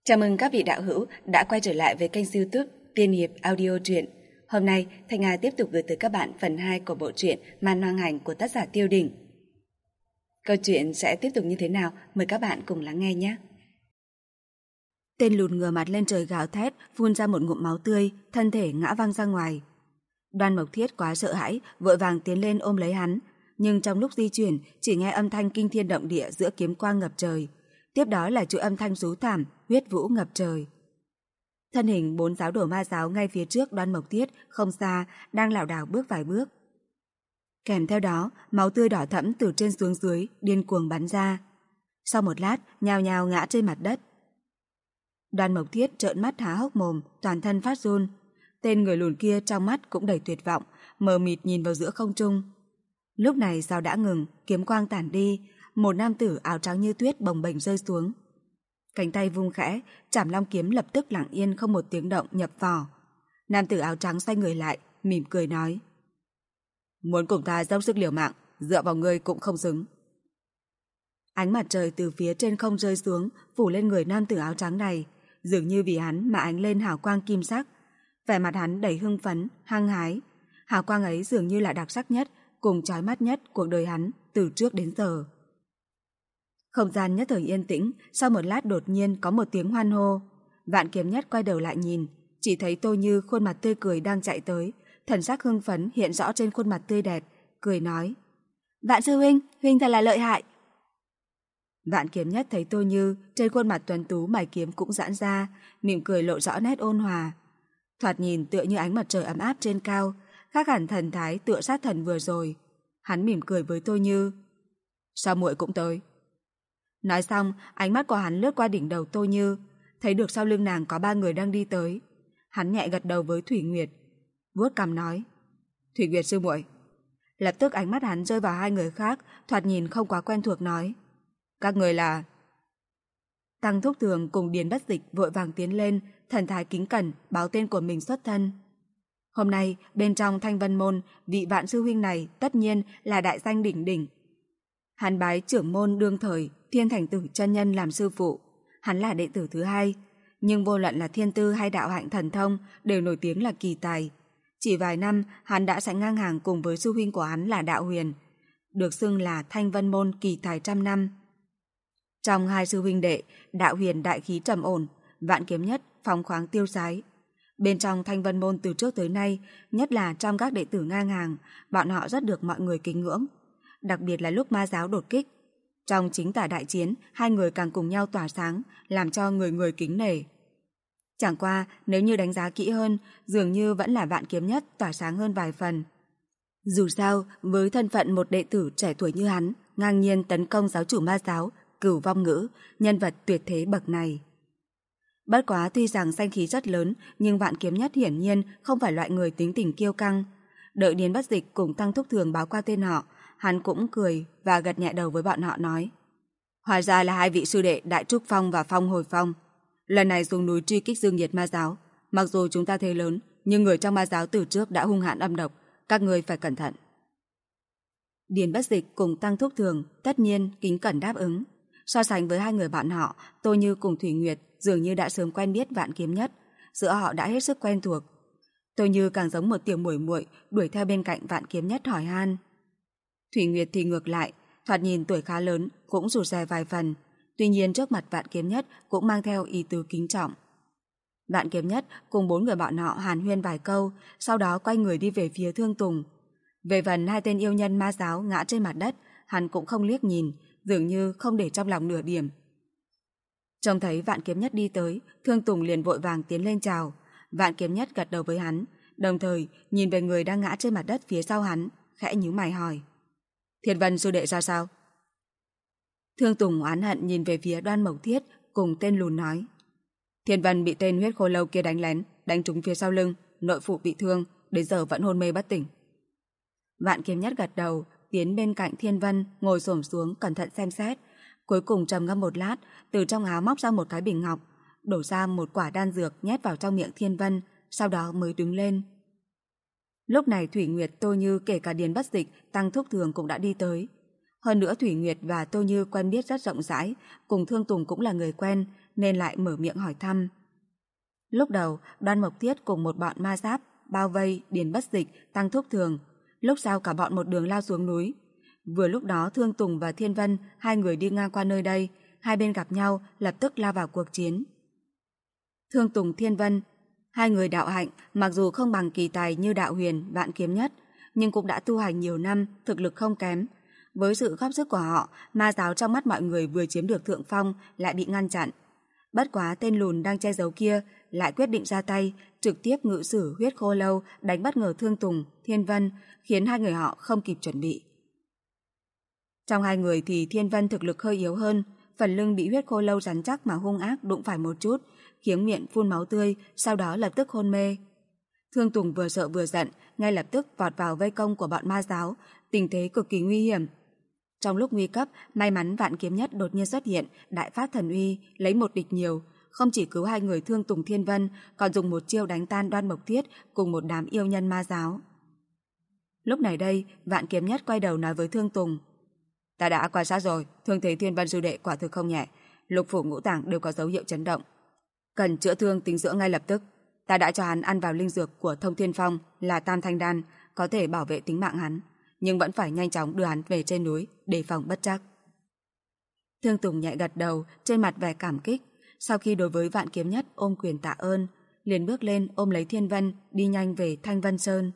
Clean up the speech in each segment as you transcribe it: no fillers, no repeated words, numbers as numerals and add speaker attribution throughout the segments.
Speaker 1: Chào mừng các vị đạo hữu đã quay trở lại với kênh YouTube Tiên Hiệp Audio Truyện. Hôm nay, Thanh Nga tiếp tục gửi tới các bạn phần 2 của bộ truyện Man Hoang Hành của tác giả Tiêu Đình. Câu chuyện sẽ tiếp tục như thế nào? Mời các bạn cùng lắng nghe nhé. Tên lùn ngửa mặt lên trời gào thét, phun ra một ngụm máu tươi, thân thể ngã văng ra ngoài. Đoan Mộc Thiết quá sợ hãi, vội vàng tiến lên ôm lấy hắn, nhưng trong lúc di chuyển chỉ nghe âm thanh kinh thiên động địa giữa kiếm quang ngập trời. Tiếp đó là chuỗi âm thanh rú thảm, huyết vũ ngập trời. Thân hình 4 giáo đồ ma giáo ngay phía trước Đoan Mộc Thiết, không xa, đang lảo đảo bước vài bước. Kèm theo đó, máu tươi đỏ thẫm từ trên xuống dưới, điên cuồng bắn ra. Sau một lát, nhào nhào ngã trên mặt đất. Đoan Mộc Thiết trợn mắt há hốc mồm, toàn thân phát run. Tên người lùn kia trong mắt cũng đầy tuyệt vọng, mờ mịt nhìn vào giữa không trung. Lúc này sao đã ngừng, kiếm quang tản đi, một nam tử áo trắng như tuyết bồng bềnh rơi xuống. Cánh tay vung khẽ, Trảm Long kiếm lập tức lặng yên không một tiếng động nhập vỏ. Nam tử áo trắng xoay người lại, mỉm cười nói: "Muốn cùng ta dốc sức liều mạng, dựa vào ngươi cũng không xứng." Ánh mặt trời từ phía trên không rơi xuống, phủ lên người nam tử áo trắng này, dường như vì hắn mà ánh lên hào quang kim sắc. Vẻ mặt hắn đầy hưng phấn, hăng hái. Hào quang ấy dường như là đặc sắc nhất, cùng chói mắt nhất cuộc đời hắn từ trước đến giờ. Không gian nhất thời yên tĩnh, sau một lát đột nhiên có một tiếng hoan hô. Vạn Kiếm Nhất quay đầu lại nhìn, chỉ thấy Tô Như khuôn mặt tươi cười đang chạy tới, thần sắc hưng phấn hiện rõ trên khuôn mặt tươi đẹp, cười nói: "Vạn sư huynh, huynh thật là lợi hại." Vạn Kiếm Nhất thấy Tô Như, trên khuôn mặt tuấn tú mày kiếm cũng giãn ra, mỉm cười lộ rõ nét ôn hòa. Thoạt nhìn tựa như ánh mặt trời ấm áp trên cao, khác hẳn thần thái tựa sát thần vừa rồi. Hắn mỉm cười với Tô Như: "Sao muội cũng tới?" Nói xong, ánh mắt của hắn lướt qua đỉnh đầu Tô Như, thấy được sau lưng nàng có 3 người đang đi tới. Hắn nhẹ gật đầu với Thủy Nguyệt, vuốt cằm nói: "Thủy Nguyệt sư muội." Lập tức ánh mắt hắn rơi vào 2 người khác, thoạt nhìn không quá quen thuộc, nói: "Các người là?" Tăng Thúc Thường cùng Điền Bất Dịch vội vàng tiến lên, thần thái kính cẩn báo tên của mình xuất thân. Hôm nay bên trong Thanh Vân môn, vị Vạn sư huynh này tất nhiên là đại danh đỉnh đỉnh. Hắn bái trưởng môn đương thời Thiên Thành Tử chân nhân làm sư phụ, hắn là đệ tử thứ 2, nhưng vô luận là thiên tư hay đạo hạnh thần thông đều nổi tiếng là kỳ tài. Chỉ vài năm hắn đã sánh ngang hàng cùng với sư huynh của hắn là Đạo Huyền, được xưng là Thanh Vân môn kỳ tài trăm năm. Trong 2 sư huynh đệ, Đạo Huyền đại khí trầm ổn, Vạn Kiếm Nhất phóng khoáng tiêu sái. Bên trong Thanh Vân môn từ trước tới nay, nhất là trong các đệ tử ngang hàng, bọn họ rất được mọi người kính ngưỡng. Đặc biệt là lúc ma giáo đột kích, trong chính tả đại chiến, 2 người càng cùng nhau tỏa sáng, làm cho người người kính nể. Chẳng qua, nếu như đánh giá kỹ hơn, dường như vẫn là Vạn Kiếm Nhất tỏa sáng hơn vài phần. Dù sao, với thân phận một đệ tử trẻ tuổi như hắn, ngang nhiên tấn công giáo chủ ma giáo, Cửu Vong Ngữ, nhân vật tuyệt thế bậc này. Bất quá tuy rằng danh khí rất lớn, nhưng Vạn Kiếm Nhất hiển nhiên không phải loại người tính tình kiêu căng. Đợi Điền Bất Dịch cùng Tăng Thúc Thường báo qua tên họ, hắn cũng cười và gật nhẹ đầu với bọn họ, nói: "Hóa ra là 2 vị sư đệ Đại Trúc Phong và Phong Hồi Phong. Lần này xuống núi truy kích dương nhiệt ma giáo, mặc dù chúng ta thế lớn, nhưng người trong ma giáo từ trước đã hung hãn âm độc, các ngươi phải cẩn thận." Điền Bất Dịch cùng Tăng Thúc Thường tất nhiên kính cẩn đáp ứng. So sánh với 2 người bạn họ, Tô Như cùng Thủy Nguyệt dường như đã sớm quen biết Vạn Kiếm Nhất, giữa họ đã hết sức quen thuộc. Tô Như càng giống một tiểu muội muội đuổi theo bên cạnh Vạn Kiếm Nhất hỏi han. Thủy Nguyệt thì ngược lại, thoạt nhìn tuổi khá lớn, cũng rụt rè vài phần, tuy nhiên trước mặt Vạn Kiếm Nhất cũng mang theo ý tứ kính trọng. Vạn Kiếm Nhất cùng 4 người bọn họ hàn huyên vài câu, sau đó quay người đi về phía Thương Tùng. Về phần 2 tên yêu nhân ma giáo ngã trên mặt đất, hắn cũng không liếc nhìn, dường như không để trong lòng nửa điểm. Trông thấy Vạn Kiếm Nhất đi tới, Thương Tùng liền vội vàng tiến lên chào. Vạn Kiếm Nhất gật đầu với hắn, đồng thời nhìn về người đang ngã trên mặt đất phía sau hắn, khẽ nhíu mày hỏi: "Thiên Vân sư đệ ra sao?" Thương Tùng oán hận nhìn về phía Đoan Mộc Thiết cùng tên lùn nói: "Thiên Vân bị tên huyết khô lâu kia đánh lén, đánh trúng phía sau lưng, nội phụ bị thương, đến giờ vẫn hôn mê bất tỉnh." Vạn Kiếm Nhất gật đầu, tiến bên cạnh Thiên Vân, ngồi xổm xuống cẩn thận xem xét, cuối cùng trầm ngâm một lát, từ trong áo móc ra một cái bình ngọc, đổ ra một quả đan dược nhét vào trong miệng Thiên Vân, sau đó mới đứng lên. Lúc này Thủy Nguyệt, Tô Như, kể cả Điền Bất Dịch, Tăng Thúc Thường cũng đã đi tới. Hơn nữa Thủy Nguyệt và Tô Như quen biết rất rộng rãi, cùng Thương Tùng cũng là người quen, nên lại mở miệng hỏi thăm. Lúc đầu, Đoan Mộc Thiết cùng một bọn ma giáp bao vây Điền Bất Dịch, Tăng Thúc Thường. Lúc sau cả bọn một đường lao xuống núi. Vừa lúc đó Thương Tùng và Thiên Vân, hai người đi ngang qua nơi đây, hai bên gặp nhau, lập tức lao vào cuộc chiến. Thương Tùng, Thiên Vân, hai người đạo hạnh, mặc dù không bằng kỳ tài như Đạo Huyền, Vạn Kiếm Nhất, nhưng cũng đã tu hành nhiều năm, thực lực không kém. Với sự góp sức của họ, ma giáo trong mắt mọi người vừa chiếm được thượng phong lại bị ngăn chặn. Bất quá tên lùn đang che giấu kia lại quyết định ra tay, trực tiếp ngự sử huyết khô lâu đánh bất ngờ Thương Tùng, Thiên Vân, khiến hai người họ không kịp chuẩn bị. Trong hai người thì Thiên Vân thực lực hơi yếu hơn, phần lưng bị huyết khô lâu rắn chắc mà hung ác đụng phải một chút, khiến miệng phun máu tươi, sau đó lập tức hôn mê. Thương Tùng vừa sợ vừa giận, ngay lập tức vọt vào vây công của bọn ma giáo, tình thế cực kỳ nguy hiểm. Trong lúc nguy cấp, may mắn Vạn Kiếm Nhất đột nhiên xuất hiện, đại phát thần uy, lấy một địch nhiều, không chỉ cứu hai người Thương Tùng, Thiên Vân, còn dùng một chiêu đánh tan Đoan Mộc Thiết cùng một đám yêu nhân ma giáo. Lúc này đây, Vạn Kiếm Nhất quay đầu nói với Thương Tùng: "Ta đã quan sát rồi, thương thế Thiên Vân sư đệ quả thực không nhẹ, lục phủ ngũ tạng đều có dấu hiệu chấn động. Cần chữa thương tính dưỡng ngay lập tức. Ta đã cho hắn ăn vào linh dược của Thông Thiên Phong là Tam Thanh Đan, có thể bảo vệ tính mạng hắn, nhưng vẫn phải nhanh chóng đưa hắn về trên núi, đề phòng bất trắc." Thương Tùng nhẹ gật đầu, trên mặt vẻ cảm kích, sau khi đối với Vạn Kiếm Nhất ôm quyền tạ ơn, liền bước lên ôm lấy Thiên Vân, đi nhanh về Thanh Vân Sơn.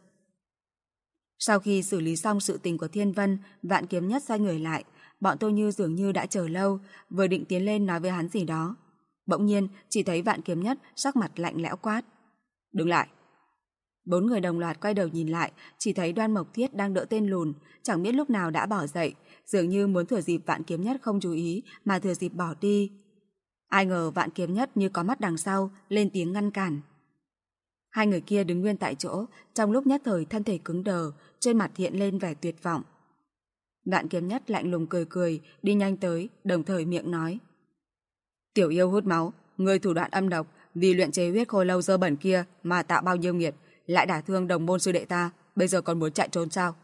Speaker 1: Sau khi xử lý xong sự tình của Thiên Vân, Vạn Kiếm Nhất xoay người lại, bọn Tô Như dường như đã chờ lâu, vừa định tiến lên nói với hắn gì đó. Bỗng nhiên, chỉ thấy Vạn Kiếm Nhất sắc mặt lạnh lẽo quát: "Đứng lại!" Bốn người đồng loạt quay đầu nhìn lại, chỉ thấy Đoan Mộc Thiết đang đỡ tên lùn, chẳng biết lúc nào đã bỏ dậy, dường như muốn thừa dịp Vạn Kiếm Nhất không chú ý mà thừa dịp bỏ đi. Ai ngờ Vạn Kiếm Nhất như có mắt đằng sau, lên tiếng ngăn cản. Hai người kia đứng nguyên tại chỗ, trong lúc nhất thời thân thể cứng đờ, trên mặt hiện lên vẻ tuyệt vọng. Vạn Kiếm Nhất lạnh lùng cười cười, đi nhanh tới, đồng thời miệng nói: "Tiểu yêu hút máu, người thủ đoạn âm độc, vì luyện chế huyết khô lâu dơ bẩn kia mà tạo bao nhiêu nghiệt, lại đả thương đồng môn sư đệ ta, bây giờ còn muốn chạy trốn sao?"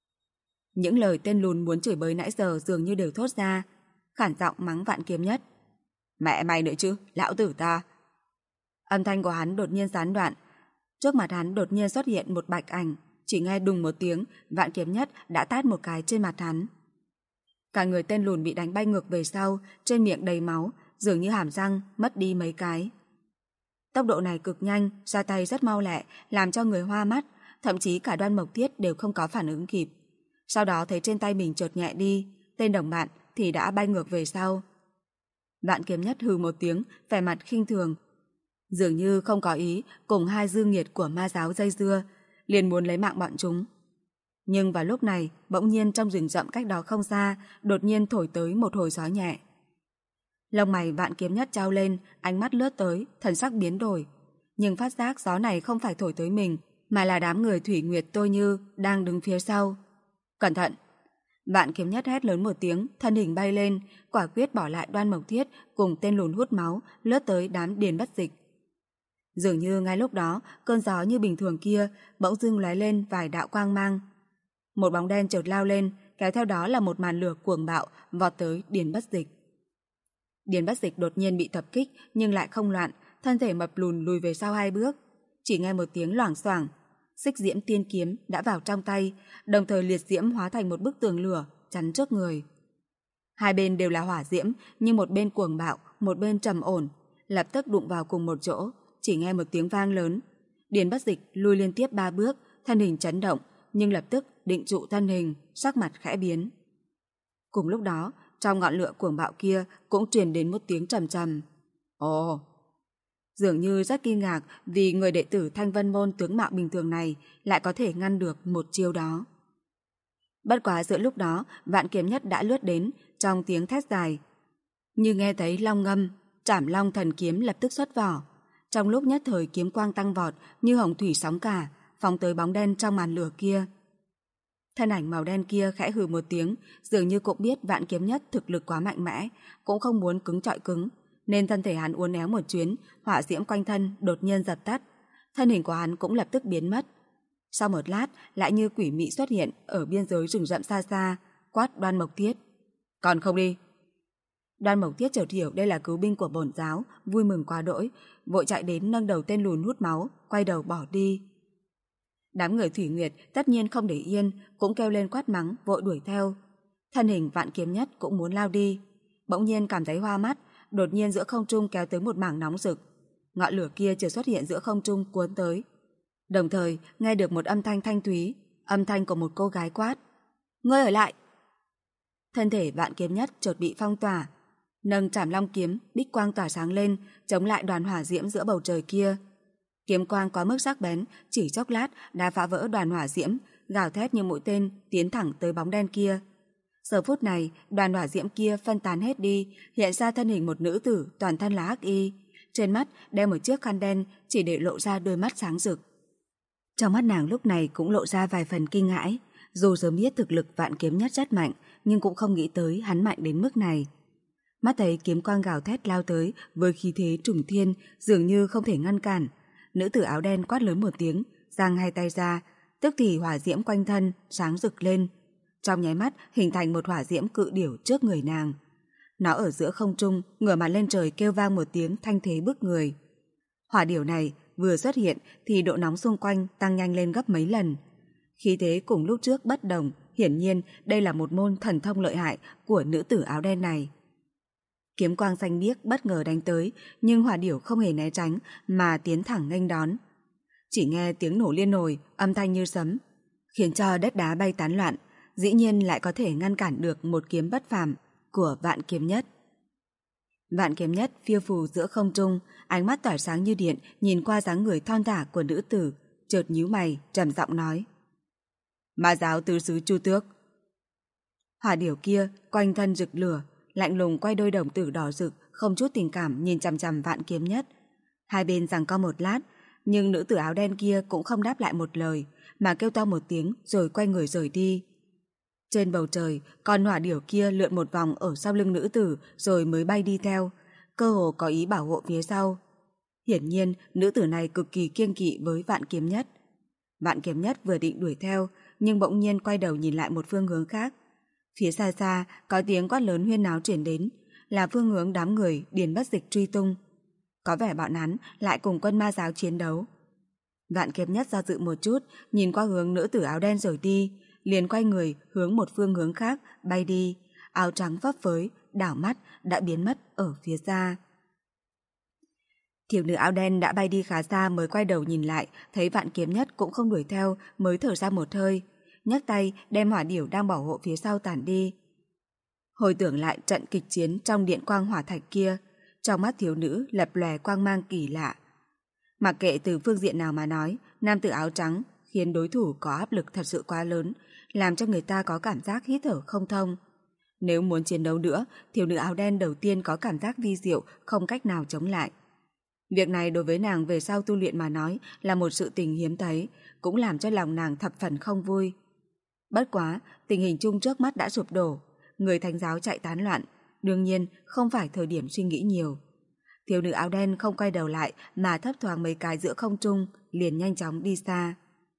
Speaker 1: Những lời tên lùn muốn chửi bới nãy giờ dường như đều thốt ra, khản giọng mắng Vạn Kiếm Nhất: "Mẹ mày nữa chứ, lão tử ta!" Âm thanh của hắn đột nhiên gián đoạn, trước mặt hắn đột nhiên xuất hiện một bạch ảnh, chỉ nghe đùng một tiếng, Vạn Kiếm Nhất đã tát một cái trên mặt hắn. Cả người tên lùn bị đánh bay ngược về sau, trên miệng đầy máu, dường như hàm răng mất đi mấy cái. Tốc độ này cực nhanh, ra tay rất mau lẹ, làm cho người hoa mắt, thậm chí cả Đoan Mộc Thiết đều không có phản ứng kịp. Sau đó thấy trên tay mình chợt nhẹ đi, tên đồng bạn thì đã bay ngược về sau. Vạn Kiếm Nhất hừ một tiếng, vẻ mặt khinh thường, dường như không có ý cùng hai dư nghiệt của ma giáo dây dưa, liền muốn lấy mạng bọn chúng. Nhưng vào lúc này, bỗng nhiên trong rừng rậm cách đó không xa, đột nhiên thổi tới một hồi gió nhẹ. Lông mày Vạn Kiếm Nhất trao lên, ánh mắt lướt tới, thần sắc biến đổi. Nhưng phát giác gió này không phải thổi tới mình, mà là đám người Thủy Nguyệt Tô Như đang đứng phía sau. "Cẩn thận!" Vạn Kiếm Nhất hét lớn một tiếng, thân hình bay lên, quả quyết bỏ lại Đoan Mộc Thiết cùng tên lùn hút máu, lướt tới đám Điền Bất Dịch. Dường như ngay lúc đó, cơn gió như bình thường kia bỗng dưng lóe lên vài đạo quang mang. Một bóng đen chợt lao lên, kéo theo đó là một màn lửa cuồng bạo vọt tới Điền Bất Dịch. Điền Bất Dịch đột nhiên bị tập kích nhưng lại không loạn, thân thể mập lùn lùi về sau 2 bước. Chỉ nghe một tiếng loảng xoảng, xích diễm tiên kiếm đã vào trong tay, đồng thời liệt diễm hóa thành một bức tường lửa chắn trước người. Hai bên đều là hỏa diễm, nhưng một bên cuồng bạo, một bên trầm ổn, lập tức đụng vào cùng một chỗ, chỉ nghe một tiếng vang lớn. Điền Bất Dịch lui liên tiếp 3 bước, thân hình chấn động, nhưng lập tức định trụ thân hình, sắc mặt khẽ biến. Cùng lúc đó, trong ngọn lửa cuồng bạo kia cũng truyền đến một tiếng trầm trầm. Ồ! Dường như rất kinh ngạc vì người đệ tử Thanh Vân Môn tướng mạo bình thường này lại có thể ngăn được một chiêu đó. Bất quá giữa lúc đó, Vạn Kiếm Nhất đã lướt đến trong tiếng thét dài. Như nghe thấy long ngâm, Trảm Long thần kiếm lập tức xuất vỏ. Trong lúc nhất thời kiếm quang tăng vọt như hồng thủy sóng cả, phóng tới bóng đen trong màn lửa kia. Thân ảnh màu đen kia khẽ hừ một tiếng, dường như cũng biết Vạn Kiếm Nhất thực lực quá mạnh mẽ, cũng không muốn cứng chọi cứng, nên thân thể hắn uốn éo một chuyến, hỏa diễm quanh thân đột nhiên dập tắt, thân hình của hắn cũng lập tức biến mất. Sau một lát, lại như quỷ mị xuất hiện ở biên giới rừng rậm xa xa, quát Đoan Mộc Thiết. Còn không đi. Đoan Mộc Thiết chợt hiểu đây là cứu binh của bổn giáo, vui mừng quá đỗi, vội chạy đến nâng đầu tên lùn hút máu, quay đầu bỏ đi. Đám người Thủy Nguyệt tất nhiên không để yên, cũng kêu lên quát mắng, vội đuổi theo. Thân hình Vạn Kiếm Nhất cũng muốn lao đi, bỗng nhiên cảm thấy hoa mắt, đột nhiên giữa không trung kéo tới một mảng nóng rực. Ngọn lửa kia chợt xuất hiện giữa không trung cuốn tới. Đồng thời nghe được một âm thanh thanh thúy, âm thanh của một cô gái quát: "Ngươi ở lại!" Thân thể Vạn Kiếm Nhất chợt bị phong tỏa, nâng Trảm Long kiếm, bích quang tỏa sáng lên, chống lại đoàn hỏa diễm giữa bầu trời kia. Kiếm quang quá mức sắc bén, chỉ chốc lát đã phá vỡ đoàn hỏa diễm, gào thét như mũi tên tiến thẳng tới bóng đen kia. Giờ phút này, đoàn hỏa diễm kia phân tán hết đi, hiện ra thân hình một nữ tử toàn thân là hắc y, trên mắt đeo một chiếc khăn đen, chỉ để lộ ra đôi mắt sáng rực. Trong mắt nàng lúc này cũng lộ ra vài phần kinh hãi, dù sớm biết thực lực Vạn Kiếm Nhất rất mạnh, nhưng cũng không nghĩ tới hắn mạnh đến mức này. Mắt thấy kiếm quang gào thét lao tới với khí thế trùng thiên, dường như không thể ngăn cản. Nữ tử áo đen quát lớn một tiếng, giang hai tay ra, tức thì hỏa diễm quanh thân sáng rực lên. Trong nháy mắt hình thành một hỏa diễm cự điểu trước người nàng. Nó ở giữa không trung, ngửa mặt lên trời kêu vang một tiếng thanh thế bức người. Hỏa điểu này vừa xuất hiện thì độ nóng xung quanh tăng nhanh lên gấp mấy lần. Khí thế cùng lúc trước bất đồng, hiển nhiên đây là một môn thần thông lợi hại của nữ tử áo đen này. Kiếm quang xanh biếc bất ngờ đánh tới, nhưng hỏa điểu không hề né tránh mà tiến thẳng nghênh đón. Chỉ nghe tiếng nổ liên hồi, âm thanh như sấm, khiến cho đất đá bay tán loạn, dĩ nhiên lại có thể ngăn cản được một kiếm bất phàm của Vạn Kiếm Nhất. Vạn Kiếm Nhất phiêu phù giữa không trung, ánh mắt tỏa sáng như điện, nhìn qua dáng người thon thả của nữ tử, chợt nhíu mày, trầm giọng nói: "Ma giáo tứ sứ Chu Tước." Hỏa điểu kia quanh thân rực lửa, lạnh lùng quay đôi đồng tử đỏ rực, không chút tình cảm nhìn chằm chằm Vạn Kiếm Nhất. Hai bên giằng co một lát, nhưng nữ tử áo đen kia cũng không đáp lại một lời, mà kêu to một tiếng rồi quay người rời đi. Trên bầu trời, con hỏa điểu kia lượn một vòng ở sau lưng nữ tử rồi mới bay đi theo, cơ hồ có ý bảo hộ phía sau. Hiển nhiên, nữ tử này cực kỳ kiêng kỵ với Vạn Kiếm Nhất. Vạn Kiếm Nhất vừa định đuổi theo, nhưng bỗng nhiên quay đầu nhìn lại một phương hướng khác. Phía xa xa có tiếng quát lớn huyên náo truyền đến, là phương hướng đám người Điền Bất Dịch truy tung. Có vẻ bọn hắn lại cùng quân ma giáo chiến đấu. Vạn Kiếm Nhất do dự một chút, nhìn qua hướng nữ tử áo đen rồi đi, liền quay người hướng một phương hướng khác bay đi, áo trắng phấp phới, đảo mắt đã biến mất ở phía xa. Thiếu nữ áo đen đã bay đi khá xa mới quay đầu nhìn lại, thấy Vạn Kiếm Nhất cũng không đuổi theo, mới thở ra một hơi, nhấc tay đem hỏa điểu đang bảo hộ phía sau tản đi. Hồi tưởng lại trận kịch chiến trong điện quang hỏa thạch kia, trong mắt thiếu nữ lập lòe quang mang kỳ lạ. Mặc kệ từ phương diện nào mà nói, nam tử áo trắng khiến đối thủ có áp lực thật sự quá lớn, làm cho người ta có cảm giác hít thở không thông. Nếu muốn chiến đấu nữa, thiếu nữ áo đen đầu tiên có cảm giác vi diệu không cách nào chống lại. Việc này đối với nàng về sau tu luyện mà nói là một sự tình hiếm thấy, cũng làm cho lòng nàng thập phần không vui. Bất quá, tình hình chung trước mắt đã sụp đổ, người thánh giáo chạy tán loạn, đương nhiên không phải thời điểm suy nghĩ nhiều. Thiếu nữ áo đen không quay đầu lại mà thấp thoáng mấy cái giữa không trung, liền nhanh chóng đi xa.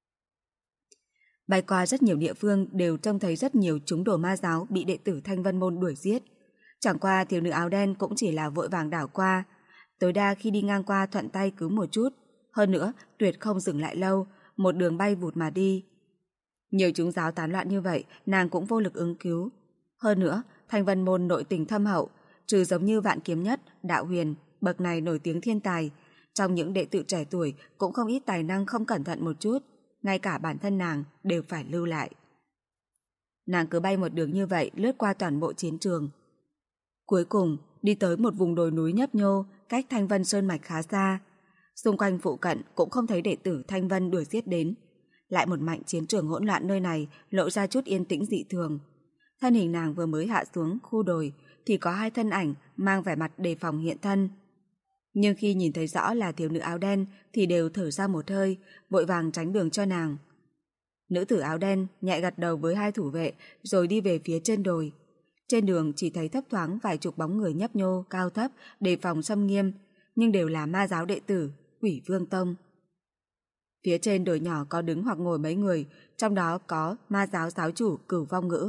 Speaker 1: Bay qua rất nhiều địa phương đều trông thấy rất nhiều chúng đồ ma giáo bị đệ tử Thanh Vân Môn đuổi giết. Chẳng qua thiếu nữ áo đen cũng chỉ là vội vàng đảo qua, tối đa khi đi ngang qua thuận tay cứu một chút, hơn nữa tuyệt không dừng lại lâu, một đường bay vụt mà đi. Nhiều chúng giáo tán loạn như vậy, nàng cũng vô lực ứng cứu. Hơn nữa, Thanh Vân Môn nội tình thâm hậu, trừ giống như Vạn Kiếm Nhất, Đạo Huyền, bậc này nổi tiếng thiên tài, trong những đệ tử trẻ tuổi cũng không ít tài năng không cẩn thận một chút, ngay cả bản thân nàng đều phải lưu lại. Nàng cứ bay một đường như vậy lướt qua toàn bộ chiến trường. Cuối cùng, đi tới một vùng đồi núi nhấp nhô, cách Thanh Vân Sơn Mạch khá xa. Xung quanh phụ cận cũng không thấy đệ tử Thanh Vân đuổi giết đến. Lại một mảnh chiến trường hỗn loạn nơi này lộ ra chút yên tĩnh dị thường. Thân hình nàng vừa mới hạ xuống khu đồi thì có hai thân ảnh mang vẻ mặt đề phòng hiện thân. Nhưng khi nhìn thấy rõ là thiếu nữ áo đen thì đều thở ra một hơi, vội vàng tránh đường cho nàng. Nữ tử áo đen nhẹ gật đầu với hai thủ vệ rồi đi về phía trên đồi. Trên đường chỉ thấy thấp thoáng vài chục bóng người nhấp nhô, cao thấp, đề phòng xâm nghiêm, nhưng đều là ma giáo đệ tử, Quỷ Vương Tông. Phía trên đồi nhỏ có đứng hoặc ngồi mấy người, trong đó có ma giáo giáo chủ Cửu Vong Ngữ,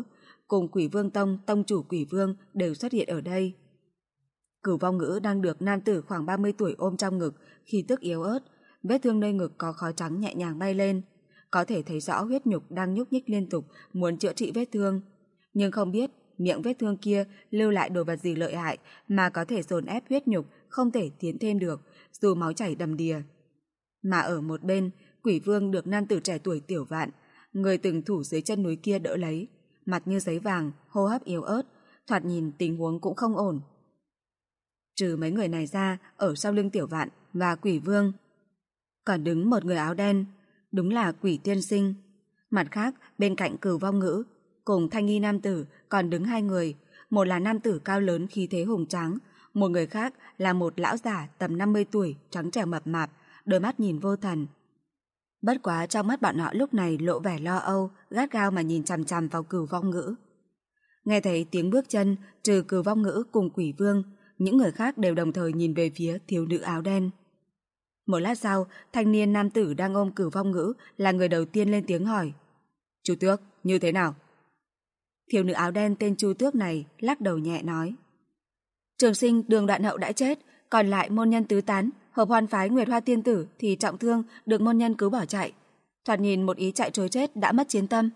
Speaker 1: cùng Quỷ Vương Tông, tông chủ Quỷ Vương đều xuất hiện ở đây. Cửu Vong Ngữ đang được nam tử khoảng 30 tuổi ôm trong ngực, khí tức yếu ớt, vết thương nơi ngực có khói trắng nhẹ nhàng bay lên. Có thể thấy rõ huyết nhục đang nhúc nhích liên tục, muốn chữa trị vết thương. Nhưng không biết miệng vết thương kia lưu lại đồ vật gì lợi hại mà có thể dồn ép huyết nhục không thể tiến thêm được, dù máu chảy đầm đìa. Mà ở một bên, Quỷ Vương được nam tử trẻ tuổi Tiểu Vạn, người từng thủ dưới chân núi kia đỡ lấy, mặt như giấy vàng, hô hấp yếu ớt, thoạt nhìn tình huống cũng không ổn. Trừ mấy người này ra, ở sau lưng Tiểu Vạn và Quỷ Vương còn đứng một người áo đen, đúng là Quỷ Tiên Sinh. Mặt khác, bên cạnh Cửu Vong Ngữ cùng thanh nghi nam tử còn đứng hai người, một là nam tử cao lớn khí thế hùng tráng, một người khác là một lão giả tầm 50 tuổi, trắng trẻo mập mạp, đôi mắt nhìn vô thần. Bất quá trong mắt bọn họ lúc này lộ vẻ lo âu, gắt gao mà nhìn chằm chằm vào Cửu Vong Ngữ. Nghe thấy tiếng bước chân, trừ Cửu Vong Ngữ cùng Quỷ Vương, những người khác đều đồng thời nhìn về phía thiếu nữ áo đen. Một lát sau, thanh niên nam tử đang ôm Cửu Vong Ngữ là người đầu tiên lên tiếng hỏi: "Chu Tước, như thế nào?" Thiếu nữ áo đen tên Chu Tước này lắc đầu nhẹ nói: "Trường sinh Đường Đoạn Hậu đã chết, còn lại môn nhân tứ tán, hợp hoan phái Nguyệt Hoa tiên tử thì trọng thương, được môn nhân cứu bỏ chạy. Thoạt nhìn một ý chạy trối chết đã mất chiến tâm."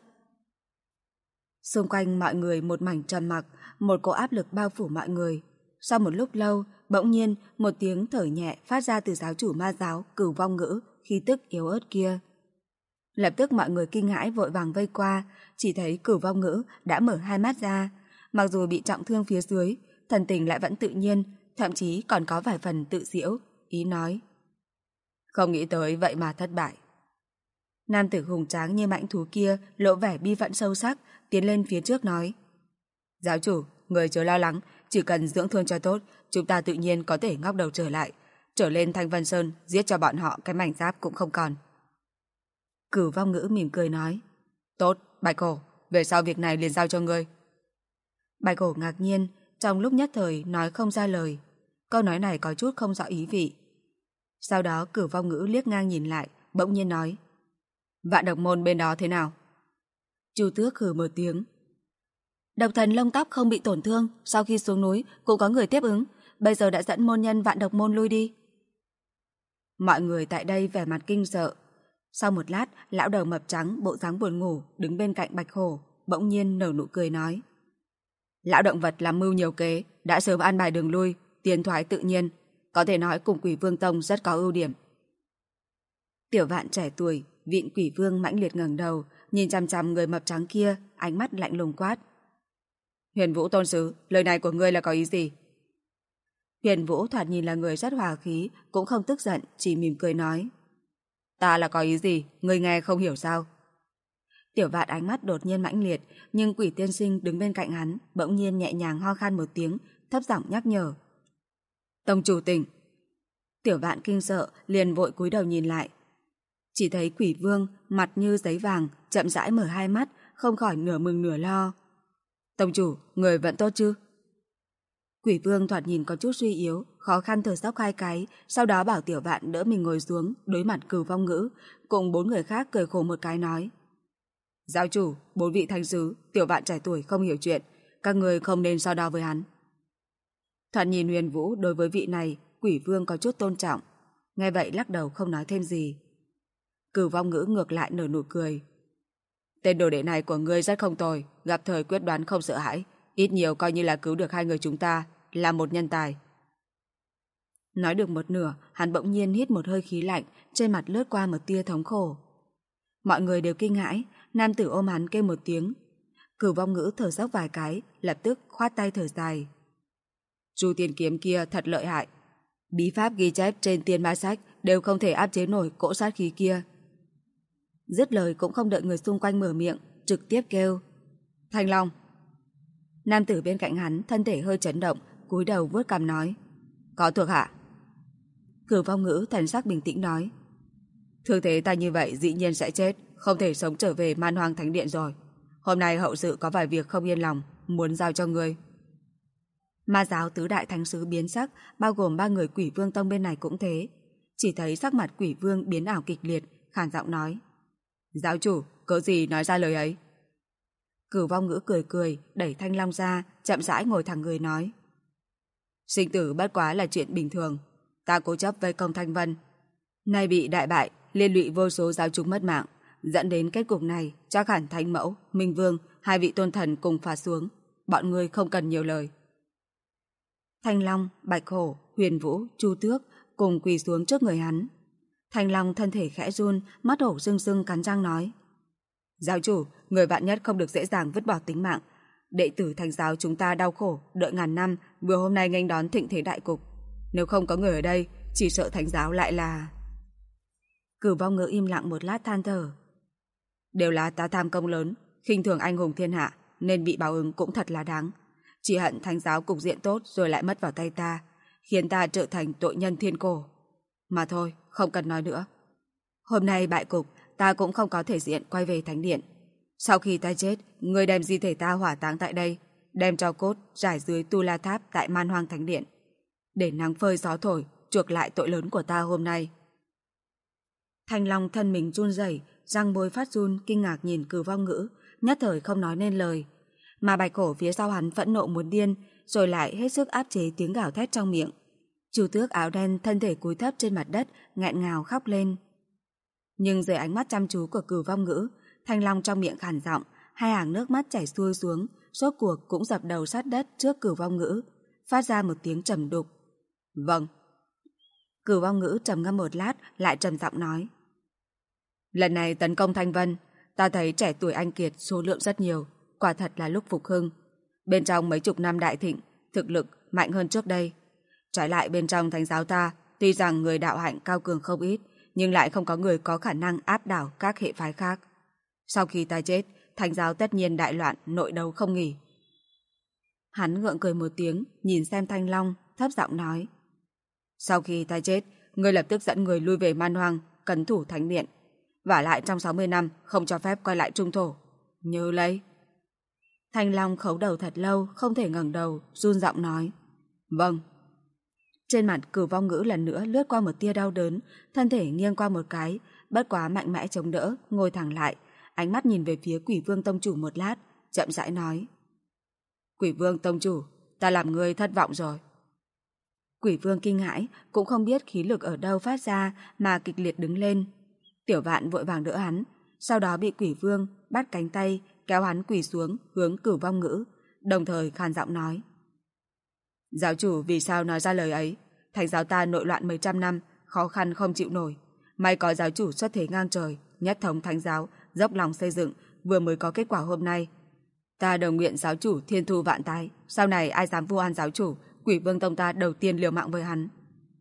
Speaker 1: Xung quanh mọi người một mảnh trầm mặc, một cỗ áp lực bao phủ mọi người. Sau một lúc lâu, bỗng nhiên một tiếng thở nhẹ phát ra từ giáo chủ ma giáo Cửu Vong Ngữ, khí tức yếu ớt kia. Lập tức mọi người kinh hãi vội vàng vây qua, chỉ thấy Cửu Vong Ngữ đã mở hai mắt ra, mặc dù bị trọng thương phía dưới, thần tình lại vẫn tự nhiên, thậm chí còn có vài phần tự giễu, ý nói: "Không nghĩ tới vậy mà thất bại." Nam tử hùng tráng như mãnh thú kia lộ vẻ bi phẫn sâu sắc, tiến lên phía trước nói: "Giáo chủ, người chớ lo lắng, chỉ cần dưỡng thương cho tốt, chúng ta tự nhiên có thể ngóc đầu trở lại, trở lên Thanh Vân Sơn, giết cho bọn họ cái mảnh giáp cũng không còn." Cửu Vong Ngữ mỉm cười nói: "Tốt, Bạch Hổ, về sau việc này liền giao cho ngươi." Bạch Hổ ngạc nhiên, trong lúc nhất thời nói không ra lời. Câu nói này có chút không rõ ý vị. Sau đó Cửu Vong Ngữ liếc ngang nhìn lại, bỗng nhiên nói: "Vạn Độc môn bên đó thế nào?" Chu Tước hừ một tiếng: "Độc thần lông tóc không bị tổn thương, sau khi xuống núi cũng có người tiếp ứng, bây giờ đã dẫn môn nhân Vạn Độc môn lui đi." Mọi người tại đây vẻ mặt kinh sợ. Sau một lát, lão đầu mập trắng bộ dáng buồn ngủ đứng bên cạnh Bạch Hổ, bỗng nhiên nở nụ cười nói: "Lão động vật làm mưu nhiều kế, đã sớm an bài đường lui, tiến thoái tự nhiên, có thể nói cùng Quỷ Vương Tông rất có ưu điểm." Tiểu Vạn trẻ tuổi, vịn Quỷ Vương mãnh liệt ngẩng đầu, nhìn chằm chằm người mập trắng kia, ánh mắt lạnh lùng quát: "Huyền Vũ tôn sứ, lời này của ngươi là có ý gì?" Huyền Vũ thoạt nhìn là người rất hòa khí, cũng không tức giận, chỉ mỉm cười nói: "Ta là có ý gì, ngươi nghe không hiểu sao?" Tiểu Vạn ánh mắt đột nhiên mãnh liệt, nhưng Quỷ Tiên Sinh đứng bên cạnh hắn bỗng nhiên nhẹ nhàng ho khan một tiếng, thấp giọng nhắc nhở: "Tông chủ tỉnh." Tiểu Vạn kinh sợ, liền vội cúi đầu nhìn lại. Chỉ thấy Quỷ Vương mặt như giấy vàng, chậm rãi mở hai mắt, không khỏi nửa mừng nửa lo. "Tông chủ, người vẫn tốt chứ?" Quỷ Vương thoạt nhìn có chút suy yếu, khó khăn thở dốc hai cái, sau đó bảo Tiểu Vạn đỡ mình ngồi xuống, đối mặt Cửu Vong Ngữ, cùng bốn người khác cười khổ một cái nói: "Giáo chủ, bốn vị thánh sứ, Tiểu Vạn trẻ tuổi không hiểu chuyện, các người không nên so đo với hắn." Thoạt nhìn Huyền Vũ đối với vị này, Quỷ Vương có chút tôn trọng, nghe vậy lắc đầu không nói thêm gì. Cửu Vong Ngữ ngược lại nở nụ cười: "Tên đồ đệ này của ngươi rất không tồi, gặp thời quyết đoán không sợ hãi, ít nhiều coi như là cứu được hai người chúng ta, là một nhân tài." Nói được một nửa, hắn bỗng nhiên hít một hơi khí lạnh, trên mặt lướt qua một tia thống khổ. Mọi người đều kinh hãi, nam tử ôm hắn kêu một tiếng. Cửu Vong Ngữ thở dốc vài cái, lập tức khoát tay thở dài: "Chu tiên kiếm kia thật lợi hại, bí pháp ghi chép trên tiên ma sách đều không thể áp chế nổi cỗ sát khí kia." Dứt lời cũng không đợi người xung quanh mở miệng, trực tiếp kêu: "Thanh Long!" Nam tử bên cạnh hắn thân thể hơi chấn động, cúi đầu vuốt cằm nói: "Có thuộc hạ." Cửu Vong Ngữ thần sắc bình tĩnh nói: "Thương thế ta như vậy dĩ nhiên sẽ chết, không thể sống trở về Man Hoang Thánh Điện rồi. Hôm nay hậu sự có vài việc không yên lòng, muốn giao cho ngươi." Ma giáo tứ đại thánh sứ biến sắc, bao gồm ba người Quỷ Vương Tông bên này cũng thế. Chỉ thấy sắc mặt Quỷ Vương biến ảo kịch liệt, khàn giọng nói: "Giáo chủ, cớ gì nói ra lời ấy?" Cửu Vong Ngữ cười cười, đẩy Thanh Long ra, chậm rãi ngồi thẳng người nói. Sinh tử bất quá là chuyện bình thường. Ta cố chấp vây công Thanh Vân. Nay bị đại bại, liên lụy vô số giáo chúng mất mạng. Dẫn đến kết cục này, chắc hẳn Thánh Mẫu, Minh Vương, hai vị tôn thần cùng phá xuống. Bọn ngươi không cần nhiều lời. Thanh Long, Bạch Hổ, Huyền Vũ, Chu Tước cùng quỳ xuống trước người hắn. Thanh Long thân thể khẽ run, mắt hổ rưng rưng cắn răng nói. Giáo chủ, người vạn nhất không được dễ dàng vứt bỏ tính mạng. Đệ tử Thánh giáo chúng ta đau khổ, đợi ngàn năm, vừa hôm nay nghênh đón thịnh thế đại cục. Nếu không có người ở đây, chỉ sợ Thánh giáo lại là... Cửu Vong Ngữ im lặng một lát than thở. Đều là ta tham công lớn, khinh thường anh hùng thiên hạ, nên bị báo ứng cũng thật là đáng. Chỉ hận Thánh giáo cục diện tốt rồi lại mất vào tay ta, khiến ta trở thành tội nhân thiên cổ. Mà thôi, không cần nói nữa. Hôm nay bại cục, ta cũng không có thể diện quay về Thánh điện. Sau khi ta chết, người đem di thể ta hỏa táng tại đây, đem tro cốt trải dưới Tu La Tháp tại Man Hoang Thánh điện, để nắng phơi gió thổi, chuộc lại tội lớn của ta hôm nay. Thanh Long thân mình run rẩy, răng môi phát run, kinh ngạc nhìn Cửu Vong Ngữ, nhất thời không nói nên lời. Mà Bạch Hổ phía sau hắn phẫn nộ muốn điên, rồi lại hết sức áp chế tiếng gào thét trong miệng. Chu Tước áo đen thân thể cúi thấp trên mặt đất, nghẹn ngào khóc lên. Nhưng dưới ánh mắt chăm chú của Cửu Vong Ngữ, Thanh Long trong miệng khản giọng, hai hàng nước mắt chảy xuôi xuống, rốt cuộc cũng dập đầu sát đất trước Cửu Vong Ngữ, phát ra một tiếng trầm đục. Vâng. Cửu Vong Ngữ trầm ngâm một lát, lại trầm giọng nói. Lần này tấn công Thanh Vân, ta thấy trẻ tuổi anh kiệt số lượng rất nhiều, quả thật là lúc phục hưng. Bên trong mấy chục năm đại thịnh, thực lực mạnh hơn trước đây. Trái lại bên trong Thánh giáo ta, tuy rằng người đạo hạnh cao cường không ít, nhưng lại không có người có khả năng áp đảo các hệ phái khác. Sau khi ta chết, Thánh giáo tất nhiên đại loạn, nội đấu không nghỉ. Hắn ngượng cười một tiếng, nhìn xem Thanh Long, thấp giọng nói. Sau khi ta chết, ngươi lập tức dẫn người lui về Man Hoang, cấn thủ Thánh điện. Vả lại trong 60 năm, không cho phép quay lại Trung thổ. Nhớ lấy. Thanh Long khấu đầu thật lâu, không thể ngẩng đầu, run giọng nói. Vâng. Trên mặt Cửu Vong Ngữ lần nữa lướt qua một tia đau đớn, thân thể nghiêng qua một cái, bất quá mạnh mẽ chống đỡ, ngồi thẳng lại, ánh mắt nhìn về phía Quỷ Vương Tông chủ một lát, chậm rãi nói. Quỷ Vương Tông chủ, ta làm ngươi thất vọng rồi. Quỷ Vương kinh hãi, cũng không biết khí lực ở đâu phát ra mà kịch liệt đứng lên. Tiểu Vạn vội vàng đỡ hắn, sau đó bị Quỷ Vương bắt cánh tay, kéo hắn quỳ xuống hướng Cửu Vong Ngữ, đồng thời khàn giọng nói. Giáo chủ vì sao nói ra lời ấy? Thánh giáo ta nội loạn mấy trăm năm, khó khăn không chịu nổi. May có giáo chủ xuất thế ngang trời, nhất thống Thánh giáo, dốc lòng xây dựng, vừa mới có kết quả hôm nay. Ta đồng nguyện giáo chủ thiên thu vạn tái, sau này ai dám vu oan giáo chủ, Quỷ Vương tông ta đầu tiên liều mạng với hắn.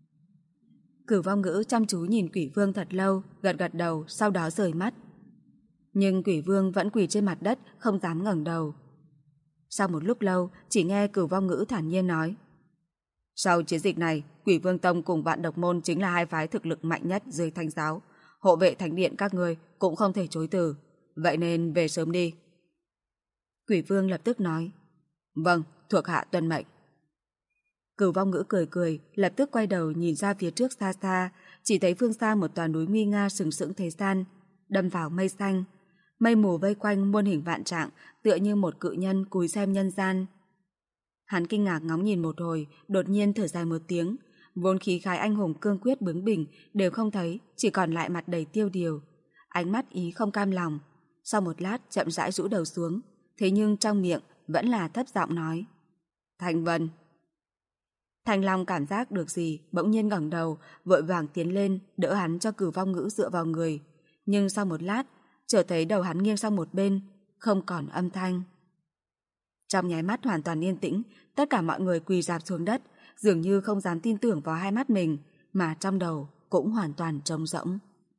Speaker 1: Cửu Vong Ngữ chăm chú nhìn Quỷ Vương thật lâu, gật gật đầu, sau đó rời mắt. Nhưng Quỷ Vương vẫn quỳ trên mặt đất, không dám ngẩng đầu. Sau một lúc lâu, chỉ nghe Cửu Vong Ngữ thản nhiên nói. Sau chiến dịch này, Quỷ Vương Tông cùng Vạn Độc Môn chính là hai phái thực lực mạnh nhất dưới Thánh giáo. Hộ vệ Thánh điện các ngươi cũng không thể chối từ. Vậy nên về sớm đi. Quỷ Vương lập tức nói. Vâng, thuộc hạ tuân mệnh. Cửu Vong Ngữ cười cười, lập tức quay đầu nhìn ra phía trước xa xa, chỉ thấy phương xa một tòa núi nguy nga sừng sững thế gian, đâm vào mây xanh. Mây mù vây quanh muôn hình vạn trạng, tựa như một cự nhân cúi xem nhân gian. Hắn kinh ngạc ngóng nhìn một hồi, đột nhiên thở dài một tiếng, vốn khí khái anh hùng cương quyết bướng bỉnh đều không thấy, chỉ còn lại mặt đầy tiêu điều, ánh mắt ý không cam lòng. Sau một lát chậm rãi rũ đầu xuống, thế nhưng trong miệng vẫn là thấp giọng nói. Thanh Vân. Thanh Long cảm giác được gì, bỗng nhiên ngẩng đầu, vội vàng tiến lên, đỡ hắn cho Cửu Vong Ngữ dựa vào người. Nhưng sau một lát, chợt thấy đầu hắn nghiêng sang một bên, không còn âm thanh. Trong nháy mắt hoàn toàn yên tĩnh, tất cả mọi người quỳ rạp xuống đất, dường như không dám tin tưởng vào hai mắt mình, mà trong đầu cũng hoàn toàn trống rỗng.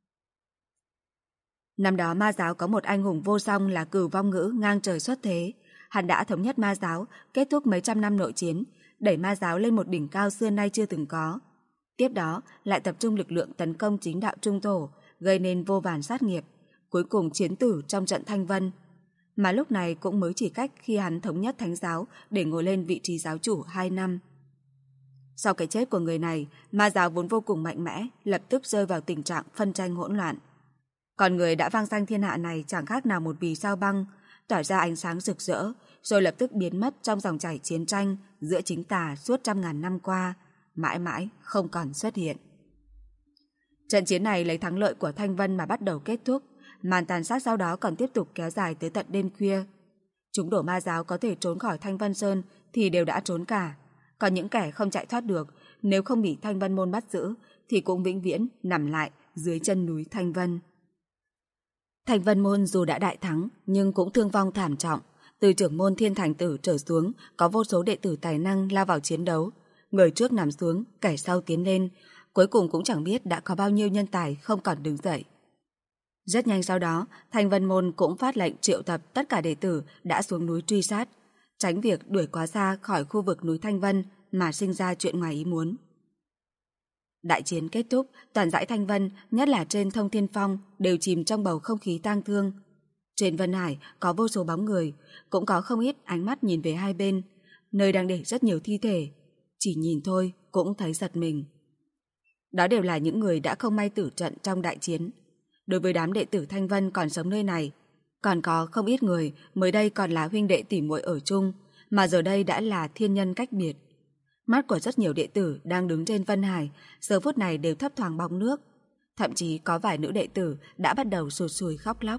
Speaker 1: Năm đó ma giáo có một anh hùng vô song là Cửu Vong Ngữ ngang trời xuất thế. Hắn đã thống nhất ma giáo, kết thúc mấy trăm năm nội chiến, đẩy ma giáo lên một đỉnh cao xưa nay chưa từng có. Tiếp đó lại tập trung lực lượng tấn công chính đạo trung thổ, gây nên vô vàn sát nghiệp, cuối cùng chiến tử trong trận Thanh Vân. Mà lúc này cũng mới chỉ cách khi hắn thống nhất Thánh giáo để ngồi lên vị trí giáo chủ 2 năm. Sau cái chết của người này, ma giáo vốn vô cùng mạnh mẽ, lập tức rơi vào tình trạng phân tranh hỗn loạn. Còn người đã vang danh thiên hạ này chẳng khác nào một vì sao băng, tỏa ra ánh sáng rực rỡ, rồi lập tức biến mất trong dòng chảy chiến tranh giữa chính tà suốt trăm ngàn năm qua, mãi mãi không còn xuất hiện. Trận chiến này lấy thắng lợi của Thanh Vân mà bắt đầu kết thúc, màn tàn sát sau đó còn tiếp tục kéo dài tới tận đêm khuya. Chúng đổ ma giáo có thể trốn khỏi Thanh Vân Sơn thì đều đã trốn cả, còn những kẻ không chạy thoát được, nếu không bị Thanh Vân Môn bắt giữ thì cũng vĩnh viễn nằm lại dưới chân núi Thanh Vân. Thanh Vân Môn dù đã đại thắng nhưng cũng thương vong thảm trọng. Từ trưởng môn Thiên Thành Tử trở xuống, có vô số đệ tử tài năng lao vào chiến đấu. Người trước nằm xuống, kẻ sau tiến lên, cuối cùng cũng chẳng biết đã có bao nhiêu nhân tài không còn đứng dậy. Rất nhanh sau đó, Thanh Vân Môn cũng phát lệnh triệu tập tất cả đệ tử đã xuống núi truy sát, tránh việc đuổi quá xa khỏi khu vực núi Thanh Vân mà sinh ra chuyện ngoài ý muốn. Đại chiến kết thúc, toàn dãy Thanh Vân, nhất là trên Thông Thiên Phong, đều chìm trong bầu không khí tang thương. Trên Vân Hải có vô số bóng người, cũng có không ít ánh mắt nhìn về hai bên, nơi đang để rất nhiều thi thể. Chỉ nhìn thôi cũng thấy giật mình. Đó đều là những người đã không may tử trận trong đại chiến. Đối với đám đệ tử Thanh Vân còn sống nơi này, còn có không ít người mới đây còn là huynh đệ tỉ muội ở chung, mà giờ đây đã là thiên nhân cách biệt. Mắt của rất nhiều đệ tử đang đứng trên Vân Hải giờ phút này đều thấp thoáng bóng nước. Thậm chí có vài nữ đệ tử đã bắt đầu sụt sùi khóc lóc.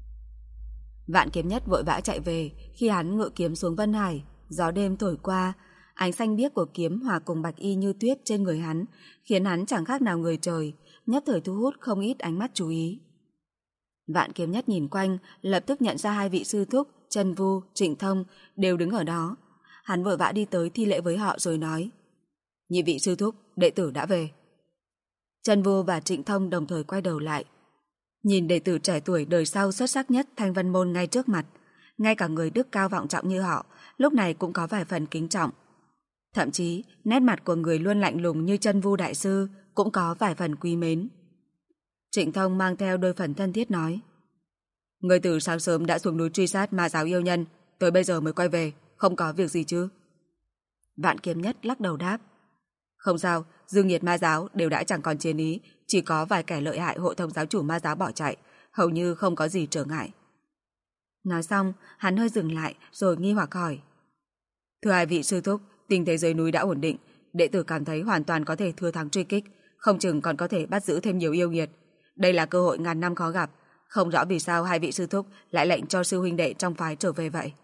Speaker 1: Vạn Kiếm Nhất vội vã chạy về. Khi hắn ngự kiếm xuống Vân Hải, gió đêm thổi qua, ánh xanh biếc của kiếm hòa cùng bạch y như tuyết trên người hắn khiến hắn chẳng khác nào người trời, nhất thời thu hút không ít ánh mắt chú ý. Vạn Kiếm Nhất nhìn quanh, lập tức nhận ra hai vị sư thúc Chân Vu, Trịnh Thông đều đứng ở đó. Hắn vội vã đi tới thi lễ với họ rồi nói: "Nhị vị sư thúc, đệ tử đã về." Chân Vu và Trịnh Thông đồng thời quay đầu lại, nhìn đệ tử trẻ tuổi đời sau xuất sắc nhất Thanh Vân Môn ngay trước mặt. Ngay cả người đức cao vọng trọng như họ lúc này cũng có vài phần kính trọng. Thậm chí nét mặt của người luôn lạnh lùng như Chân Vu đại sư cũng có vài phần quý mến. Trịnh Thông mang theo đôi phần thân thiết nói: "Người từ sáng sớm đã xuống núi truy sát ma giáo yêu nhân, tới bây giờ mới quay về, không có việc gì chứ?" Vạn Kiếm Nhất lắc đầu đáp: "Không sao, dương nhiệt ma giáo đều đã chẳng còn chiến ý, chỉ có vài kẻ lợi hại hộ thông giáo chủ ma giáo bỏ chạy, hầu như không có gì trở ngại." Nói xong, hắn hơi dừng lại rồi nghi hoặc hỏi: "Thưa hai vị sư thúc, tình thế dưới núi đã ổn định, đệ tử cảm thấy hoàn toàn có thể thua thắng truy kích, không chừng còn có thể bắt giữ thêm nhiều yêu nghiệt. Đây là cơ hội ngàn năm khó gặp, không rõ vì sao hai vị sư thúc lại lệnh cho sư huynh đệ trong phái trở về vậy."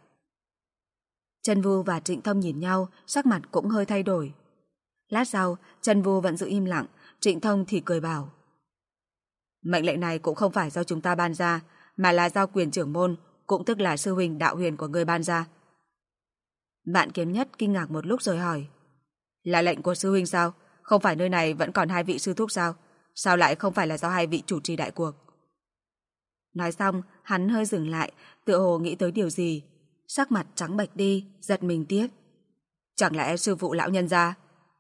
Speaker 1: Chân Vu và Trịnh Thông nhìn nhau, sắc mặt cũng hơi thay đổi. Lát sau, Chân Vu vẫn giữ im lặng, Trịnh Thông thì cười bảo: "Mệnh lệnh này cũng không phải do chúng ta ban ra, mà là do quyền trưởng môn, cũng tức là sư huynh Đạo Huyền của người ban ra." Vạn Kiếm Nhất kinh ngạc một lúc rồi hỏi: "Là lệnh của sư huynh sao? Không phải nơi này vẫn còn hai vị sư thúc sao? Sao lại không phải là do hai vị chủ trì đại cuộc?" Nói xong, hắn hơi dừng lại, tựa hồ nghĩ tới điều gì, sắc mặt trắng bệch đi, giật mình tiếp: "Chẳng lẽ sư phụ lão nhân gia?"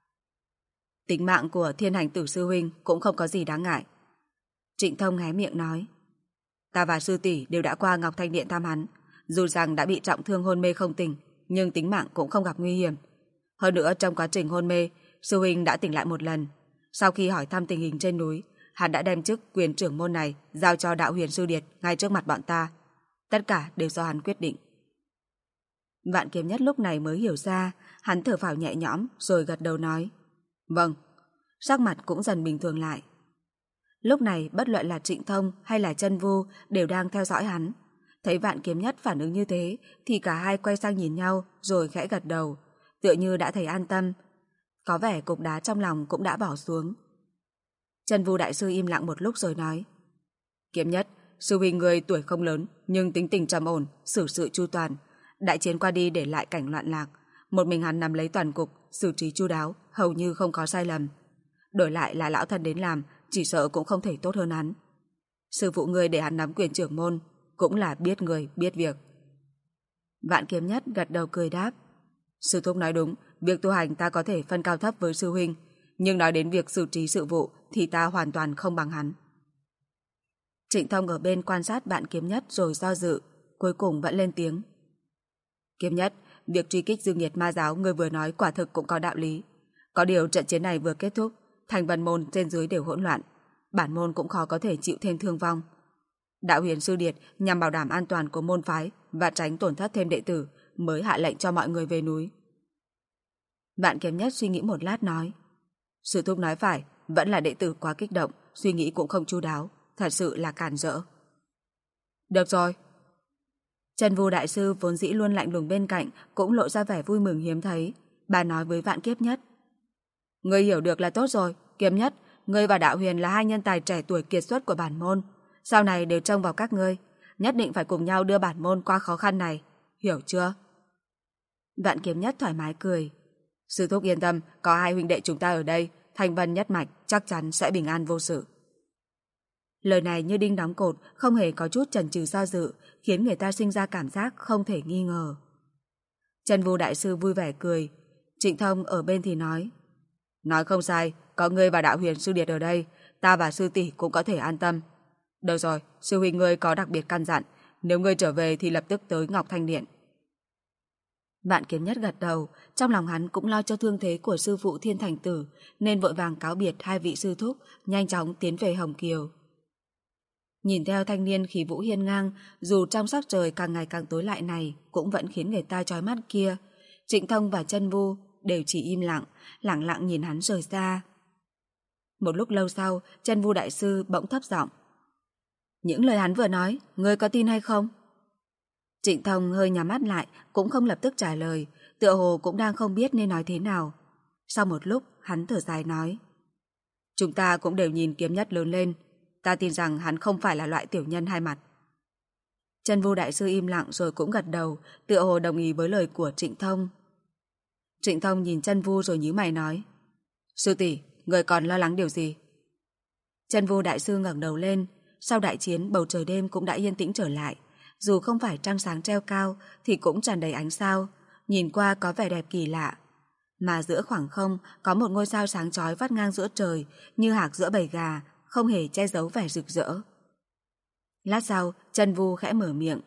Speaker 1: "Tính mạng của Thiên Hành Tử sư huynh cũng không có gì đáng ngại." Trịnh Thông hé miệng nói: "Ta và sư tỷ đều đã qua Ngọc Thanh Điện thăm hắn, dù rằng đã bị trọng thương hôn mê không tỉnh, nhưng tính mạng cũng không gặp nguy hiểm. Hơn nữa trong quá trình hôn mê, sư huynh đã tỉnh lại một lần. Sau khi hỏi thăm tình hình trên núi, hắn đã đem chức quyền trưởng môn này giao cho Đạo Huyền sư điệt ngay trước mặt bọn ta. Tất cả đều do hắn quyết định." Vạn Kiếm Nhất lúc này mới hiểu ra, hắn thở phào nhẹ nhõm rồi gật đầu nói: "Vâng." Sắc mặt cũng dần bình thường lại. Lúc này bất luận là Trịnh Thông hay là Chân Vu đều đang theo dõi hắn. Thấy Vạn Kiếm Nhất phản ứng như thế thì cả hai quay sang nhìn nhau rồi khẽ gật đầu, tựa như đã thấy an tâm. Có vẻ cục đá trong lòng cũng đã bỏ xuống. Chân Vu đại sư im lặng một lúc rồi nói: "Kiếm Nhất, sư huynh người tuổi không lớn nhưng tính tình trầm ổn, xử sự chu toàn. Đại chiến qua đi để lại cảnh loạn lạc, một mình hắn nắm lấy toàn cục, xử trí chu đáo, hầu như không có sai lầm. Đổi lại là lão thân đến làm, chỉ sợ cũng không thể tốt hơn hắn. Sư phụ người để hắn nắm quyền trưởng môn, cũng là biết người, biết việc." Vạn Kiếm Nhất gật đầu cười đáp: "Sư thúc nói đúng, việc tu hành ta có thể phân cao thấp với sư huynh, nhưng nói đến việc xử trí sự vụ thì ta hoàn toàn không bằng hắn." Trịnh Thông ở bên quan sát Vạn Kiếm Nhất rồi do dự, cuối cùng vẫn lên tiếng: "Kiếm Nhất, việc truy kích dương nhiệt ma giáo người vừa nói quả thực cũng có đạo lý. Có điều trận chiến này vừa kết thúc, Thanh Vân Môn trên dưới đều hỗn loạn, bản môn cũng khó có thể chịu thêm thương vong.
Speaker 2: Đạo Huyền Sư Điệt nhằm bảo đảm an toàn của môn phái và tránh tổn thất thêm đệ tử mới hạ lệnh cho mọi người về núi. Vạn Kiếm Nhất suy nghĩ một lát nói, sư thúc nói phải, vẫn là đệ tử quá kích động, suy nghĩ cũng không chu đáo, thật sự là cản rỡ. Được rồi. Trần Vu đại sư vốn dĩ luôn lạnh lùng bên cạnh cũng lộ ra vẻ vui mừng hiếm thấy. Bà nói với Vạn Kiếp Nhất, ngươi hiểu được là tốt rồi. Kiếm Nhất, ngươi và Đạo Huyền là hai nhân tài trẻ tuổi kiệt xuất của bản môn, sau này đều trông vào các ngươi, nhất định phải cùng nhau đưa bản môn qua khó khăn này, hiểu chưa? Vạn Kiếm Nhất thoải mái cười, sư thúc yên tâm, có hai huynh đệ chúng ta ở đây, Thanh Vân nhất mạch chắc chắn sẽ bình an vô sự. Lời này như đinh đóng cột, không hề có chút chần chừ do dự, khiến người ta sinh ra cảm giác không thể nghi ngờ. Trần Vu đại sư vui vẻ cười. Trịnh Thông ở bên thì nói không sai, có ngươi và Đạo Huyền Sư Điệt ở đây, ta và sư tỷ cũng có thể an tâm. Được rồi, sư huynh ngươi có đặc biệt căn dặn, nếu ngươi trở về thì lập tức tới Ngọc Thanh Điện. Vạn Kiếm Nhất gật đầu, trong lòng hắn cũng lo cho thương thế của sư phụ Thiên Thành Tử, nên vội vàng cáo biệt hai vị sư thúc, nhanh chóng tiến về Hồng Kiều. Nhìn theo thanh niên khí vũ hiên ngang, dù trong sắc trời càng ngày càng tối lại này, cũng vẫn khiến người ta chói mắt kia. Trịnh Thông và Trân Vu đều chỉ im lặng, lẳng lặng nhìn hắn rời xa. Một lúc lâu sau, Trân Vu đại sư bỗng thấp giọng, những lời hắn vừa nói, ngươi có tin hay không? Trịnh Thông hơi nhắm mắt lại, cũng không lập tức trả lời, tựa hồ cũng đang không biết nên nói thế nào. Sau một lúc, hắn thở dài nói, chúng ta cũng đều nhìn Kiếm Nhất lớn lên, ta tin rằng hắn không phải là loại tiểu nhân hai mặt. Trân Vu đại sư im lặng rồi cũng gật đầu, tựa hồ đồng ý với lời của Trịnh Thông. Trịnh Thông nhìn Trân Vu rồi nhíu mày nói, sư tỷ, người còn lo lắng điều gì? Trân Vu đại sư ngẩng đầu lên, sau đại chiến bầu trời đêm cũng đã yên tĩnh trở lại, dù không phải trăng sáng treo cao thì cũng tràn đầy ánh sao, nhìn qua có vẻ đẹp kỳ lạ. Mà giữa khoảng không có một ngôi sao sáng chói vắt ngang giữa trời, như hạc giữa bầy gà, không hề che giấu vẻ rực rỡ. Lát sau, Trân Vu khẽ mở miệng,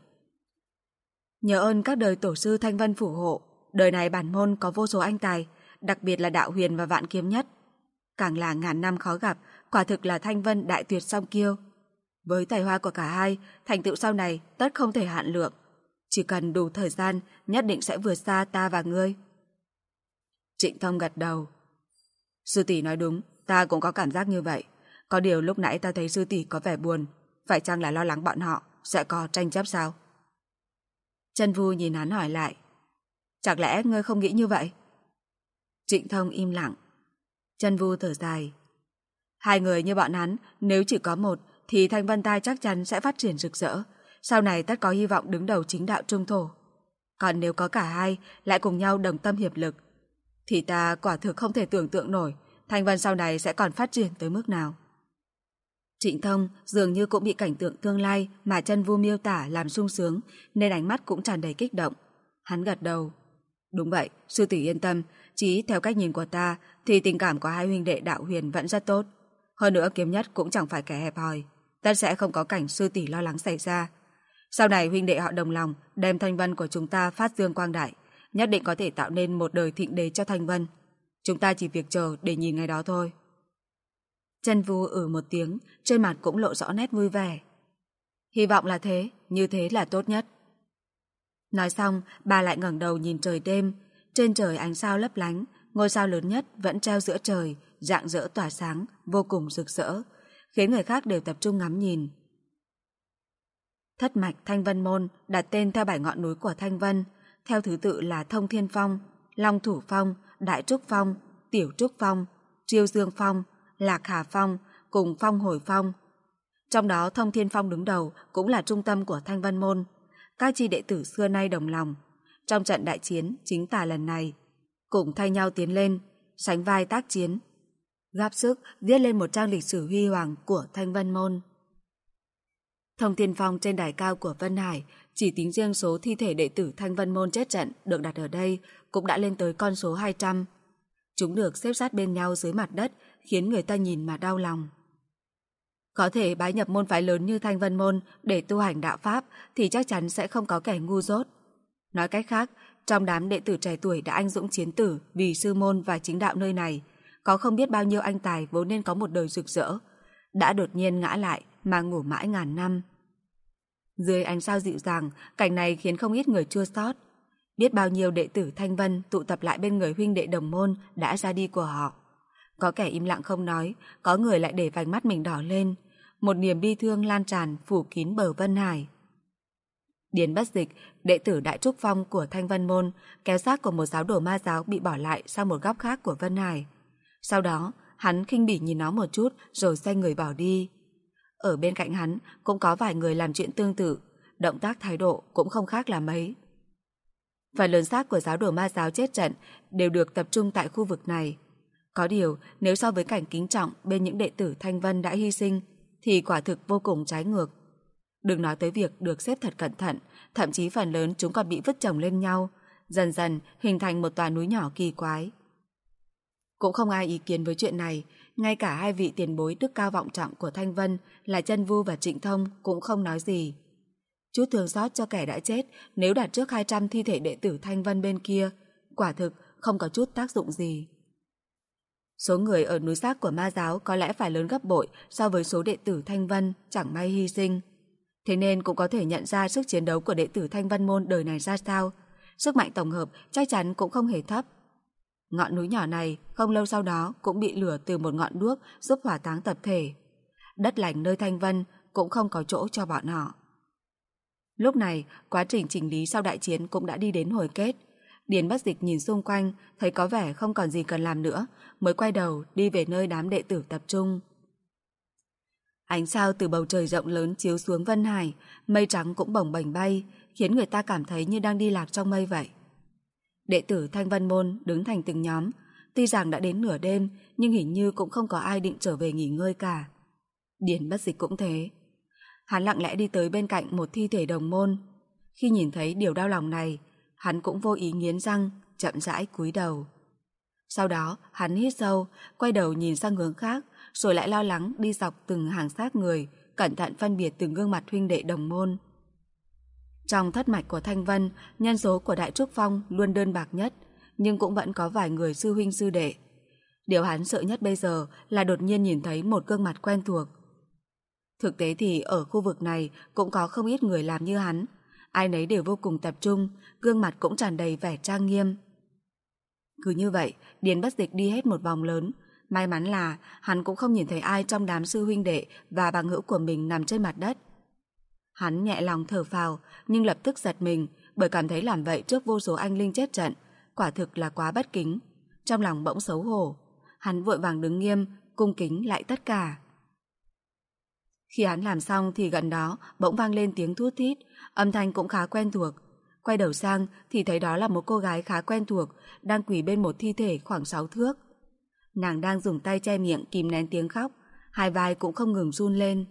Speaker 2: nhờ ơn các đời tổ sư Thanh Vân phù hộ, đời này bản môn có vô số anh tài, đặc biệt là Đạo Huyền và Vạn Kiếm Nhất. Càng là ngàn năm khó gặp, quả thực là Thanh Vân đại tuyệt song kiêu. Với tài hoa của cả hai, thành tựu sau này tất không thể hạn lượng. Chỉ cần đủ thời gian, nhất định sẽ vượt xa ta và ngươi. Trịnh Thông gật đầu. Sư tỷ nói đúng, ta cũng có cảm giác như vậy. Có điều lúc nãy ta thấy sư tỷ có vẻ buồn, phải chăng là lo lắng bọn họ sẽ có tranh chấp sao? Trân Vu nhìn hắn hỏi lại, chẳng lẽ ngươi không nghĩ như vậy? Trịnh Thông im lặng. Trân Vu thở dài, hai người như bọn hắn, nếu chỉ có một thì Thanh Vân ta chắc chắn sẽ phát triển rực rỡ, sau này tất có hy vọng đứng đầu chính đạo trung thổ. Còn nếu có cả hai lại cùng nhau đồng tâm hiệp lực, thì ta quả thực không thể tưởng tượng nổi Thanh Vân sau này sẽ còn phát triển tới mức nào. Trịnh Thông dường như cũng bị cảnh tượng tương lai mà Trân Vu miêu tả làm sung sướng, nên ánh mắt cũng tràn đầy kích động. Hắn gật đầu. Đúng vậy, sư tỷ yên tâm, chỉ theo cách nhìn của ta thì tình cảm của hai huynh đệ Đạo Huyền vẫn rất tốt. Hơn nữa Kiếm Nhất cũng chẳng phải kẻ hẹp hòi, tất sẽ không có cảnh sư tỷ lo lắng xảy ra. Sau này huynh đệ họ đồng lòng đem Thanh Vân của chúng ta phát dương quang đại, nhất định có thể tạo nên một đời thịnh đế cho Thanh Vân. Chúng ta chỉ việc chờ để nhìn ngày đó thôi. Trân Vu một tiếng, trên mặt cũng lộ rõ nét vui vẻ. Hy vọng là thế, như thế là tốt nhất. Nói xong, bà lại ngẩng đầu nhìn trời đêm. Trên trời ánh sao lấp lánh, ngôi sao lớn nhất vẫn treo giữa trời, rạng rỡ tỏa sáng, vô cùng rực rỡ, khiến người khác đều tập trung ngắm nhìn. Thất mạch Thanh Vân Môn đặt tên theo 7 ngọn núi của Thanh Vân, theo thứ tự là Thông Thiên Phong, Long Thủ Phong, Đại Trúc Phong, Tiểu Trúc Phong, Chiêu Dương Phong, Lạc Hà Phong cùng Phong Hồi Phong. Trong đó Thông Thiên Phong đứng đầu, cũng là trung tâm của Thanh Vân Môn. Các chi đệ tử xưa nay đồng lòng. Trong trận đại chiến chính tà lần này, cùng thay nhau tiến lên, sánh vai tác chiến, góp sức viết lên một trang lịch sử huy hoàng của Thanh Vân Môn. Thông Thiên Phong trên đài cao của Vân Hải, chỉ tính riêng số thi thể đệ tử Thanh Vân Môn chết trận được đặt ở đây cũng đã lên tới con số 200. Chúng được xếp sát bên nhau dưới mặt đất, khiến người ta nhìn mà đau lòng. Có thể bái nhập môn phái lớn như Thanh Vân Môn để tu hành đạo Pháp thì chắc chắn sẽ không có kẻ ngu dốt. Nói cách khác, trong đám đệ tử trẻ tuổi đã anh dũng chiến tử vì sư môn và chính đạo nơi này, có không biết bao nhiêu anh tài vốn nên có một đời rực rỡ, đã đột nhiên ngã lại mà ngủ mãi ngàn năm. Dưới ánh sao dịu dàng, cảnh này khiến không ít người chua xót. Biết bao nhiêu đệ tử Thanh Vân tụ tập lại bên người huynh đệ đồng môn đã ra đi của họ. Có kẻ im lặng không nói, có người lại để vành mắt mình đỏ lên. Một niềm bi thương lan tràn phủ kín bờ Vân Hải. Điền Bất Dịch, đệ tử Đại Trúc Phong của Thanh Vân Môn, kéo xác của một giáo đồ ma giáo bị bỏ lại sang một góc khác của Vân Hải. Sau đó, hắn khinh bỉ nhìn nó một chút rồi xoay người bỏ đi. Ở bên cạnh hắn cũng có vài người làm chuyện tương tự, động tác thái độ cũng không khác là mấy. Phần lớn xác của giáo đồ ma giáo chết trận đều được tập trung tại khu vực này. Có điều, nếu so với cảnh kính trọng bên những đệ tử Thanh Vân đã hy sinh, thì quả thực vô cùng trái ngược. Đừng nói tới việc được xếp thật cẩn thận, thậm chí phần lớn chúng còn bị vứt chồng lên nhau, dần dần hình thành một tòa núi nhỏ kỳ quái. Cũng không ai ý kiến với chuyện này, ngay cả hai vị tiền bối đức cao vọng trọng của Thanh Vân là Chân Vu và Trịnh Thông cũng không nói gì. Chút thương xót cho kẻ đã chết nếu đặt trước 200 thi thể đệ tử Thanh Vân bên kia, quả thực không có chút tác dụng gì. Số người ở núi xác của ma giáo có lẽ phải lớn gấp bội so với số đệ tử Thanh Vân chẳng may hy sinh. Thế nên cũng có thể nhận ra sức chiến đấu của đệ tử Thanh Vân Môn đời này ra sao. Sức mạnh tổng hợp chắc chắn cũng không hề thấp. Ngọn núi nhỏ này không lâu sau đó cũng bị lửa từ một ngọn đuốc giúp hỏa táng tập thể. Đất lành nơi Thanh Vân cũng không có chỗ cho bọn họ. Lúc này, quá trình chỉnh lý sau đại chiến cũng đã đi đến hồi kết. Điền Bất Dịch nhìn xung quanh, thấy có vẻ không còn gì cần làm nữa, mới quay đầu đi về nơi đám đệ tử tập trung. Ánh sao từ bầu trời rộng lớn chiếu xuống Vân Hải, mây trắng cũng bồng bềnh bay, khiến người ta cảm thấy như đang đi lạc trong mây vậy. Đệ tử Thanh Vân Môn đứng thành từng nhóm, tuy rằng đã đến nửa đêm, nhưng hình như cũng không có ai định trở về nghỉ ngơi cả. Điền Bất Dịch cũng thế. Hắn lặng lẽ đi tới bên cạnh một thi thể đồng môn. Khi nhìn thấy điều đau lòng này, hắn cũng vô ý nghiến răng, chậm rãi cúi đầu. Sau đó, hắn hít sâu, quay đầu nhìn sang hướng khác, rồi lại lo lắng đi dọc từng hàng xác người, cẩn thận phân biệt từng gương mặt huynh đệ đồng môn. Trong thất mạch của Thanh Vân, nhân số của Đại Trúc Phong luôn đơn bạc nhất, nhưng cũng vẫn có vài người sư huynh sư đệ. Điều hắn sợ nhất bây giờ là đột nhiên nhìn thấy một gương mặt quen thuộc. Thực tế thì ở khu vực này cũng có không ít người làm như hắn, ai nấy đều vô cùng tập trung, gương mặt cũng tràn đầy vẻ trang nghiêm. Cứ như vậy, Điền Bất Dịch đi hết một vòng lớn, may mắn là hắn cũng không nhìn thấy ai trong đám sư huynh đệ và bằng hữu của mình nằm trên mặt đất. Hắn nhẹ lòng thở phào, nhưng lập tức giật mình bởi cảm thấy làm vậy trước vô số anh linh chết trận, quả thực là quá bất kính. Trong lòng bỗng xấu hổ, hắn vội vàng đứng nghiêm, cung kính lại tất cả. Khi hắn làm xong thì gần đó bỗng vang lên tiếng thút thít, âm thanh cũng khá quen thuộc. Quay đầu sang thì thấy đó là một cô gái khá quen thuộc, đang quỳ bên một thi thể khoảng 6 thước. Nàng đang dùng tay che miệng kìm nén tiếng khóc, hai vai cũng không ngừng run lên.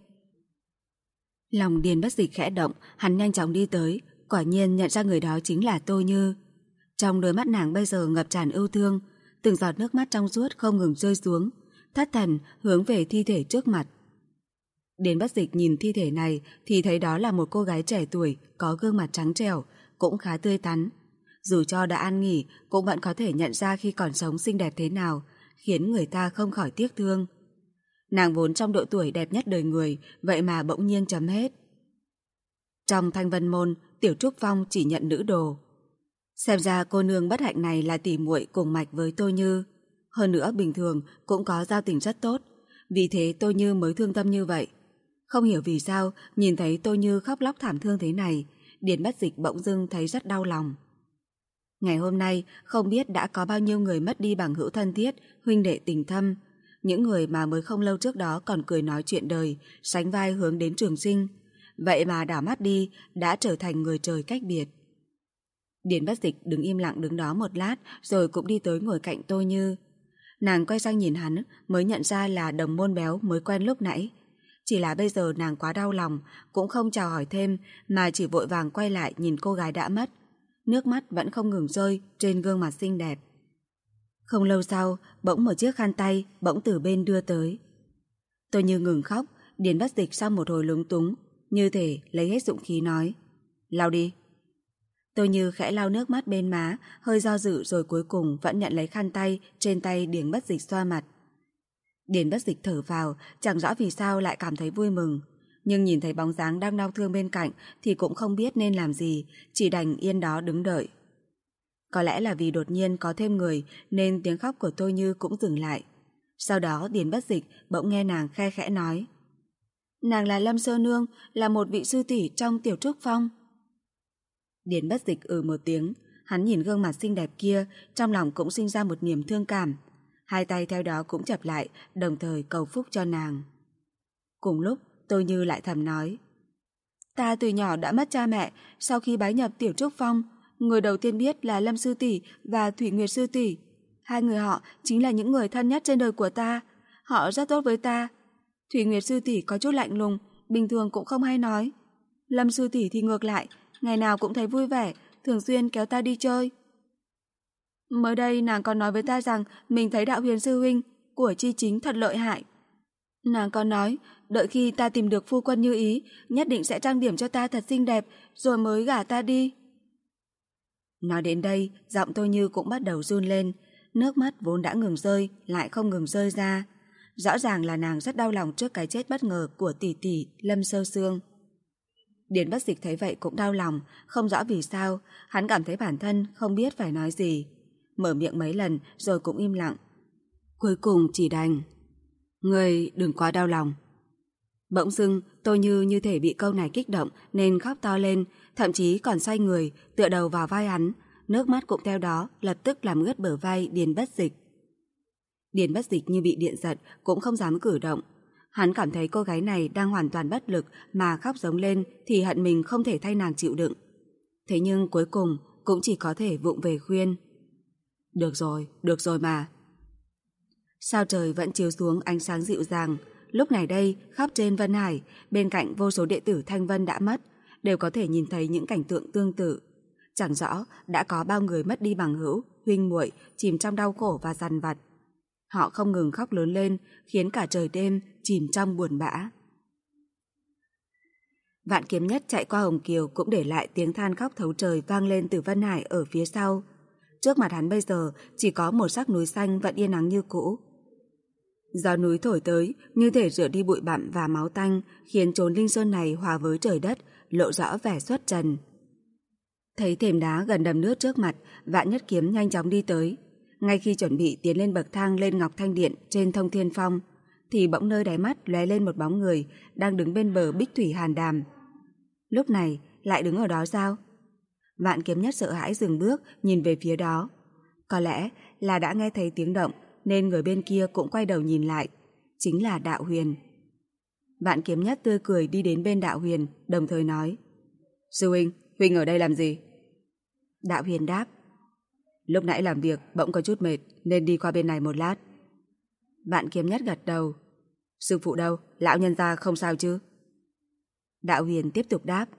Speaker 2: Lòng Điền Bất Dịch khẽ động, hắn nhanh chóng đi tới, quả nhiên nhận ra người đó chính là Tô Như. Trong đôi mắt nàng bây giờ ngập tràn ưu thương, từng giọt nước mắt trong suốt không ngừng rơi xuống, thất thần hướng về thi thể trước mặt. Điền Bất Dịch nhìn thi thể này thì thấy đó là một cô gái trẻ tuổi, có gương mặt trắng trẻo, cũng khá tươi tắn. Dù cho đã an nghỉ, cũng vẫn có thể nhận ra khi còn sống xinh đẹp thế nào, khiến người ta không khỏi tiếc thương. Nàng vốn trong độ tuổi đẹp nhất đời người, vậy mà bỗng nhiên chấm hết. Trong Thanh Vân Môn, Tiểu Trúc Phong chỉ nhận nữ đồ. Xem ra cô nương bất hạnh này là tỉ muội cùng mạch với Tô Như. Hơn nữa bình thường cũng có giao tình rất tốt, vì thế Tô Như mới thương tâm như vậy. Không hiểu vì sao, nhìn thấy Tô Như khóc lóc thảm thương thế này, Điền Bất Dịch bỗng dưng thấy rất đau lòng. Ngày hôm nay, không biết đã có bao nhiêu người mất đi bằng hữu thân thiết, huynh đệ tình thâm. Những người mà mới không lâu trước đó còn cười nói chuyện đời, sánh vai hướng đến trường sinh. Vậy mà đảo mắt đi, đã trở thành người trời cách biệt. Điền Bất Dịch đứng im lặng đứng đó một lát, rồi cũng đi tới ngồi cạnh Tô Như. Nàng quay sang nhìn hắn, mới nhận ra là đồng môn béo mới quen lúc nãy. Chỉ là bây giờ nàng quá đau lòng, cũng không chào hỏi thêm, mà chỉ vội vàng quay lại nhìn cô gái đã mất. Nước mắt vẫn không ngừng rơi trên gương mặt xinh đẹp. Không lâu sau, bỗng một chiếc khăn tay bỗng từ bên đưa tới. Tô Như ngừng khóc, Điền Bất Dịch sau một hồi lúng túng, như thể lấy hết dũng khí nói: "Lau đi." Tô Như khẽ lau nước mắt bên má, hơi do dự rồi cuối cùng vẫn nhận lấy khăn tay trên tay Điền Bất Dịch xoa mặt. Điền Bất Dịch thở vào, chẳng rõ vì sao lại cảm thấy vui mừng. Nhưng nhìn thấy bóng dáng đang đau thương bên cạnh thì cũng không biết nên làm gì, chỉ đành yên đó đứng đợi. Có lẽ là vì đột nhiên có thêm người nên tiếng khóc của Tôi Như cũng dừng lại. Sau đó Điền Bất Dịch bỗng nghe nàng khe khẽ nói: "Nàng là Lâm Sơ Nương, là một vị sư tỷ trong Tiểu Trúc Phong." Điền Bất Dịch một tiếng, hắn nhìn gương mặt xinh đẹp kia, trong lòng cũng sinh ra một niềm thương cảm. Hai tay theo đó cũng chập lại, đồng thời cầu phúc cho nàng. Cùng lúc, Tôi Như lại thầm nói: "Ta từ nhỏ đã mất cha mẹ, sau khi bái nhập Tiểu Trúc Phong, người đầu tiên biết là Lâm sư tỷ và Thủy Nguyệt sư tỷ. Hai người họ chính là những người thân nhất trên đời của ta, họ rất tốt với ta. Thủy Nguyệt sư tỷ có chút lạnh lùng, bình thường cũng không hay nói. Lâm sư tỷ thì ngược lại, ngày nào cũng thấy vui vẻ, thường xuyên kéo ta đi chơi. Mới đây nàng còn nói với ta rằng mình thấy Đạo Huyền sư huynh của Chi Chính thật lợi hại. Nàng còn nói, đợi khi ta tìm được phu quân như ý, nhất định sẽ trang điểm cho ta thật xinh đẹp, rồi mới gả ta đi." Nói đến đây, giọng Tôi Như cũng bắt đầu run lên, nước mắt vốn đã ngừng rơi lại không ngừng rơi ra. Rõ ràng là nàng rất đau lòng trước cái chết bất ngờ của tỷ tỷ Lâm Sơ Sương. Điền Bất Dịch thấy vậy cũng đau lòng, không rõ vì sao, hắn cảm thấy bản thân không biết phải nói gì. Mở miệng mấy lần rồi cũng im lặng. Cuối cùng chỉ đành: "Ngươi đừng quá đau lòng." Bỗng dưng Tôi như thể bị câu này kích động nên khóc to lên, thậm chí còn xoay người tựa đầu vào vai hắn, nước mắt cũng theo đó lập tức làm ướt bờ vai Điền Bất Dịch. Điền Bất Dịch như bị điện giật cũng không dám cử động. Hắn cảm thấy cô gái này đang hoàn toàn bất lực mà khóc giống lên thì hận mình không thể thay nàng chịu đựng. Thế nhưng cuối cùng cũng chỉ có thể vụng về khuyên: được rồi mà." Sao trời vẫn chiếu xuống ánh sáng dịu dàng. Lúc này đây, khắp trên Vân Hải, bên cạnh vô số đệ tử Thanh Vân đã mất, đều có thể nhìn thấy những cảnh tượng tương tự. Chẳng rõ đã có bao người mất đi bằng hữu, huynh muội, chìm trong đau khổ và dằn vặt. Họ không ngừng khóc lớn lên, khiến cả trời đêm chìm trong buồn bã. Vạn Kiếm Nhất chạy qua Hồng Kiều cũng để lại tiếng than khóc thấu trời vang lên từ Vân Hải ở phía sau. Trước mặt hắn bây giờ chỉ có một sắc núi xanh vẫn yên ắng như cũ. Gió núi thổi tới như thể rửa đi bụi bặm và máu tanh, khiến chốn linh sơn này hòa với trời đất, lộ rõ vẻ xuất trần. Thấy thềm đá gần đầm nước trước mặt, Vạn Nhất Kiếm nhanh chóng đi tới. Ngay khi chuẩn bị tiến lên bậc thang lên Ngọc Thanh Điện trên Thông Thiên Phong, thì bỗng nơi đáy mắt lóe lên một bóng người đang đứng bên bờ Bích Thủy Hàn Đàm. Lúc này lại đứng ở đó sao? Vạn Kiếm Nhất sợ hãi dừng bước nhìn về phía đó. Có lẽ là đã nghe thấy tiếng động nên người bên kia cũng quay đầu nhìn lại. Chính là Đạo Huyền. Vạn Kiếm Nhất tươi cười đi đến bên Đạo Huyền, đồng thời nói: "Sư huynh, huynh ở đây làm gì?" Đạo Huyền đáp: "Lúc nãy làm việc bỗng có chút mệt nên đi qua bên này một lát." Vạn Kiếm Nhất gật đầu: "Sư phụ đâu? Lão nhân gia không sao chứ?" Đạo Huyền tiếp tục đáp: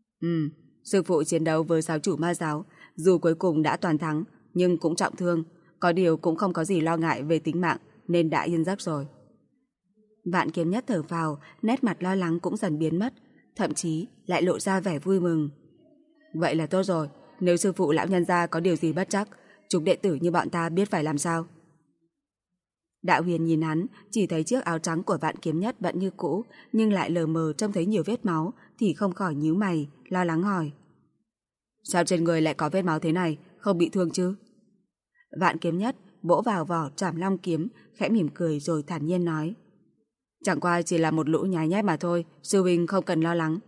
Speaker 2: Sư phụ chiến đấu với giáo chủ ma giáo, dù cuối cùng đã toàn thắng nhưng cũng trọng thương, có điều cũng không có gì lo ngại về tính mạng nên đã yên giấc rồi." Vạn Kiếm Nhất thở phào, nét mặt lo lắng cũng dần biến mất, thậm chí lại lộ ra vẻ vui mừng. "Vậy là tốt rồi, nếu sư phụ lão nhân gia có điều gì bất trắc, chúng đệ tử như bọn ta biết phải làm sao?" Đạo Huyền nhìn hắn, chỉ thấy chiếc áo trắng của Vạn Kiếm Nhất vẫn như cũ, nhưng lại lờ mờ trông thấy nhiều vết máu, thì không khỏi nhíu mày, lo lắng hỏi: "Sao trên người lại có vết máu thế này, không bị thương chứ?" Vạn Kiếm Nhất vỗ vào vỏ Trảm Long kiếm, khẽ mỉm cười rồi thản nhiên nói: "Chẳng qua chỉ là một lũ nhái nhép mà thôi, sư huynh không cần lo lắng."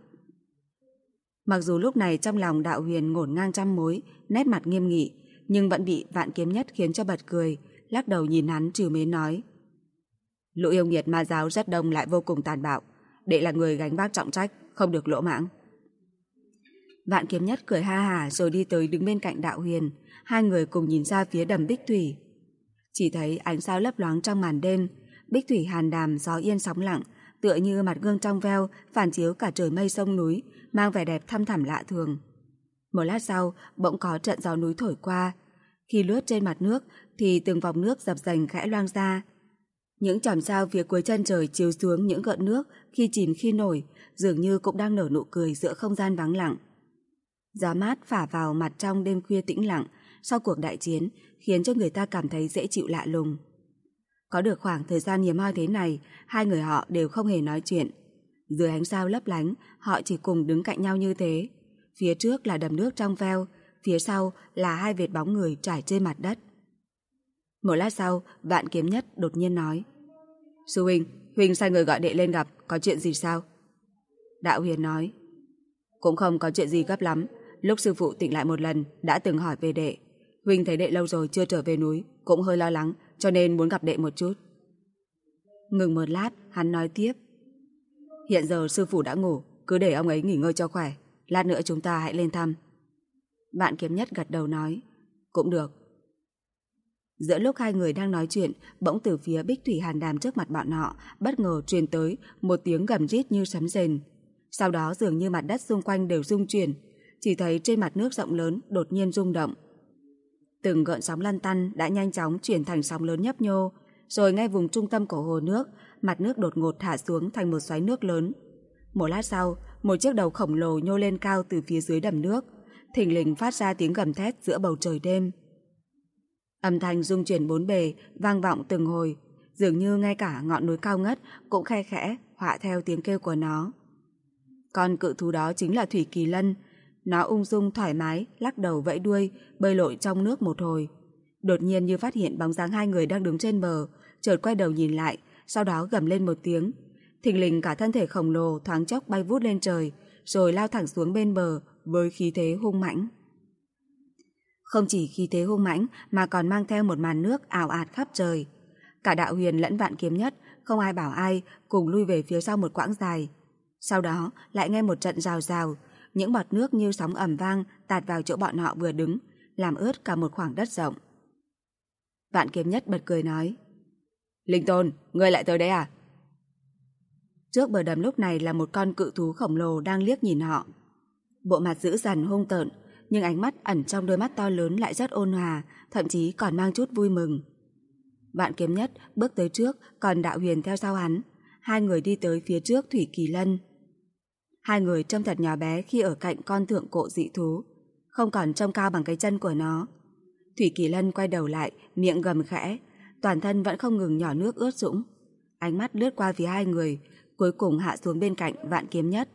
Speaker 2: Mặc dù lúc này trong lòng Đạo Huyền ngổn ngang trăm mối, nét mặt nghiêm nghị, nhưng vẫn bị Vạn Kiếm Nhất khiến cho bật cười, lắc đầu nhìn hắn trìu mến nói: "Lũ yêu nghiệt ma giáo rất đông lại vô cùng tàn bạo, đệ là người gánh vác trọng trách, không được lỗ mãng." Vạn Kiếm Nhất cười ha hả rồi đi tới đứng bên cạnh Đạo Huyền, hai người cùng nhìn ra phía đầm Bích Thủy. Chỉ thấy ánh sao lấp loáng trong màn đêm, Bích Thủy Hàn Đàm gió yên sóng lặng, tựa như mặt gương trong veo phản chiếu cả trời mây sông núi, mang vẻ đẹp thăm thẳm lạ thường. Một lát sau, bỗng có trận gió núi thổi qua. Khi lướt trên mặt nước thì từng vòng nước dập dềnh khẽ loang ra. Những chòm sao phía cuối chân trời chiếu xuống những gợn nước khi chìm khi nổi, dường như cũng đang nở nụ cười giữa không gian vắng lặng. Gió mát phả vào mặt trong đêm khuya tĩnh lặng sau cuộc đại chiến, khiến cho người ta cảm thấy dễ chịu lạ lùng. Có được khoảng thời gian hiếm hoi thế này, hai người họ đều không hề nói chuyện. Dưới ánh sao lấp lánh, họ chỉ cùng đứng cạnh nhau như thế. Phía trước là đầm nước trong veo, phía sau là hai vệt bóng người trải trên mặt đất. Một lát sau, Vạn Kiếm Nhất đột nhiên nói: Sư huynh, huynh sai người gọi đệ lên gặp, có chuyện gì sao? Đạo Huyền nói: Cũng không có chuyện gì gấp lắm. Lúc sư phụ tỉnh lại một lần đã từng hỏi về đệ. Huynh thấy đệ lâu rồi chưa trở về núi, cũng hơi lo lắng, cho nên muốn gặp đệ một chút. Ngừng một lát, hắn nói tiếp: Hiện giờ sư phụ đã ngủ, cứ để ông ấy nghỉ ngơi cho khỏe. Lát nữa chúng ta hãy lên thăm. Vạn Kiếm Nhất gật đầu nói: Cũng được. Giữa lúc hai người đang nói chuyện, bỗng từ phía Bích Thủy Hàn Đàm trước mặt bọn họ bất ngờ truyền tới một tiếng gầm rít như sấm rền. Sau đó dường như mặt đất xung quanh đều rung chuyển, chỉ thấy trên mặt nước rộng lớn đột nhiên rung động. Từng gợn sóng lăn tăn đã nhanh chóng chuyển thành sóng lớn nhấp nhô, rồi ngay vùng trung tâm của hồ nước, mặt nước đột ngột thả xuống thành một xoáy nước lớn. Một lát sau, một chiếc đầu khổng lồ nhô lên cao từ phía dưới đầm nước, thình lình phát ra tiếng gầm thét giữa bầu trời đêm. Âm thanh rung chuyển bốn bề, vang vọng từng hồi, dường như ngay cả ngọn núi cao ngất cũng khe khẽ họa theo tiếng kêu của nó. Con cự thú đó chính là Thủy Kỳ Lân. Nó ung dung thoải mái, lắc đầu vẫy đuôi, bơi lội trong nước một hồi. Đột nhiên như phát hiện bóng dáng hai người đang đứng trên bờ, chợt quay đầu nhìn lại, sau đó gầm lên một tiếng. Thình lình cả thân thể khổng lồ thoáng chốc bay vút lên trời, rồi lao thẳng xuống bên bờ với khí thế hung mãnh. Không chỉ khí thế hung mãnh mà còn mang theo một màn nước ào ạt khắp trời. Cả Đạo Huyền lẫn Vạn Kiếm Nhất không ai bảo ai cùng lui về phía sau một quãng dài. Sau đó lại nghe một trận rào rào, những bọt nước như sóng ầm vang tạt vào chỗ bọn họ vừa đứng, làm ướt cả một khoảng đất rộng. Vạn Kiếm Nhất bật cười nói: Linh Tôn, ngươi lại tới đấy à? Trước bờ đầm lúc này là một con cự thú khổng lồ đang liếc nhìn họ. Bộ mặt dữ dằn hung tợn, nhưng ánh mắt ẩn trong đôi mắt to lớn lại rất ôn hòa, thậm chí còn mang chút vui mừng. Vạn Kiếm Nhất bước tới trước, còn Đạo Huyền theo sau hắn. Hai người đi tới phía trước Thủy Kỳ Lân. Hai người trông thật nhỏ bé khi ở cạnh con thượng cổ dị thú, không còn trông cao bằng cái chân của nó. Thủy Kỳ Lân quay đầu lại, miệng gầm khẽ, toàn thân vẫn không ngừng nhỏ nước ướt sũng. Ánh mắt lướt qua phía hai người, cuối cùng hạ xuống bên cạnh Vạn Kiếm Nhất.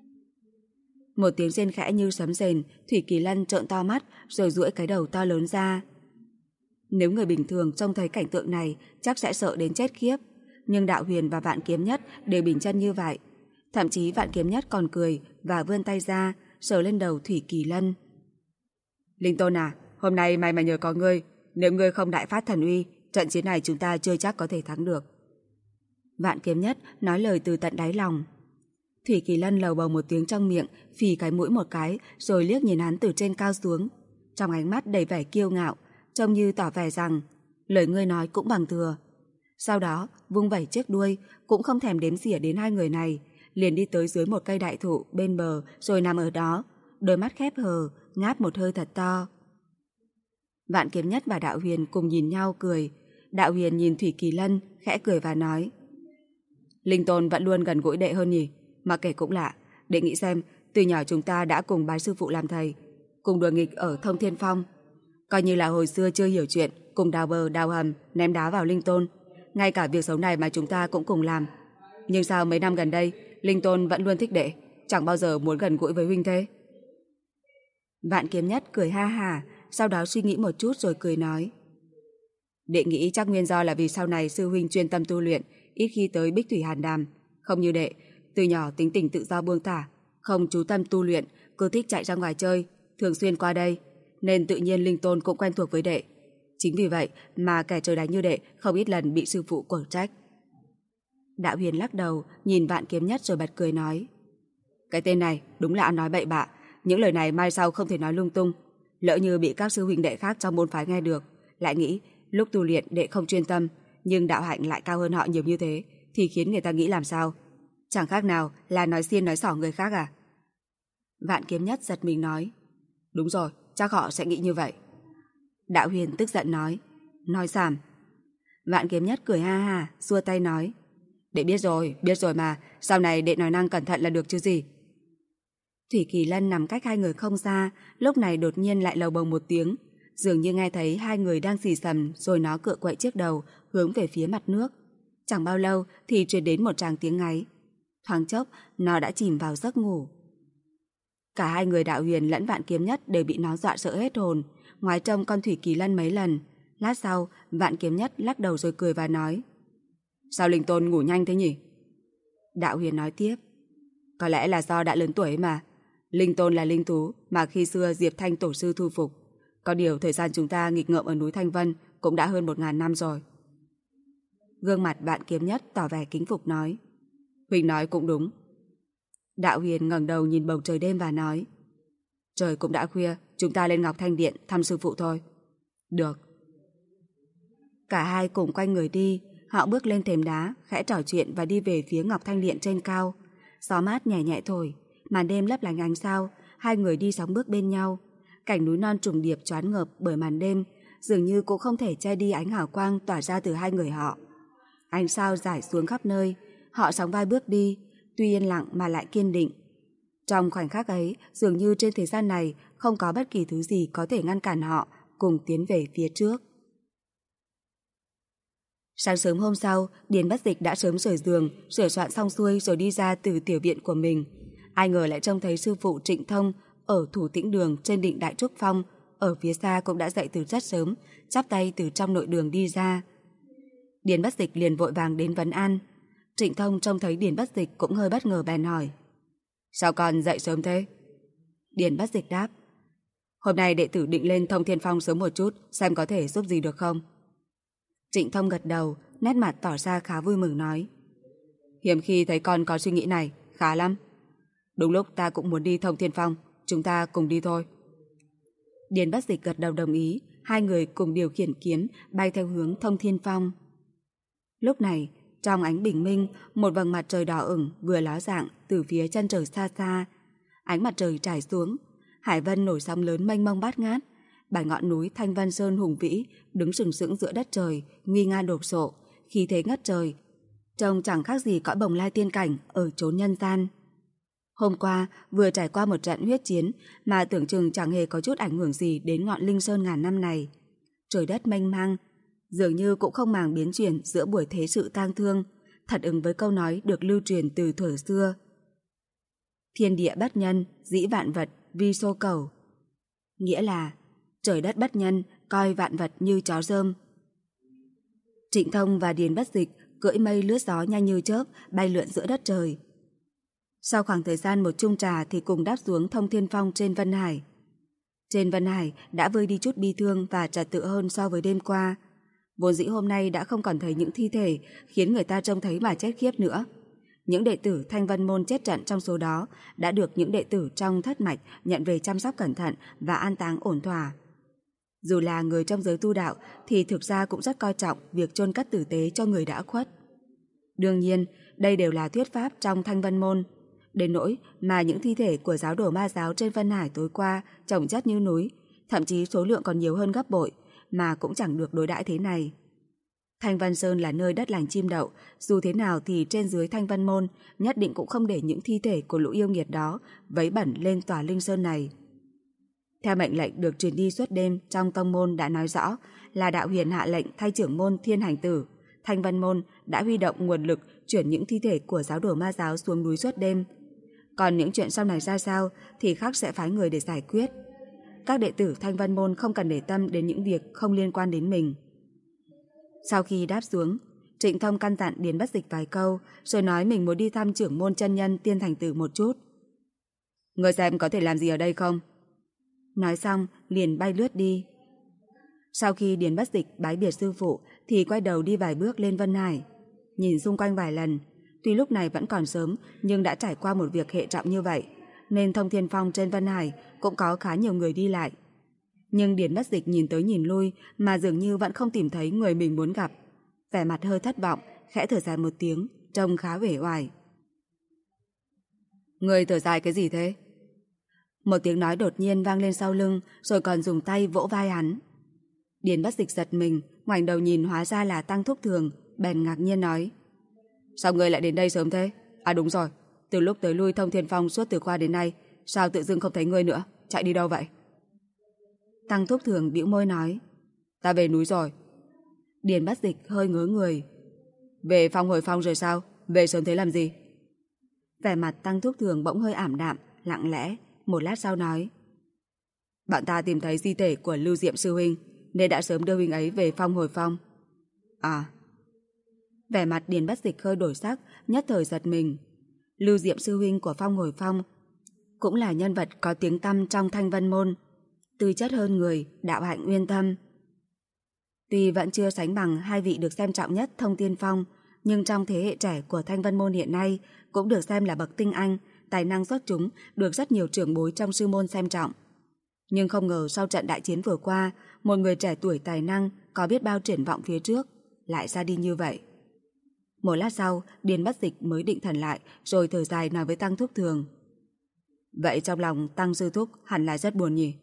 Speaker 2: Một tiếng rên khẽ như sấm rền, Thủy Kỳ Lân trợn to mắt rồi duỗi cái đầu to lớn ra. Nếu người bình thường trông thấy cảnh tượng này chắc sẽ sợ đến chết khiếp, nhưng Đạo Huyền và Vạn Kiếm Nhất đều bình chân như vậy. Thậm chí Vạn Kiếm Nhất còn cười và vươn tay ra sờ lên đầu Thủy Kỳ Lân. Linh Tôn à, hôm nay may mà nhờ có ngươi, nếu ngươi không đại phát thần uy, trận chiến này chúng ta chưa chắc có thể thắng được. Vạn Kiếm Nhất nói lời từ tận đáy lòng. Thủy Kỳ Lân lầu bầu một tiếng trong miệng, phì cái mũi một cái rồi liếc nhìn hắn từ trên cao xuống, trong ánh mắt đầy vẻ kiêu ngạo, trông như tỏ vẻ rằng lời ngươi nói cũng bằng thừa. Sau đó vung vẩy chiếc đuôi, cũng không thèm đếm xỉa đến hai người này, liền đi tới dưới một cây đại thụ bên bờ rồi nằm ở đó, đôi mắt khép hờ, ngáp một hơi thật to. Vạn Kiếm Nhất và Đạo Huyền cùng nhìn nhau cười. Đạo Huyền nhìn Thủy Kỳ Lân khẽ cười và nói: Linh Tôn vẫn luôn gần gũi đệ hơn nhỉ? Mà kể cũng lạ, đệ nghĩ xem, từ nhỏ chúng ta đã cùng bái sư phụ làm thầy, cùng đùa nghịch ở Thông Thiên Phong, coi như là hồi xưa chưa hiểu chuyện, cùng đào bờ đào hầm ném đá vào Linh Tôn. Ngay cả việc xấu này mà chúng ta cũng cùng làm. Nhưng sao mấy năm gần đây Linh Tôn vẫn luôn thích đệ, chẳng bao giờ muốn gần gũi với huynh thế? Vạn Kiếm Nhất cười ha hả, sau đó suy nghĩ một chút rồi cười nói: Đệ nghĩ chắc nguyên do là vì sau này sư huynh chuyên tâm tu luyện, ít khi tới Bích Thủy Hàn Đàm, không như đệ, từ nhỏ tính tình tự do buông thả, không chú tâm tu luyện, cứ thích chạy ra ngoài chơi, thường xuyên qua đây, nên tự nhiên Linh Tôn cũng quen thuộc với đệ. Chính vì vậy mà kẻ trời đánh như đệ không ít lần bị sư phụ quở trách. Đạo Huyền lắc đầu, nhìn Vạn Kiếm Nhất rồi bật cười nói: Cái tên này đúng là ăn nói bậy bạ, những lời này mai sau không thể nói lung tung. Lỡ như bị các sư huynh đệ khác trong môn phái nghe được, lại nghĩ lúc tu luyện đệ không chuyên tâm, nhưng đạo hạnh lại cao hơn họ nhiều như thế, thì khiến người ta nghĩ làm sao? Chẳng khác nào là nói xiên nói xỏ người khác à? Vạn Kiếm Nhất giật mình nói: Đúng rồi, chắc họ sẽ nghĩ như vậy. Đạo Huyền tức giận nói: Nói xàm. Vạn Kiếm Nhất cười ha ha, xua tay nói: Đệ biết rồi mà, sau này đệ nói năng cẩn thận là được chứ gì. Thủy Kỳ Lân nằm cách hai người không xa, lúc này đột nhiên lại lầu bầu một tiếng, dường như nghe thấy hai người đang xì xầm, rồi nó cựa quậy chiếc đầu hướng về phía mặt nước. Chẳng bao lâu thì truyền đến một tràng tiếng ngáy. Thoáng chốc, nó đã chìm vào giấc ngủ. Cả hai người Đạo Huyền lẫn Vạn Kiếm Nhất đều bị nó dọa sợ hết hồn, ngoái trông con Thủy Kỳ Lân mấy lần. Lát sau, Vạn Kiếm Nhất lắc đầu rồi cười và nói: Sao Linh Tôn ngủ nhanh thế nhỉ? Đạo Huyền nói tiếp: Có lẽ là do đã lớn tuổi ấy mà. Linh Tôn là linh thú mà khi xưa Diệp Thanh tổ sư thu phục. Có điều thời gian chúng ta nghịch ngợm ở núi Thanh Vân cũng đã hơn 1000 năm rồi. Gương mặt Vạn Kiếm Nhất tỏ vẻ kính phục nói: Huỳnh nói cũng đúng. Đạo Huyền ngẩng đầu nhìn bầu trời đêm và nói: Trời cũng đã khuya, chúng ta lên Ngọc Thanh Điện thăm sư phụ thôi. Được. Cả hai cùng quay người đi. Họ bước lên thềm đá, khẽ trò chuyện và đi về phía Ngọc Thanh Điện trên cao. Gió mát nhẹ nhẹ thổi, màn đêm lấp lánh ánh sao. Hai người đi sóng bước bên nhau. Cảnh núi non trùng điệp choáng ngợp bởi màn đêm, dường như cũng không thể che đi ánh hào quang tỏa ra từ hai người họ. Ánh sao rải xuống khắp nơi. Họ sóng vai bước đi, tuy yên lặng mà lại kiên định. Trong khoảnh khắc ấy, dường như trên thế gian này không có bất kỳ thứ gì có thể ngăn cản họ cùng tiến về phía trước. Sáng sớm hôm sau, Điền Bất Dịch đã sớm rời giường, sửa soạn xong xuôi rồi đi ra từ tiểu viện của mình. Ai ngờ lại trông thấy sư phụ Trịnh Thông ở Thủ Tĩnh Đường trên đỉnh Đại Trúc Phong, ở phía xa cũng đã dậy từ rất sớm, chắp tay từ trong nội đường đi ra. Điền Bất Dịch liền vội vàng đến vấn an. Trịnh Thông trông thấy Điền Bất Dịch cũng hơi bất ngờ bèn hỏi: Sao con dậy sớm thế? Điền Bất Dịch đáp: Hôm nay đệ tử định lên Thông Thiên Phong sớm một chút, xem có thể giúp gì được không? Trịnh Thông gật đầu, nét mặt tỏ ra khá vui mừng nói: Hiếm khi thấy con có suy nghĩ này, khá lắm. Đúng lúc ta cũng muốn đi Thông Thiên Phong, chúng ta cùng đi thôi. Điền Bất Dịch gật đầu đồng ý, hai người cùng điều khiển kiếm bay theo hướng Thông Thiên Phong. Lúc này, trong ánh bình minh, một vầng mặt trời đỏ ửng vừa ló dạng từ phía chân trời xa xa. Ánh mặt trời trải xuống, hải vân nổi sóng lớn mênh mông bát ngát. 7 ngọn núi Thanh Vân Sơn hùng vĩ đứng sừng sững giữa đất trời, nguy nga đột sộ, khí thế ngất trời, trông chẳng khác gì cõi bồng lai tiên cảnh ở chốn nhân gian. Hôm qua vừa trải qua một trận huyết chiến mà tưởng chừng chẳng hề có chút ảnh hưởng gì đến ngọn Linh Sơn ngàn năm này. Trời đất mênh mang, dường như cũng không màng biến chuyển giữa buổi thế sự tang thương, thật ứng với câu nói được lưu truyền từ thuở xưa: Thiên địa bất nhân, dĩ vạn vật vi xô cầu. Nghĩa là trời đất bất nhân, coi vạn vật như chó rơm. Trịnh Thông và Điền Bất Dịch cưỡi mây lướt gió nhanh như chớp, bay lượn giữa đất trời. Sau khoảng thời gian một chung trà thì cùng đáp xuống Thông Thiên Phong trên Vân Hải. Trên Vân Hải đã vơi đi chút bi thương và trật tự hơn so với đêm qua. Vốn dĩ hôm nay đã không còn thấy những thi thể khiến người ta trông thấy mà chết khiếp nữa. Những đệ tử Thanh Vân Môn chết trận trong số đó đã được những đệ tử trong thất mạch nhận về chăm sóc cẩn thận và an táng ổn thỏa. Dù là người trong giới tu đạo thì thực ra cũng rất coi trọng việc chôn cất tử tế cho người đã khuất. Đương nhiên, đây đều là thuyết pháp trong Thanh Vân Môn. Đến nỗi mà những thi thể của giáo đồ ma giáo trên Vân Hải tối qua chồng chất như núi, thậm chí số lượng còn nhiều hơn gấp bội, mà cũng chẳng được đối đãi thế này. Thanh Vân Sơn là nơi đất lành chim đậu, dù thế nào thì trên dưới Thanh Vân Môn nhất định cũng không để những thi thể của lũ yêu nghiệt đó vấy bẩn lên tòa Linh Sơn này. Theo mệnh lệnh được truyền đi suốt đêm trong tông môn đã nói rõ là Đạo Huyền hạ lệnh thay trưởng môn Thiên Hành Tử, Thanh Vân Môn đã huy động nguồn lực chuyển những thi thể của giáo đồ ma giáo xuống núi suốt đêm. Còn những chuyện sau này ra sao thì khác sẽ phái người để giải quyết. Các đệ tử Thanh Vân Môn không cần để tâm đến những việc không liên quan đến mình. Sau khi đáp xuống, Trịnh Thông căn dặn Điền Bất Dịch vài câu rồi nói mình muốn đi thăm trưởng môn chân nhân Tiên Thành Tử một chút. Ngươi xem có thể làm gì ở đây không? Nói xong liền bay lướt đi. Sau khi Điền Bất Dịch bái biệt sư phụ thì quay đầu đi vài bước lên Vân Hải. Nhìn xung quanh vài lần, tuy lúc này vẫn còn sớm nhưng đã trải qua một việc hệ trọng như vậy nên Thông Thiên Phong trên Vân Hải cũng có khá nhiều người đi lại. Nhưng Điền Bất Dịch nhìn tới nhìn lui mà dường như vẫn không tìm thấy người mình muốn gặp. Vẻ mặt hơi thất vọng, khẽ thở dài một tiếng, trông khá uể oải. Người thở dài cái gì thế? Một tiếng nói đột nhiên vang lên sau lưng rồi còn dùng tay vỗ vai hắn. Điền Bất Dịch giật mình, ngoảnh đầu nhìn hóa ra là Tăng Thúc Thường, bèn ngạc nhiên nói: Sao ngươi lại đến đây sớm thế? À đúng rồi, từ lúc tới lui Thông Thiên Phong suốt từ qua đến nay, sao tự dưng không thấy ngươi nữa? Chạy đi đâu vậy? Tăng Thúc Thường bĩu môi nói: Ta về núi rồi. Điền Bất Dịch hơi ngớ người. Về Phong Hồi Phong rồi sao? Về sớm thế làm gì? Vẻ mặt Tăng Thúc Thường bỗng hơi ảm đạm, lặng lẽ, một lát sau nói: Bọn ta tìm thấy di thể của Lưu Diệm sư huynh, nên đã sớm đưa huynh ấy về Phong Hồi Phong. À. Vẻ mặt Điền Bất Dịch hơi đổi sắc, nhất thời giật mình. Lưu Diệm sư huynh của Phong Hồi Phong cũng là nhân vật có tiếng tăm trong Thanh Vân Môn, tư chất hơn người, đạo hạnh uyên thâm. Tuy vẫn chưa sánh bằng hai vị được xem trọng nhất Thông Tiên Phong, nhưng trong thế hệ trẻ của Thanh Vân Môn hiện nay cũng được xem là bậc tinh anh, tài năng xuất chúng, được rất nhiều trưởng bối trong sư môn xem trọng. Nhưng không ngờ sau trận đại chiến vừa qua, một người trẻ tuổi tài năng có biết bao triển vọng phía trước lại ra đi như vậy. Một lát sau, Điền Bất Dịch mới định thần lại, rồi thở dài nói với Tăng Thúc Thường: Vậy trong lòng Tăng sư thúc hẳn là rất buồn nhỉ?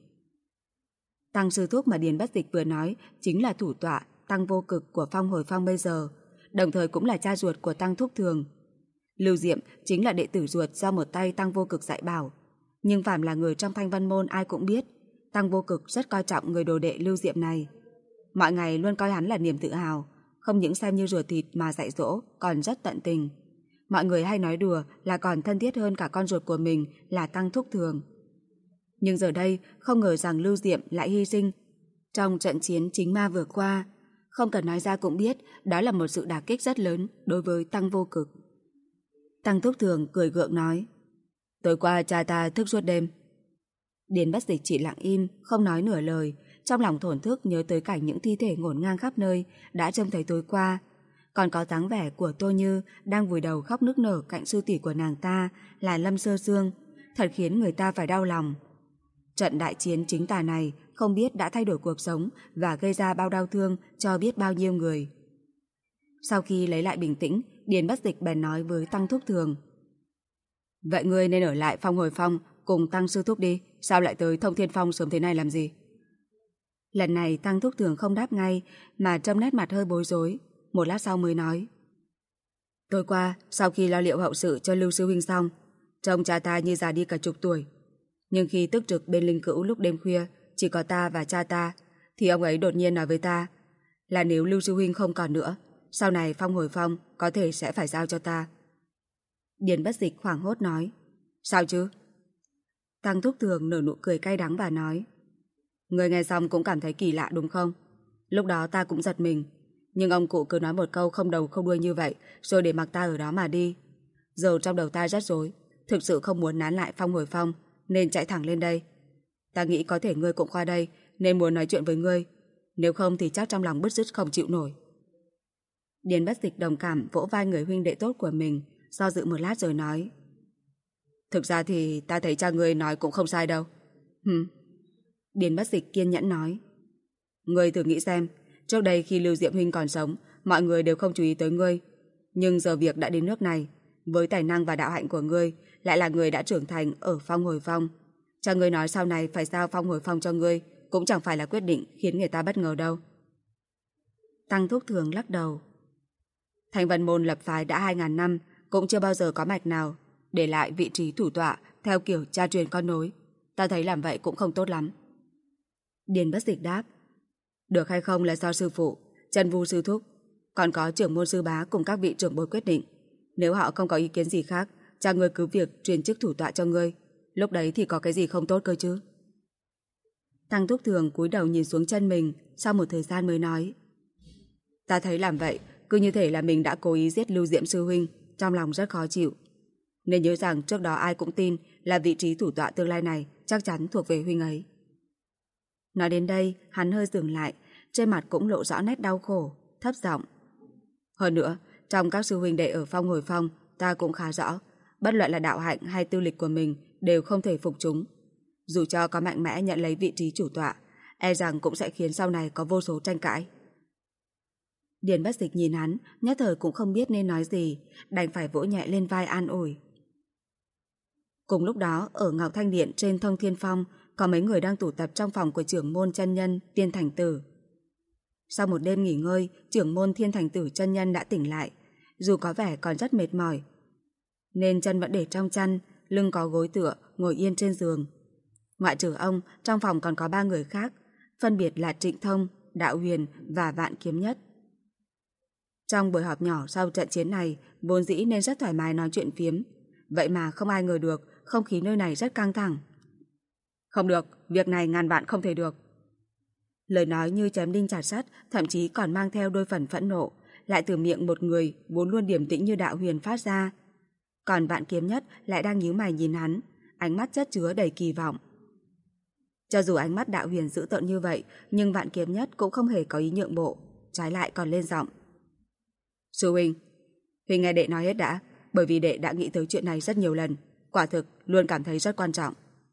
Speaker 2: Tăng sư thúc mà Điền Bất Dịch vừa nói chính là thủ tọa Tăng Vô Cực của Phong Hồi Phong bây giờ, đồng thời cũng là cha ruột của Tăng Thúc Thường. Lưu Diệm chính là đệ tử ruột do một tay Tăng Vô Cực dạy bảo. Nhưng phàm là người trong Thanh Vân Môn ai cũng biết Tăng Vô Cực rất coi trọng người đồ đệ Lưu Diệm này. Mọi ngày luôn coi hắn là niềm tự hào, không những xem như ruột thịt mà dạy dỗ, còn rất tận tình. Mọi người hay nói đùa là còn thân thiết hơn cả con ruột của mình là Tăng Thúc Thường. Nhưng giờ đây không ngờ rằng Lưu Diệm lại hy sinh trong trận chiến chính ma vừa qua. Không cần nói ra cũng biết đó là một sự đả kích rất lớn đối với Tăng Vô Cực. Tăng Thúc Thường cười gượng nói: Tối qua cha ta thức suốt đêm. Điền Bất Dịch chỉ lặng im, không nói nửa lời, trong lòng thổn thức nhớ tới cảnh những thi thể ngổn ngang khắp nơi đã trông thấy tối qua. Còn có dáng vẻ của Tô Như đang vùi đầu khóc nức nở cạnh sư tỷ của nàng ta là Lâm Sơ Sương, thật khiến người ta phải đau lòng. Trận đại chiến chính tà này không biết đã thay đổi cuộc sống và gây ra bao đau thương cho biết bao nhiêu người. Sau khi lấy lại bình tĩnh, Điền Bất Dịch bèn nói với Tăng Thúc Thường: Vậy ngươi nên ở lại Phong Hồi Phong cùng Tăng sư thúc đi, sao lại tới Thông Thiên Phong sớm thế này làm gì? Lần này Tăng Thúc Thường không đáp ngay, mà trông nét mặt hơi bối rối, một lát sau mới nói: Tối qua, sau khi lo liệu hậu sự cho Lưu sư huynh xong, trông cha ta như già đi cả chục tuổi. Nhưng khi tức trực bên linh cữu lúc đêm khuya, chỉ có ta và cha ta, thì ông ấy đột nhiên nói với ta là nếu Lưu sư huynh không còn nữa, sau này Phong Hồi Phong có thể sẽ phải giao cho ta. Điền Bất Dịch hoảng hốt nói: Sao chứ? Tăng Thúc Thường nở nụ cười cay đắng và nói: Người nghe xong cũng cảm thấy kỳ lạ đúng không? Lúc đó ta cũng giật mình, nhưng ông cụ cứ nói một câu không đầu không đuôi như vậy, rồi để mặc ta ở đó mà đi. Giờ trong đầu ta rất rối, thực sự không muốn nán lại Phong Hồi Phong, nên chạy thẳng lên đây. Ta nghĩ có thể ngươi cũng qua đây, nên muốn nói chuyện với ngươi, nếu không thì chắc trong lòng bứt rứt không chịu nổi. Điền Bất Dịch đồng cảm vỗ vai người huynh đệ tốt của mình, do dự một lát rồi nói: Thực ra thì ta thấy cha ngươi nói cũng không sai đâu. Điền Bất Dịch kiên nhẫn nói: Ngươi thử nghĩ xem, trước đây khi Lưu Diệm huynh còn sống, mọi người đều không chú ý tới ngươi. Nhưng giờ việc đã đến nước này, với tài năng và đạo hạnh của ngươi, lại là người đã trưởng thành ở Phong Hồi Phong. Cha ngươi nói sau này phải giao Phong Hồi Phong cho ngươi, cũng chẳng phải là quyết định khiến người ta bất ngờ đâu. Tăng Thúc Thường lắc đầu: Thanh Vân Môn lập phái đã 2000 năm, cũng chưa bao giờ có mạch nào để lại vị trí thủ tọa theo kiểu cha truyền con nối. Ta thấy làm vậy cũng không tốt lắm. Điền Bất Dịch đáp: Được hay không là do sư phụ, Chân Vu sư thúc, còn có trưởng môn sư bá cùng các vị trưởng bối quyết định. Nếu họ không có ý kiến gì khác, cha ngươi cứ việc truyền chức thủ tọa cho ngươi, lúc đấy thì có cái gì không tốt cơ chứ. Tăng Thúc Thường cúi đầu nhìn xuống chân mình, sau một thời gian mới nói: Ta thấy làm vậy cứ như thể là mình đã cố ý giết Lưu Diệm sư huynh, trong lòng rất khó chịu. Nên nhớ rằng trước đó ai cũng tin là vị trí thủ tọa tương lai này chắc chắn thuộc về huynh ấy. Nói đến đây, hắn hơi dừng lại, trên mặt cũng lộ rõ nét đau khổ, thấp giọng: Hơn nữa, trong các sư huynh đệ ở Phong Hồi Phong, ta cũng khá rõ, bất luận là đạo hạnh hay tư lịch của mình đều không thể phục chúng. Dù cho có mạnh mẽ nhận lấy vị trí chủ tọa, e rằng cũng sẽ khiến sau này có vô số tranh cãi. Điền Bất Dịch nhìn hắn, nhất thời cũng không biết nên nói gì, đành phải vỗ nhẹ lên vai an ủi. Cùng lúc đó, ở Ngọc Thanh Điện trên Thông Thiên Phong, có mấy người đang tụ tập trong phòng của trưởng môn chân nhân Tiên Thành Tử. Sau một đêm nghỉ ngơi, trưởng môn Thiên Thành Tử chân nhân đã tỉnh lại, dù có vẻ còn rất mệt mỏi, nên chân vẫn để trong chăn, lưng có gối tựa, ngồi yên trên giường. Ngoại trừ ông, trong phòng còn có 3 người khác, phân biệt là Trịnh Thông, Đạo Huyền và Vạn Kiếm Nhất. Trong buổi họp nhỏ sau trận chiến này, vốn dĩ nên rất thoải mái nói chuyện phiếm, vậy mà không ai ngờ được không khí nơi này rất căng thẳng. Không được, việc này ngàn vạn không thể được. Lời nói như chém đinh chặt sắt, thậm chí còn mang theo đôi phần phẫn nộ, lại từ miệng một người vốn luôn điềm tĩnh như Đạo Huyền phát ra. Còn Vạn Kiếm Nhất lại đang nhíu mày nhìn hắn, ánh mắt chất chứa đầy kỳ vọng. Cho dù ánh mắt Đạo Huyền dữ tợn như vậy, nhưng Vạn Kiếm Nhất cũng không hề có ý nhượng bộ, trái lại còn lên giọng. Sư huynh nghe đệ nói hết đã, bởi vì đệ đã nghĩ tới chuyện này rất nhiều lần, quả thực luôn cảm thấy rất quan trọng.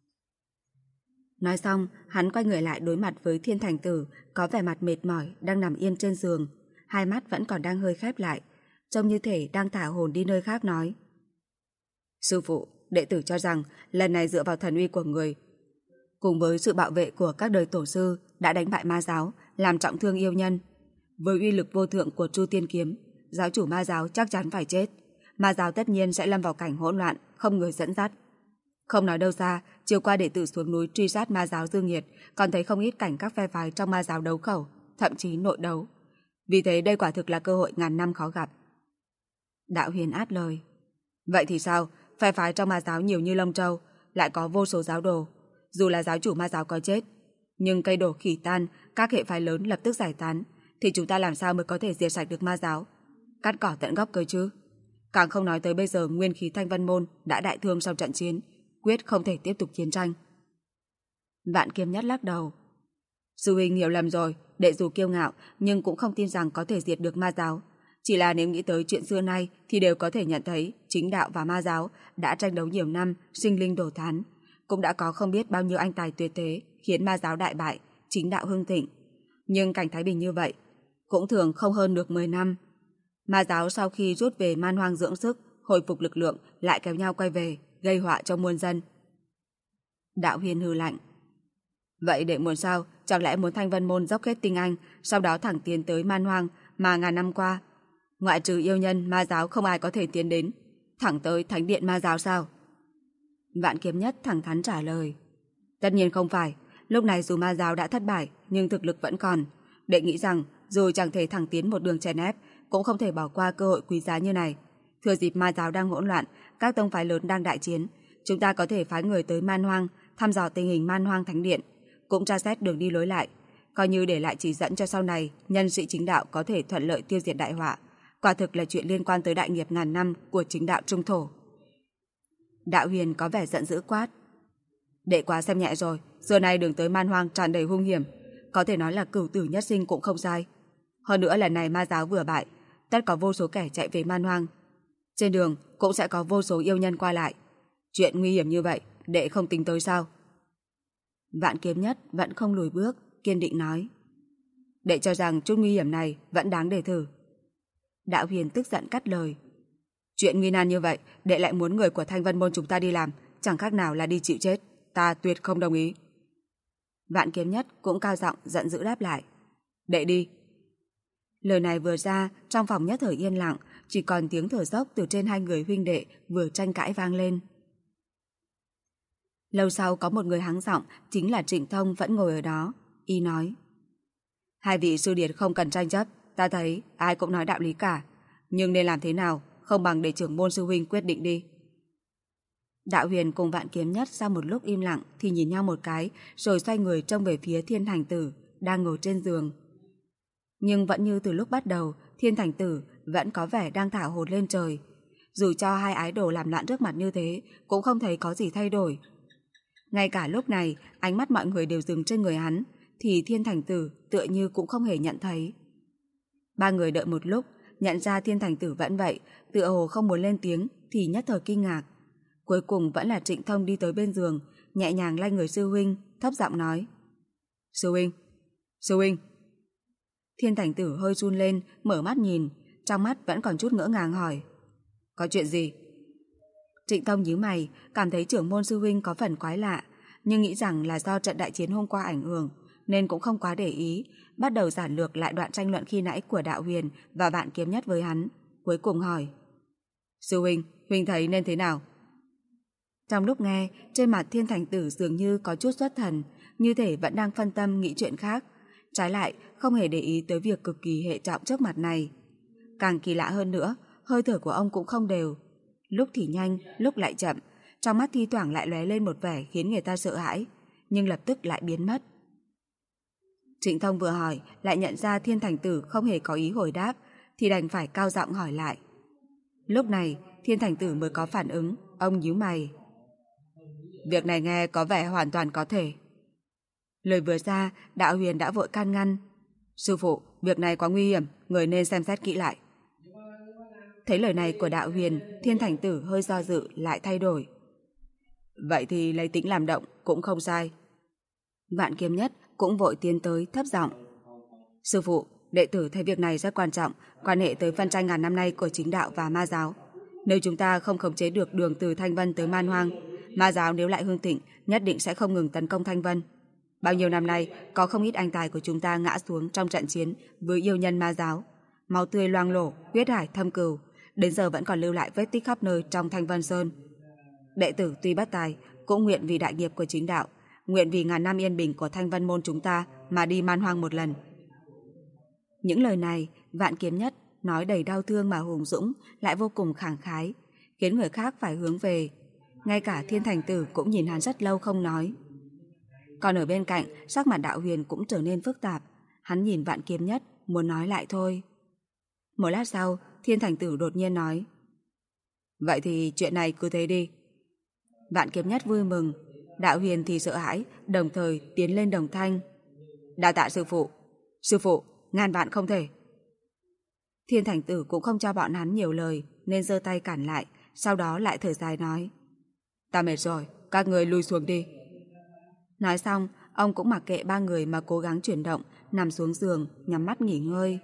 Speaker 2: Nói xong, hắn quay người lại đối mặt với Thiên Thành Tử, có vẻ mặt mệt mỏi, đang nằm yên trên giường, hai mắt vẫn còn đang hơi khép lại, trông như thể đang thả hồn đi nơi khác nói. Sư phụ, đệ tử cho rằng lần này dựa vào thần uy của người, cùng với sự bảo vệ của các đời tổ sư đã đánh bại ma giáo, làm trọng thương yêu nhân. Với uy lực vô thượng của Chu Tiên Kiếm, giáo chủ ma giáo chắc chắn phải chết. Ma giáo tất nhiên sẽ lâm vào cảnh hỗn loạn, không người dẫn dắt. Không nói đâu xa, chiều qua đệ tử xuống núi truy sát ma giáo Dương Nghiệt, còn thấy không ít cảnh các phe phái trong ma giáo đấu khẩu, thậm chí nội đấu. Vì thế đây quả thực là cơ hội ngàn năm khó gặp. Đạo Huyền áp lời. Vậy thì sao? Phe phái trong ma giáo nhiều như lông châu, lại có vô số giáo đồ. Dù là giáo chủ ma giáo có chết, nhưng cây đổ khỉ tan, các hệ phái lớn lập tức giải tán, thì chúng ta làm sao mới có thể diệt sạch được ma giáo? Cắt cỏ tận gốc cơ chứ. Càng không nói tới bây giờ nguyên khí Thanh Vân Môn đã đại thương sau trận chiến, quyết không thể tiếp tục chiến tranh. Vạn Kiếm Nhất lắc đầu. Sư huynh hiểu lầm rồi, đệ dù kiêu ngạo nhưng cũng không tin rằng có thể diệt được ma giáo. Chỉ là nếu nghĩ tới chuyện xưa nay thì đều có thể nhận thấy chính đạo và ma giáo đã tranh đấu nhiều năm, sinh linh đổ thán. Cũng đã có không biết bao nhiêu anh tài tuyệt thế khiến ma giáo đại bại, chính đạo hưng thịnh. Nhưng cảnh thái bình như vậy cũng thường không hơn được 10 năm. Ma giáo sau khi rút về man hoang dưỡng sức, hồi phục lực lượng lại kéo nhau quay về, gây họa cho muôn dân. Đạo Huyền hừ lạnh. Vậy để muốn sao? Chẳng lẽ muốn Thanh Vân Môn dốc hết tinh anh, sau đó thẳng tiến tới man hoang mà ngàn năm qua ngoại trừ yêu nhân ma giáo không ai có thể tiến đến, thẳng tới thánh điện ma giáo sao? Vạn Kiếm Nhất thẳng thắn trả lời. Tất nhiên không phải, lúc này dù ma giáo đã thất bại nhưng thực lực vẫn còn. Đệ nghĩ rằng dù chẳng thể thẳng tiến một đường chèn ép, cũng không thể bỏ qua cơ hội quý giá như này. Thừa dịp ma giáo đang hỗn loạn, các tông phái lớn đang đại chiến, chúng ta có thể phái người tới man hoang, thăm dò tình hình man hoang thánh điện, cũng tra xét đường đi lối lại, coi như để lại chỉ dẫn cho sau này nhân sĩ chính đạo có thể thuận lợi tiêu diệt đại họa. Quả thực là chuyện liên quan tới đại nghiệp ngàn năm của chính đạo trung thổ. Đạo Huyền có vẻ giận dữ quát. Đệ quá xem nhẹ rồi, giờ này đường tới man hoang tràn đầy hung hiểm, có thể nói là cửu tử nhất sinh cũng không sai. Hơn nữa lần này ma giáo vừa bại, tất có vô số kẻ chạy về man hoang. Trên đường cũng sẽ có vô số yêu nhân qua lại. Chuyện nguy hiểm như vậy, đệ không tính tới sao? Vạn Kiếm Nhất vẫn không lùi bước, kiên định nói. Đệ cho rằng chút nguy hiểm này vẫn đáng để thử. Đạo Huyền tức giận cắt lời. Chuyện nguy nan như vậy, đệ lại muốn người của Thanh Vân Môn chúng ta đi làm, chẳng khác nào là đi chịu chết. Ta tuyệt không đồng ý. Vạn Kiếm Nhất cũng cao giọng giận dữ đáp lại. Đệ đi. Lời này vừa ra, trong phòng nhất thời yên lặng, chỉ còn tiếng thở dốc từ trên hai người huynh đệ vừa tranh cãi vang lên. Lâu sau có một người hắng giọng, chính là Trịnh Thông vẫn ngồi ở đó. Y nói. Hai vị sư điệt không cần tranh chấp, ta thấy ai cũng nói đạo lý cả. Nhưng nên làm thế nào, không bằng để trưởng môn sư huynh quyết định đi. Đạo Huyền cùng Vạn Kiếm Nhất sau một lúc im lặng thì nhìn nhau một cái, rồi xoay người trông về phía Thiên Thành Tử đang ngồi trên giường. Nhưng vẫn như từ lúc bắt đầu, Thiên Thành Tử vẫn có vẻ đang thả hồn lên trời. Dù cho hai ái đồ làm loạn trước mặt như thế, cũng không thấy có gì thay đổi. Ngay cả lúc này, ánh mắt mọi người đều dừng trên người hắn, thì Thiên Thành Tử tựa như cũng không hề nhận thấy. Ba người đợi một lúc, nhận ra Thiên Thành Tử vẫn vậy, tựa hồ không muốn lên tiếng thì nhất thời kinh ngạc. Cuối cùng vẫn là Trịnh Thông đi tới bên giường, nhẹ nhàng lay người sư huynh, thấp giọng nói. Sư huynh, sư huynh. Thiên Thành Tử hơi run lên, mở mắt nhìn, trong mắt vẫn còn chút ngỡ ngàng hỏi. Có chuyện gì? Trịnh Thông nhíu mày, cảm thấy trưởng môn sư huynh có phần quái lạ, nhưng nghĩ rằng là do trận đại chiến hôm qua ảnh hưởng, nên cũng không quá để ý, bắt đầu giản lược lại đoạn tranh luận khi nãy của Đạo Huyền và Vạn Kiếm Nhất với hắn, cuối cùng hỏi. Sư huynh, huynh thấy nên thế nào? Trong lúc nghe, trên mặt Thiên Thành Tử dường như có chút xuất thần, như thể vẫn đang phân tâm nghĩ chuyện khác, trái lại không hề để ý tới việc cực kỳ hệ trọng trước mặt này. Càng kỳ lạ hơn nữa, hơi thở của ông cũng không đều. Lúc thì nhanh, lúc lại chậm, trong mắt thi thoảng lại lóe lên một vẻ khiến người ta sợ hãi, nhưng lập tức lại biến mất. Trịnh Thông vừa hỏi, lại nhận ra Thiên Thành Tử không hề có ý hồi đáp, thì đành phải cao giọng hỏi lại. Lúc này, Thiên Thành Tử mới có phản ứng, ông nhíu mày. Việc này nghe có vẻ hoàn toàn có thể. Lời vừa ra, Đạo Huyền đã vội can ngăn. Sư phụ, việc này quá nguy hiểm, người nên xem xét kỹ lại. Thấy lời này của Đạo Huyền, Thiên Thành Tử hơi do dự lại thay đổi. Vậy thì lấy tính làm động cũng không sai. Vạn Kiếm Nhất cũng vội tiến tới thấp giọng. Sư phụ, đệ tử thấy việc này rất quan trọng, quan hệ tới phân tranh ngàn năm nay của chính đạo và ma giáo. Nếu chúng ta không khống chế được đường từ Thanh Vân tới Man Hoang, ma giáo nếu lại hưng thịnh, nhất định sẽ không ngừng tấn công Thanh Vân. Bao nhiêu năm nay, có không ít anh tài của chúng ta ngã xuống trong trận chiến với yêu nhân ma giáo. Máu tươi loang lổ, huyết hải thâm cừu, đến giờ vẫn còn lưu lại vết tích khắp nơi trong Thanh Vân Sơn. Đệ tử tuy bất tài, cũng nguyện vì đại nghiệp của chính đạo, nguyện vì ngàn năm yên bình của Thanh Vân môn chúng ta mà đi Man Hoang một lần. Những lời này, Vạn Kiếm Nhất nói đầy đau thương mà hùng dũng, lại vô cùng khẳng khái, khiến người khác phải hướng về. Ngay cả Thiên Thành Tử cũng nhìn hắn rất lâu không nói. Còn ở bên cạnh, sắc mặt Đạo Huyền cũng trở nên phức tạp. Hắn nhìn Vạn Kiếm Nhất, muốn nói lại thôi. Một lát sau, Thiên Thành Tử đột nhiên nói. Vậy thì chuyện này cứ thế đi. Vạn Kiếm Nhất vui mừng, Đạo Huyền thì sợ hãi, đồng thời tiến lên đồng thanh. Đa tạ sư phụ. Sư phụ, ngàn vạn không thể. Thiên Thành Tử cũng không cho bọn hắn nhiều lời, nên giơ tay cản lại, sau đó lại thở dài nói. Ta mệt rồi, các người lui xuống đi. Nói xong, ông cũng mặc kệ ba người mà cố gắng chuyển động, nằm xuống giường, nhắm mắt nghỉ ngơi.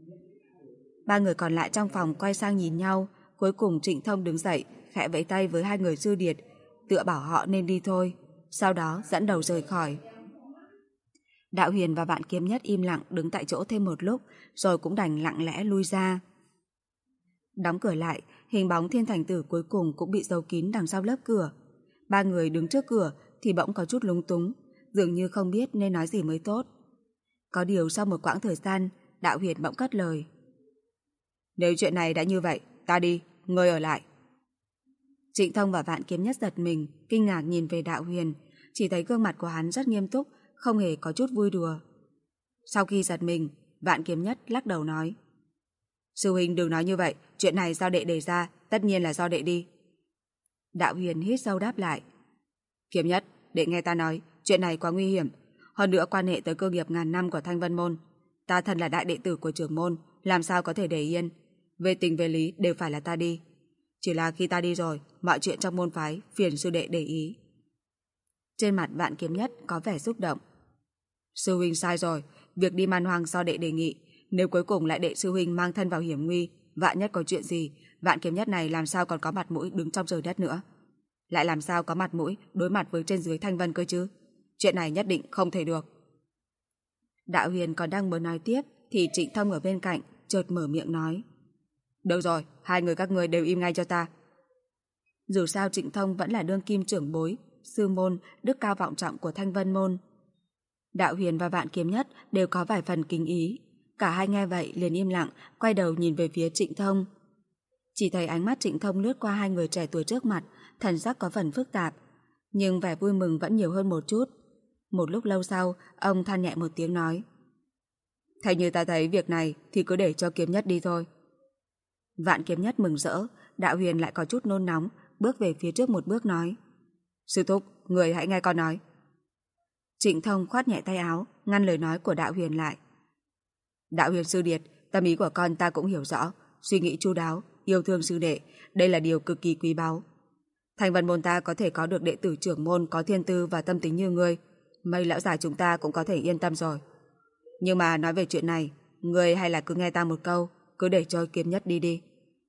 Speaker 2: Ba người còn lại trong phòng quay sang nhìn nhau, cuối cùng Trịnh Thông đứng dậy, khẽ vẫy tay với hai người Sư Điệt, tựa bảo họ nên đi thôi, sau đó dẫn đầu rời khỏi. Đạo Huyền và Vạn Kiếm Nhất im lặng đứng tại chỗ thêm một lúc, rồi cũng đành lặng lẽ lui ra. Đóng cửa lại, hình bóng Thiên Thành Tử cuối cùng cũng bị giấu kín đằng sau lớp cửa. Ba người đứng trước cửa thì bỗng có chút lúng túng, dường như không biết nên nói gì mới tốt. Có điều sau một quãng thời gian, Đạo Huyền bỗng cất lời. Nếu chuyện này đã như vậy, ta đi, ngươi ở lại. Trịnh Thông và Vạn Kiếm Nhất giật mình, kinh ngạc nhìn về Đạo Huyền, chỉ thấy gương mặt của hắn rất nghiêm túc, không hề có chút vui đùa. Sau khi giật mình, Vạn Kiếm Nhất lắc đầu nói. Sư huynh đừng nói như vậy, chuyện này do đệ đề ra, tất nhiên là do đệ đi. Đạo Huyền hít sâu đáp lại. Kiếm Nhất, đệ nghe ta nói, chuyện này quá nguy hiểm, hơn nữa quan hệ tới cơ nghiệp ngàn năm của Thanh Vân môn. Ta thân là đại đệ tử của trưởng môn, làm sao có thể để yên. Về tình về lý đều phải là ta đi. Chỉ là khi ta đi rồi, mọi chuyện trong môn phái phiền sư đệ để ý. Trên mặt Vạn Kiếm Nhất có vẻ xúc động. Sư huynh sai rồi, việc đi Man Hoang do đệ đề nghị, nếu cuối cùng lại đệ sư huynh mang thân vào hiểm nguy, vạn nhất có chuyện gì, Vạn Kiếm Nhất này làm sao còn có mặt mũi đứng trong trời đất nữa. Lại làm sao có mặt mũi đối mặt với trên dưới Thanh Vân cơ chứ. Chuyện này nhất định không thể được. Đạo Huyền còn đang muốn nói tiếp thì Trịnh Thông ở bên cạnh chợt mở miệng nói. Được rồi, hai người các ngươi đều im ngay cho ta. Dù sao Trịnh Thông vẫn là đương kim trưởng bối, sư môn, đức cao vọng trọng của Thanh Vân môn. Đạo Huyền và Vạn Kiếm Nhất đều có vài phần kính ý. Cả hai nghe vậy liền im lặng, quay đầu nhìn về phía Trịnh Thông. Chỉ thấy ánh mắt Trịnh Thông lướt qua hai người trẻ tuổi trước mặt, thần sắc có phần phức tạp, nhưng vẻ vui mừng vẫn nhiều hơn một chút. Một lúc lâu sau, ông than nhẹ một tiếng nói. Theo như ta thấy việc này thì cứ để cho Kiếm Nhất đi thôi. Vạn Kiếm Nhất mừng rỡ, Đạo Huyền lại có chút nôn nóng, bước về phía trước một bước nói. Sư thúc, người hãy nghe con nói. Trịnh Thông khoát nhẹ tay áo, ngăn lời nói của Đạo Huyền lại. Đạo Huyền sư điệt, tâm ý của con ta cũng hiểu rõ, suy nghĩ chu đáo, yêu thương sư đệ, đây là điều cực kỳ quý báu. Thanh Vân môn ta có thể có được đệ tử trưởng môn có thiên tư và tâm tính như ngươi, mấy lão già chúng ta cũng có thể yên tâm rồi. Nhưng mà nói về chuyện này, ngươi hay là cứ nghe ta một câu, cứ để cho Kiếm Nhất đi đi.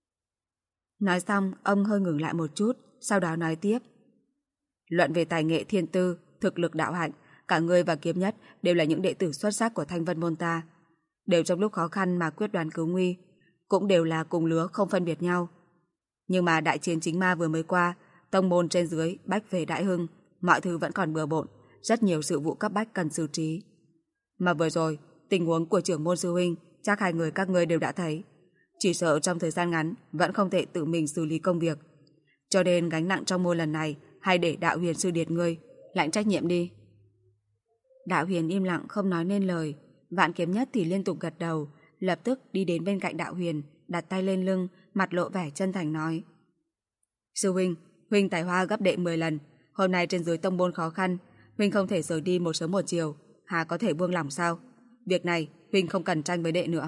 Speaker 2: Nói xong, ông hơi ngừng lại một chút, sau đó nói tiếp. Luận về tài nghệ thiên tư, thực lực đạo hạnh, cả ngươi và Kiếm Nhất đều là những đệ tử xuất sắc của Thanh Vân môn ta, đều trong lúc khó khăn mà quyết đoán cứu nguy, cũng đều là cùng lứa không phân biệt nhau. Nhưng mà đại chiến chính ma vừa mới qua, tông môn trên dưới bách về đại hưng, mọi thứ vẫn còn bừa bộn, rất nhiều sự vụ cấp bách cần xử trí. Mà vừa rồi, tình huống của trưởng môn sư huynh chắc hai người các ngươi đều đã thấy. Chỉ sợ trong thời gian ngắn vẫn không thể tự mình xử lý công việc, Cho nên gánh nặng trong môn lần này hay để Đạo Huyền sư điệt ngươi, lãnh trách nhiệm đi. Đạo Huyền im lặng không nói nên lời. Vạn Kiếm Nhất thì liên tục gật đầu, lập tức đi đến bên cạnh Đạo Huyền, đặt tay lên lưng, mặt lộ vẻ chân thành nói: Sư huynh, huynh tài hoa gấp đệ 10 lần. Hôm nay trên dưới tông môn khó khăn, huynh không thể rời đi một sớm một chiều, hà có thể buông lỏng sao? Việc này huynh không cần tranh với đệ nữa.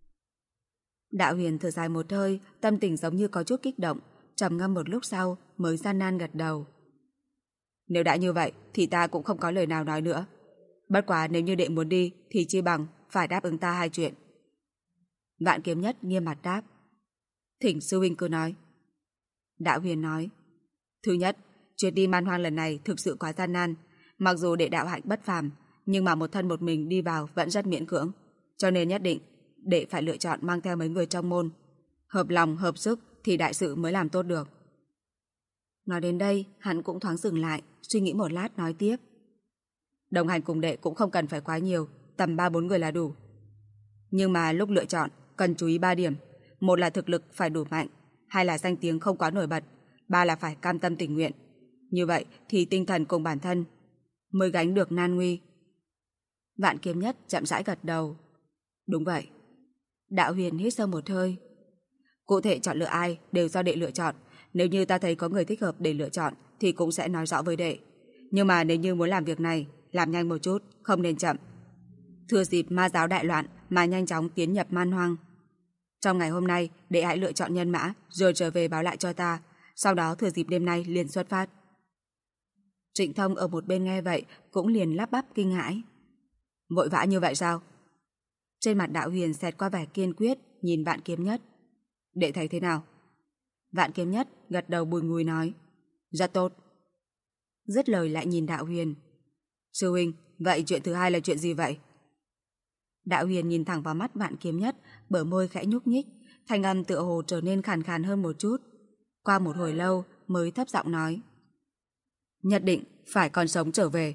Speaker 2: Đạo Huyền thở dài một hơi, tâm tình giống như có chút kích động, trầm ngâm một lúc sau mới gian nan gật đầu. Nếu đã như vậy thì ta cũng không có lời nào nói nữa. Bất quá nếu như đệ muốn đi thì chi bằng phải đáp ứng ta 2 chuyện. Vạn Kiếm Nhất nghiêm mặt đáp: Thỉnh sư huynh cứ nói. Đạo Huyền nói: Thứ nhất, chuyến đi man hoang lần này thực sự quá gian nan. Mặc dù đệ đạo hạnh bất phàm, nhưng mà một thân một mình đi vào vẫn rất miễn cưỡng. Cho nên nhất định đệ phải lựa chọn mang theo mấy người trong môn. Hợp lòng hợp sức thì đại sự mới làm tốt được. Nói đến đây, hắn cũng thoáng dừng lại, suy nghĩ một lát nói tiếp: Đồng hành cùng đệ cũng không cần phải quá nhiều, tầm 3-4 người là đủ. Nhưng mà lúc lựa chọn cần chú ý 3 điểm. Một là thực lực phải đủ mạnh, 2 là danh tiếng không quá nổi bật, 3 là phải cam tâm tình nguyện. Như vậy thì tinh thần cùng bản thân mới gánh được nan nguy. Vạn Kiếm Nhất chậm rãi gật đầu: Đúng vậy. Đạo Huyền hít sâu một hơi: Cụ thể chọn lựa ai đều do đệ lựa chọn. Nếu như ta thấy có người thích hợp để lựa chọn thì cũng sẽ nói rõ với đệ. Nhưng mà nếu như muốn làm việc này, làm nhanh một chút, không nên chậm. Thừa dịp ma giáo đại loạn mà nhanh chóng tiến nhập man hoang. Trong ngày hôm nay, đệ hãy lựa chọn nhân mã rồi trở về báo lại cho ta. Sau đó thừa dịp đêm nay liền xuất phát. Trịnh Thông ở một bên nghe vậy cũng liền lắp bắp kinh hãi: Vội vã như vậy sao? Trên mặt Đạo Huyền xẹt qua vẻ kiên quyết, nhìn Vạn Kiếm Nhất: Đệ thấy thế nào? Vạn Kiếm Nhất gật đầu bùi ngùi nói: Rất tốt. Dứt lời lại nhìn Đạo Huyền: Sư huynh, vậy chuyện thứ 2 là chuyện gì vậy? Đạo Huyền nhìn thẳng vào mắt Vạn Kiếm Nhất, bờ môi khẽ nhúc nhích, thanh âm tựa hồ trở nên khàn khàn hơn một chút. Qua một hồi lâu mới thấp giọng nói: Nhất định phải còn sống trở về.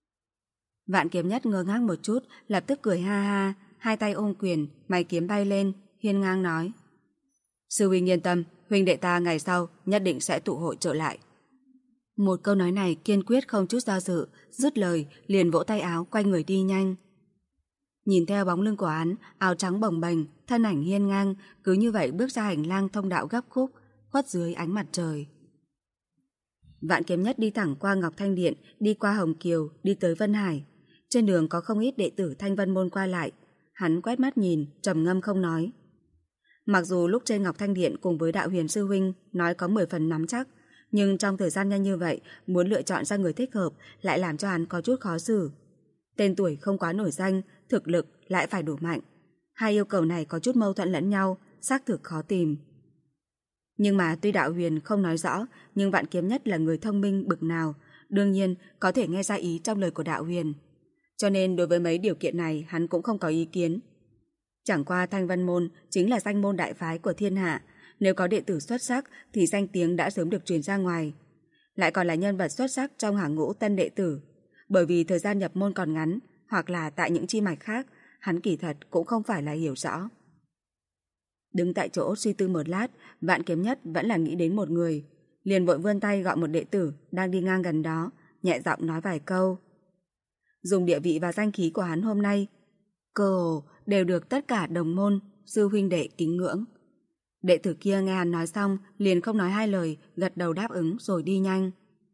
Speaker 2: Vạn Kiếm Nhất ngơ ngác một chút, lập tức cười ha ha, 2 tay ôm quyền, mày kiếm bay lên, hiên ngang nói: Sư huynh yên tâm, huynh đệ ta ngày sau nhất định sẽ tụ hội trở lại. Một câu nói này kiên quyết không chút do dự, dứt lời liền vỗ tay áo quay người đi nhanh. Nhìn theo bóng lưng của hắn, áo trắng bồng bềnh, thân ảnh hiên ngang, cứ như vậy bước ra hành lang thông đạo gấp khúc, khuất dưới ánh mặt trời. Vạn Kiếm Nhất đi thẳng qua Ngọc Thanh Điện, đi qua Hồng Kiều, đi tới Vân Hải. Trên đường có không ít đệ tử Thanh Vân môn qua lại, hắn quét mắt nhìn, trầm ngâm không nói. Mặc dù lúc trên Ngọc Thanh Điện cùng với Đạo Huyền sư huynh nói có 10 phần nắm chắc, nhưng trong thời gian nhanh như vậy, muốn lựa chọn ra người thích hợp lại làm cho hắn có chút khó xử. Tên tuổi không quá nổi danh, thực lực lại phải đủ mạnh. 2 yêu cầu này có chút mâu thuẫn lẫn nhau, xác thực khó tìm. Nhưng mà tuy Đạo Huyền không nói rõ, nhưng Vạn Kiếm Nhất là người thông minh bực nào, đương nhiên có thể nghe ra ý trong lời của Đạo Huyền. Cho nên đối với mấy điều kiện này hắn cũng không có ý kiến. Chẳng qua Thanh Vân môn chính là danh môn đại phái của thiên hạ, nếu có đệ tử xuất sắc thì danh tiếng đã sớm được truyền ra ngoài. Lại còn là nhân vật xuất sắc trong hàng ngũ tân đệ tử. Bởi vì thời gian nhập môn còn ngắn, hoặc là tại những chi mạch khác, hắn kỳ thật cũng không phải là hiểu rõ. Đứng tại chỗ suy tư một lát, Vạn Kiếm Nhất vẫn là nghĩ đến một người, liền vội vươn tay gọi một đệ tử đang đi ngang gần đó, nhẹ giọng nói vài câu. Dùng địa vị và danh khí của hắn hôm nay, cơ hồ đều được tất cả đồng môn, sư huynh đệ kính ngưỡng. Đệ tử kia nghe hắn nói xong, liền không nói 2 lời, gật đầu đáp ứng rồi đi nhanh.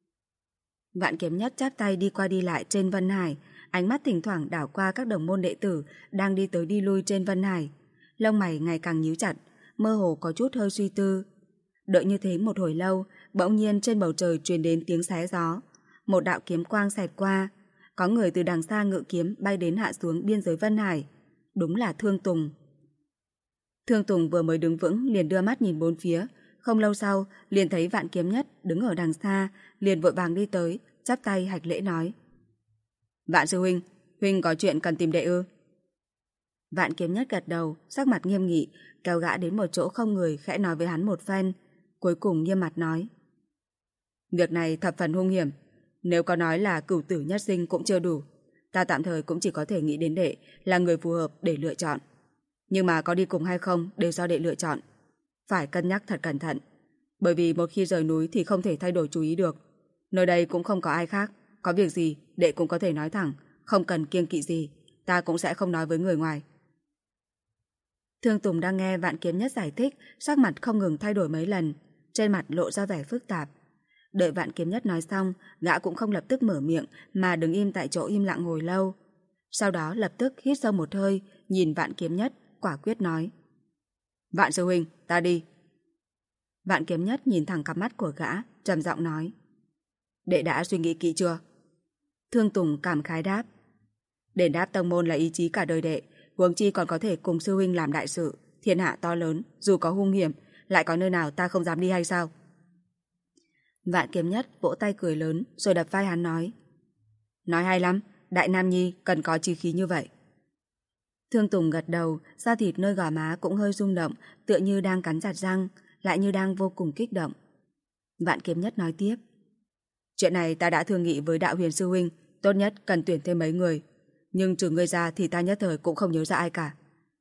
Speaker 2: Vạn Kiếm Nhất chắp tay đi qua đi lại trên Vân Hải, ánh mắt thỉnh thoảng đảo qua các đồng môn đệ tử đang đi tới đi lui trên Vân Hải. Lông mày ngày càng nhíu chặt, mơ hồ có chút hơi suy tư. Đợi như thế một hồi lâu, bỗng nhiên trên bầu trời truyền đến tiếng xé gió. Một đạo kiếm quang xẹt qua, có người từ đằng xa ngự kiếm bay đến hạ xuống biên giới Vân Hải. Đúng là Thương Tùng. Thương Tùng vừa mới đứng vững liền đưa mắt nhìn bốn phía, không lâu sau liền thấy Vạn Kiếm Nhất đứng ở đằng xa, liền vội vàng đi tới, chắp tay hạch lễ nói: Vạn sư huynh, huynh có chuyện cần tìm đệ ư? Vạn Kiếm Nhất gật đầu, sắc mặt nghiêm nghị, kéo gã đến một chỗ không người, khẽ nói với hắn một phen, cuối cùng nghiêm mặt nói: Việc này thập phần hung hiểm, nếu có nói là cửu tử nhất sinh cũng chưa đủ, ta tạm thời cũng chỉ có thể nghĩ đến đệ là người phù hợp để lựa chọn. Nhưng mà có đi cùng hay không đều do đệ lựa chọn, phải cân nhắc thật cẩn thận. Bởi vì một khi rời núi thì không thể thay đổi chú ý được. Nơi đây cũng không có ai khác. Có việc gì, đệ cũng có thể nói thẳng. Không cần kiêng kỵ gì. Ta cũng sẽ không nói với người ngoài. Thương Tùng đang nghe Vạn Kiếm Nhất giải thích, sắc mặt không ngừng thay đổi mấy lần. Trên mặt lộ ra vẻ phức tạp. Đợi Vạn Kiếm Nhất nói xong, gã cũng không lập tức mở miệng mà đứng im tại chỗ im lặng hồi lâu. Sau đó lập tức hít sâu một hơi, nhìn Vạn Kiếm Nhất, quả quyết nói: Vạn sư huynh, ta đi. Vạn Kiếm Nhất nhìn thẳng cặp mắt của gã, trầm giọng nói: Đệ đã suy nghĩ kỹ chưa? Thương Tùng cảm khái đáp: Đền đáp tông môn là ý chí cả đời đệ, huống chi còn có thể cùng sư huynh làm đại sự. Thiên hạ to lớn, dù có hung hiểm, lại có nơi nào ta không dám đi hay sao? Vạn Kiếm Nhất vỗ tay cười lớn, rồi đập vai hắn nói: Nói hay lắm, đại nam nhi cần có chí khí như vậy. Thương Tùng gật đầu, da thịt nơi gò má cũng hơi rung động, tựa như đang cắn chặt răng, lại như đang vô cùng kích động. Vạn Kiếm Nhất nói tiếp: Chuyện này ta đã thương nghị với Đạo Huyền sư huynh, tốt nhất cần tuyển thêm mấy người, nhưng trừ ngươi ra thì ta nhất thời cũng không nhớ ra ai cả.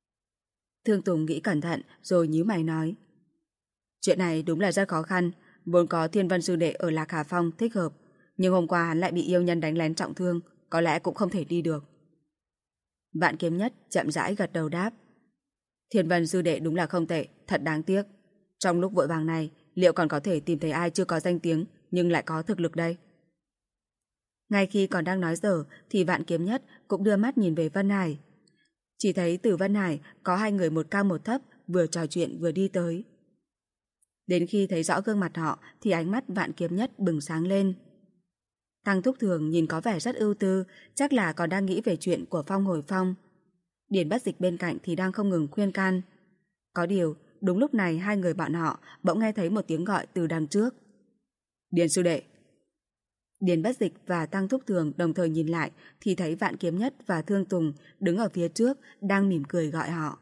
Speaker 2: Thương Tùng nghĩ cẩn thận rồi nhíu mày nói: Chuyện này đúng là rất khó khăn, vốn có Thiên Vân sư đệ ở Lạc Hà Phong thích hợp, nhưng hôm qua hắn lại bị yêu nhân đánh lén trọng thương, có lẽ cũng không thể đi được. Vạn Kiếm Nhất chậm rãi gật đầu đáp: Thiên Vân sư đệ đúng là không tệ, thật đáng tiếc. Trong lúc vội vàng này, liệu còn có thể tìm thấy ai chưa có danh tiếng nhưng lại có thực lực đây? Ngay khi còn đang nói dở thì Vạn Kiếm Nhất cũng đưa mắt nhìn về Vân Hải. Chỉ thấy từ Vân Hải có hai người một cao một thấp, vừa trò chuyện vừa đi tới. Đến khi thấy rõ gương mặt họ thì ánh mắt Vạn Kiếm Nhất bừng sáng lên. Tăng Thúc Thường nhìn có vẻ rất ưu tư, chắc là còn đang nghĩ về chuyện của Phong Hồi Phong. Điền Bất Dịch bên cạnh thì đang không ngừng khuyên can. Có điều, đúng lúc này hai người bọn họ bỗng nghe thấy một tiếng gọi từ đằng trước: Điền sư đệ. Điền Bất Dịch và Tăng Thúc Thường đồng thời nhìn lại thì thấy Vạn Kiếm Nhất và Thương Tùng đứng ở phía trước đang mỉm cười gọi họ.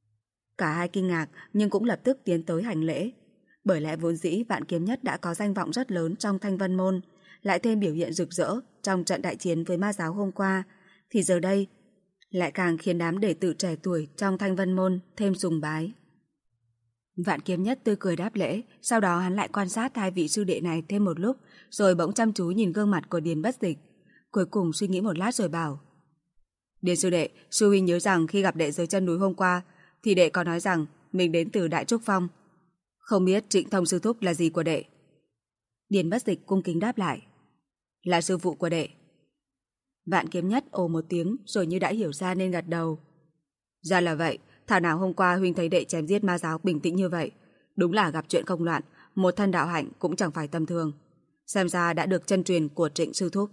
Speaker 2: Cả hai kinh ngạc nhưng cũng lập tức tiến tới hành lễ. Bởi lẽ vốn dĩ Vạn Kiếm Nhất đã có danh vọng rất lớn trong Thanh Vân Môn, lại thêm biểu hiện rực rỡ trong trận đại chiến với ma giáo hôm qua, thì giờ đây lại càng khiến đám đệ tử trẻ tuổi trong Thanh Vân Môn thêm sùng bái. Vạn Kiếm Nhất tươi cười đáp lễ, sau đó hắn lại quan sát hai vị sư đệ này thêm một lúc, rồi bỗng chăm chú nhìn gương mặt của Điền Bất Dịch. Cuối cùng suy nghĩ một lát rồi bảo: Điền sư đệ, sư huynh nhớ rằng khi gặp đệ dưới chân núi hôm qua, thì đệ có nói rằng mình đến từ Đại Trúc Phong. Không biết Trịnh Thông sư thúc là gì của đệ? Điền Bất Dịch cung kính đáp lại: Là sư phụ của đệ. Vạn Kiếm Nhất ồ một tiếng rồi như đã hiểu ra nên gật đầu. Ra là vậy, thảo nào hôm qua huynh thấy đệ chém giết ma giáo bình tĩnh như vậy. Đúng là gặp chuyện không loạn, một thân đạo hạnh cũng chẳng phải tầm thường. Xem ra đã được chân truyền của Trịnh sư thúc.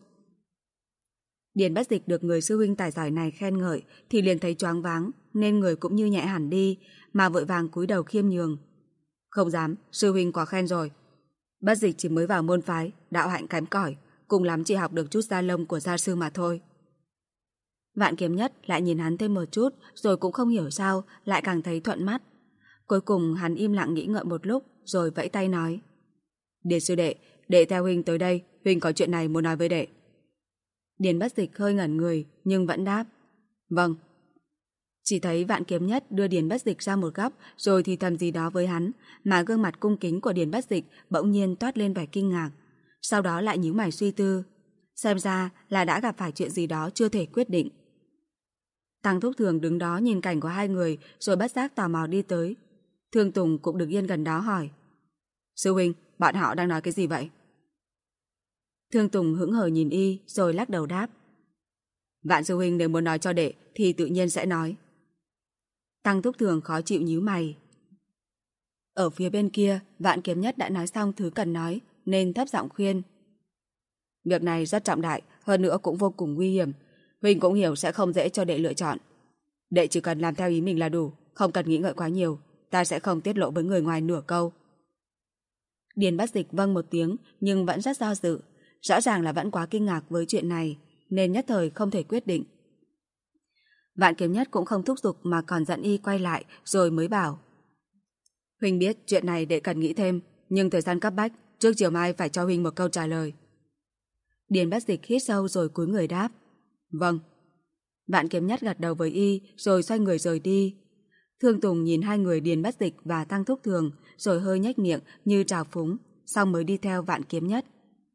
Speaker 2: Điền Bất Dịch được người sư huynh tài giỏi này khen ngợi thì liền thấy choáng váng, nên người cũng như nhẹ hẳn đi, mà vội vàng cúi đầu khiêm nhường. Không dám, sư huynh quá khen rồi. Bất Dịch chỉ mới vào môn phái, đạo hạnh kém cỏi, cùng lắm chỉ học được chút da lông của gia sư mà thôi. Vạn Kiếm Nhất lại nhìn hắn thêm một chút, rồi cũng không hiểu sao lại càng thấy thuận mắt. Cuối cùng hắn im lặng nghĩ ngợi một lúc, rồi vẫy tay nói: Điền sư đệ, đệ theo huynh tới đây, huynh có chuyện này muốn nói với đệ. Điền Bất Dịch hơi ngẩn người nhưng vẫn đáp: Vâng. Chỉ thấy Vạn Kiếm Nhất đưa Điền Bất Dịch ra một góc rồi thì thầm gì đó với hắn, mà gương mặt cung kính của Điền Bất Dịch bỗng nhiên toát lên vẻ kinh ngạc, sau đó lại nhíu mày suy tư, xem ra là đã gặp phải chuyện gì đó chưa thể quyết định. Tăng Thúc Thường đứng đó nhìn cảnh của hai người rồi bất giác tò mò đi tới. Thương Tùng cũng đứng yên gần đó hỏi: Sư huynh, bọn họ đang nói cái gì vậy? Thương Tùng hững hờ nhìn y rồi lắc đầu đáp: Vạn sư huynh nếu muốn nói cho đệ thì tự nhiên sẽ nói. Tăng Thúc Thường khó chịu nhíu mày. Ở phía bên kia, Vạn Kiếm Nhất đã nói xong thứ cần nói nên thấp giọng khuyên: Việc này rất trọng đại, hơn nữa cũng vô cùng nguy hiểm. Huynh cũng hiểu sẽ không dễ cho đệ lựa chọn. Đệ chỉ cần làm theo ý mình là đủ, không cần nghĩ ngợi quá nhiều. Ta sẽ không tiết lộ với người ngoài nửa câu. Điền Bất Dịch vâng một tiếng nhưng vẫn rất do dự. Rõ ràng là vẫn quá kinh ngạc với chuyện này nên nhất thời không thể quyết định. Vạn Kiếm Nhất cũng không thúc giục mà còn dẫn y quay lại rồi mới bảo: Huynh biết chuyện này đệ cần nghĩ thêm, nhưng thời gian cấp bách, trước chiều mai phải cho huynh một câu trả lời. Điền Bất Dịch hít sâu rồi cúi người đáp: Vâng. Vạn Kiếm Nhất gật đầu với y rồi xoay người rời đi. Thương Tùng nhìn hai người Điền Bất Dịch và Tăng Thúc Thường rồi hơi nhếch miệng như trào phúng, xong mới đi theo Vạn Kiếm Nhất.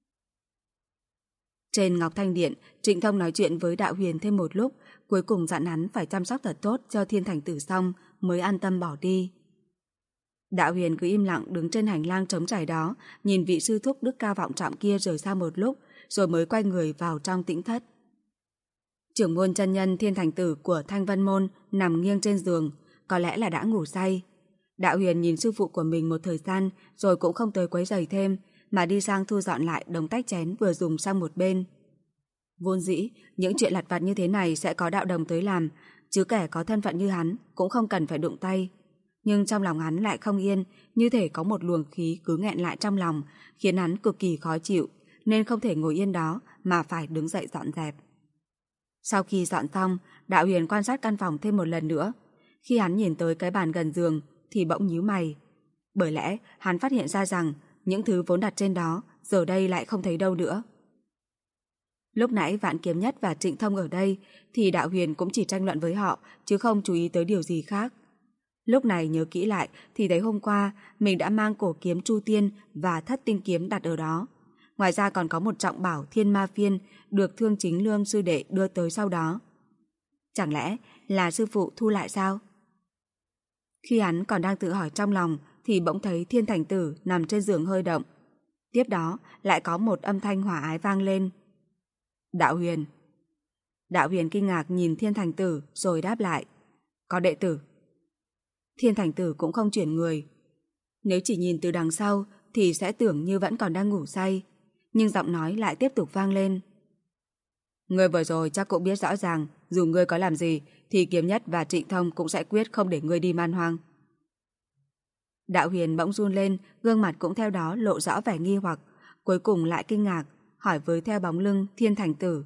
Speaker 2: Trên Ngọc Thanh Điện, Trịnh Thông nói chuyện với Đạo Huyền thêm một lúc, cuối cùng dặn hắn phải chăm sóc thật tốt cho Thiên Thành Tử xong mới an tâm bỏ đi. Đạo Huyền cứ im lặng đứng trên hành lang trống trải đó, nhìn vị sư thúc đức cao vọng trọng kia rời xa một lúc, rồi mới quay người vào trong tĩnh thất. Trưởng môn chân nhân Thiên Thành Tử của Thanh Vân Môn nằm nghiêng trên giường, có lẽ là đã ngủ say. Đạo Huyền nhìn sư phụ của mình một thời gian rồi cũng không tới quấy rầy thêm, mà đi sang thu dọn lại đống tách chén vừa dùng sang một bên. Vốn dĩ, những chuyện lặt vặt như thế này sẽ có đạo đồng tới làm, chứ kẻ có thân phận như hắn cũng không cần phải đụng tay. Nhưng trong lòng hắn lại không yên, như thể có một luồng khí cứ nghẹn lại trong lòng, khiến hắn cực kỳ khó chịu, nên không thể ngồi yên đó mà phải đứng dậy dọn dẹp. Sau khi dọn xong, Đạo Huyền quan sát căn phòng thêm một lần nữa. Khi hắn nhìn tới cái bàn gần giường thì bỗng nhíu mày. Bởi lẽ hắn phát hiện ra rằng những thứ vốn đặt trên đó giờ đây lại không thấy đâu nữa. Lúc nãy Vạn Kiếm Nhất và Trịnh Thông ở đây thì Đạo Huyền cũng chỉ tranh luận với họ chứ không chú ý tới điều gì khác. Lúc này nhớ kỹ lại thì thấy hôm qua mình đã mang cổ kiếm Chu Tiên và Thất Tinh Kiếm đặt ở đó. Ngoài ra còn có một trọng bảo Thiên Ma Phiên được Thương Chính Lương sư đệ đưa tới sau đó. Chẳng lẽ là sư phụ thu lại sao? Khi hắn còn đang tự hỏi trong lòng thì bỗng thấy Thiên Thành Tử nằm trên giường hơi động. Tiếp đó lại có một âm thanh hòa ái vang lên. Đạo Huyền. Đạo Huyền kinh ngạc nhìn Thiên Thành Tử rồi đáp lại. Có đệ tử. Thiên Thành Tử cũng không chuyển người. Nếu chỉ nhìn từ đằng sau thì sẽ tưởng như vẫn còn đang ngủ say. Nhưng giọng nói lại tiếp tục vang lên. Ngươi vừa rồi chắc cũng biết rõ ràng, dù ngươi có làm gì thì Kiếm Nhất và Trịnh Thông cũng sẽ quyết không để ngươi đi man hoang. Đạo Huyền bỗng run lên, gương mặt cũng theo đó lộ rõ vẻ nghi hoặc, cuối cùng lại kinh ngạc, hỏi với theo bóng lưng Thiên Thành Tử.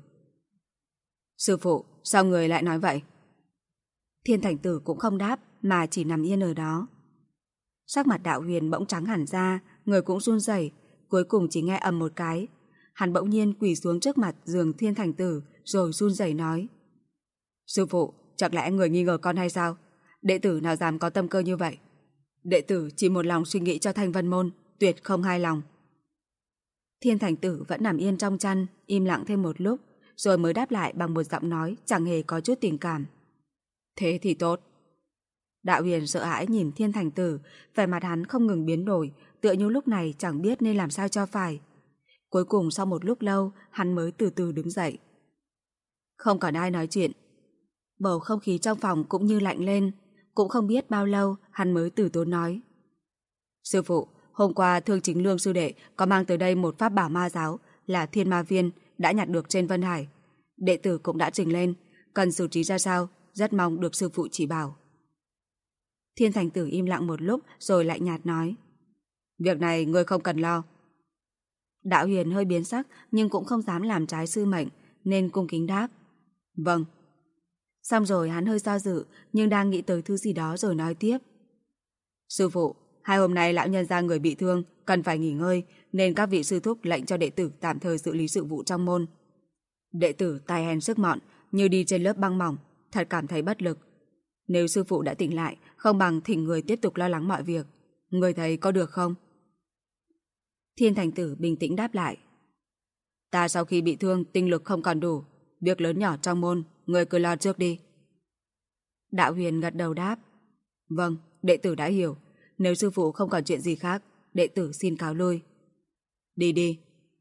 Speaker 2: Sư phụ, sao người lại nói vậy? Thiên Thành Tử cũng không đáp mà chỉ nằm yên ở đó. Sắc mặt Đạo Huyền bỗng trắng hẳn ra, người cũng run rẩy, cuối cùng chỉ nghe ầm một cái. Hắn bỗng nhiên quỳ xuống trước mặt giường Thiên Thành Tử rồi run rẩy nói. Sư phụ, chẳng lẽ người nghi ngờ con hay sao? Đệ tử nào dám có tâm cơ như vậy? Đệ tử chỉ một lòng suy nghĩ cho Thanh Vân Môn, tuyệt không hai lòng. Thiên Thành Tử vẫn nằm yên trong chăn, im lặng thêm một lúc, rồi mới đáp lại bằng một giọng nói chẳng hề có chút tình cảm. Thế thì tốt. Đạo Huyền sợ hãi nhìn Thiên Thành Tử, vẻ mặt hắn không ngừng biến đổi, tựa như lúc này chẳng biết nên làm sao cho phải. Cuối cùng sau một lúc lâu, hắn mới từ từ đứng dậy. Không còn ai nói chuyện. Bầu không khí trong phòng cũng như lạnh lên, cũng không biết bao lâu hắn mới từ tốn nói. Sư phụ, hôm qua Thương Chính Lương sư đệ có mang tới đây một pháp bảo ma giáo là Thiên Ma Viên đã nhặt được trên Vân Hải. Đệ tử cũng đã trình lên, cần xử trí ra sao, rất mong được sư phụ chỉ bảo. Thiên Thành Tử im lặng một lúc rồi lại nhạt nói. Việc này ngươi không cần lo. Đạo Huyền hơi biến sắc nhưng cũng không dám làm trái sư mệnh nên cung kính đáp. Vâng. Xong rồi hắn hơi do dự nhưng đang nghĩ tới thứ gì đó rồi nói tiếp. Sư phụ, hai hôm nay lão nhân gia người bị thương cần phải nghỉ ngơi nên các vị sư thúc lệnh cho đệ tử tạm thời xử lý sự vụ trong môn. Đệ tử tài hèn sức mọn như đi trên lớp băng mỏng, thật cảm thấy bất lực. Nếu sư phụ đã tỉnh lại, không bằng thỉnh người tiếp tục lo lắng mọi việc. Người thấy có được không? Thiên Thành Tử bình tĩnh đáp lại. Ta sau khi bị thương, tinh lực không còn đủ. Việc lớn nhỏ trong môn, người cứ lo trước đi. Đạo Huyền gật đầu đáp. Vâng, đệ tử đã hiểu. Nếu sư phụ không còn chuyện gì khác, đệ tử xin cáo lui. Đi đi.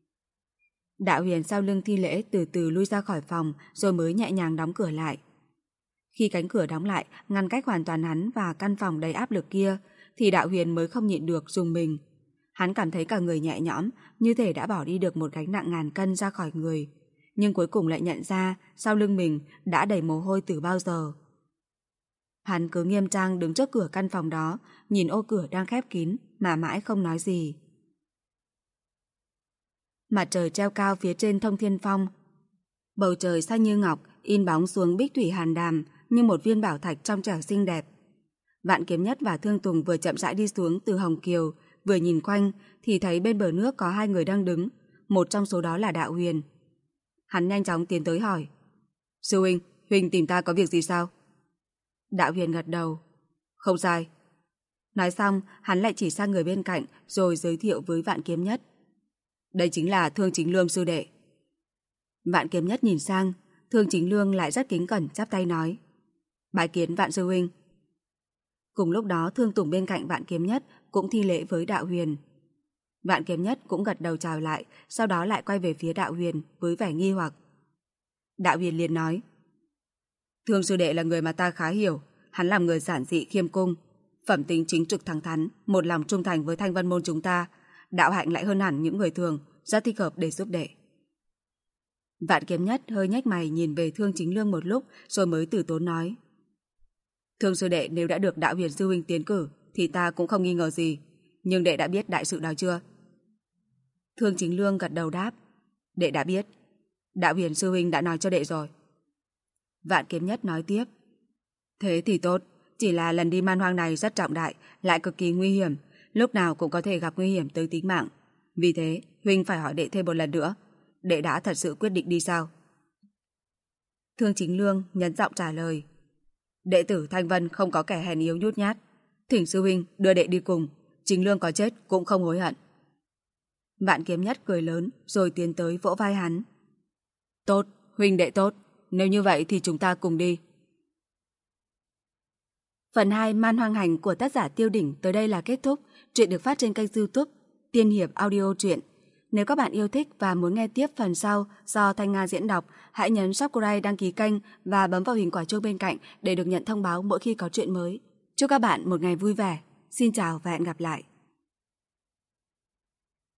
Speaker 2: Đạo Huyền sau lưng thi lễ từ từ lui ra khỏi phòng rồi mới nhẹ nhàng đóng cửa lại. Khi cánh cửa đóng lại, ngăn cách hoàn toàn hắn và căn phòng đầy áp lực kia, thì Đạo Huyền mới không nhịn được rùng mình. Hắn cảm thấy cả người nhẹ nhõm, như thể đã bỏ đi được một gánh nặng ngàn cân ra khỏi người. Nhưng cuối cùng lại nhận ra sau lưng mình đã đầy mồ hôi từ bao giờ. Hắn cứ nghiêm trang đứng trước cửa căn phòng đó, nhìn ô cửa đang khép kín mà mãi không nói gì. Mặt trời treo cao phía trên Thông Thiên Phong. Bầu trời xanh như ngọc, in bóng xuống bích thủy hàn đàm như một viên bảo thạch trong trẻo xinh đẹp. Vạn Kiếm Nhất và Thương Tùng vừa chậm rãi đi xuống từ Hồng Kiều, vừa nhìn quanh thì thấy bên bờ nước có hai người đang đứng, một trong số đó là Đạo Huyền. Hắn nhanh chóng tiến tới hỏi. Sư huynh, huynh tìm ta có việc gì sao? Đạo Huyền gật đầu. Không sai. Nói xong, hắn lại chỉ sang người bên cạnh rồi giới thiệu với Vạn Kiếm Nhất. Đây chính là Thương Chính Lương sư đệ. Vạn Kiếm Nhất nhìn sang, Thương Chính Lương lại rất kính cẩn chắp tay nói. Bái kiến Vạn sư huynh. Cùng lúc đó Thương Tùng bên cạnh Vạn Kiếm Nhất cũng thi lễ với Đạo Huyền. Vạn Kiếm Nhất cũng gật đầu chào lại, sau đó lại quay về phía Đạo Huyền với vẻ nghi hoặc. Đạo Huyền liền nói. Thương sư đệ là người mà ta khá hiểu, hắn làm người giản dị khiêm cung, phẩm tính chính trực thẳng thắn, một lòng trung thành với Thanh Vân môn chúng ta, đạo hạnh lại hơn hẳn những người thường, rất thích hợp để giúp đệ. Vạn Kiếm Nhất hơi nhếch mày nhìn về Thương Chính Lương một lúc rồi mới từ tốn nói. Thương sư đệ nếu đã được Đạo Huyền sư huynh tiến cử thì ta cũng không nghi ngờ gì, nhưng đệ đã biết đại sự đó chưa? Thương Chính Lương gật đầu đáp. Đệ đã biết, Đạo Huyền sư huynh đã nói cho đệ rồi. Vạn Kiếm Nhất nói tiếp. Thế thì tốt, chỉ là lần đi man hoang này rất trọng đại, lại cực kỳ nguy hiểm, lúc nào cũng có thể gặp nguy hiểm tới tính mạng. Vì thế, huynh phải hỏi đệ thêm một lần nữa, đệ đã thật sự quyết định đi sao? Thương Chính Lương nhấn giọng trả lời. Đệ tử Thanh Vân không có kẻ hèn yếu nhút nhát, thỉnh sư huynh đưa đệ đi cùng, Chính Lương có chết cũng không hối hận. Vạn Kiếm Nhất cười lớn rồi tiến tới vỗ vai hắn. Tốt, huynh đệ tốt, nếu như vậy thì chúng ta cùng đi. Phần 2 Man Hoang Hành của tác giả Tiêu Đỉnh tới đây là kết thúc. Truyện được phát trên kênh YouTube Tiên Hiệp Audio Truyện. Nếu các bạn yêu thích và muốn nghe tiếp phần sau do Thanh Nga diễn đọc, hãy nhấn subscribe, đăng ký kênh và bấm vào hình quả chuông bên cạnh để được nhận thông báo mỗi khi có truyện mới. Chúc các bạn một ngày vui vẻ. Xin chào và hẹn gặp lại.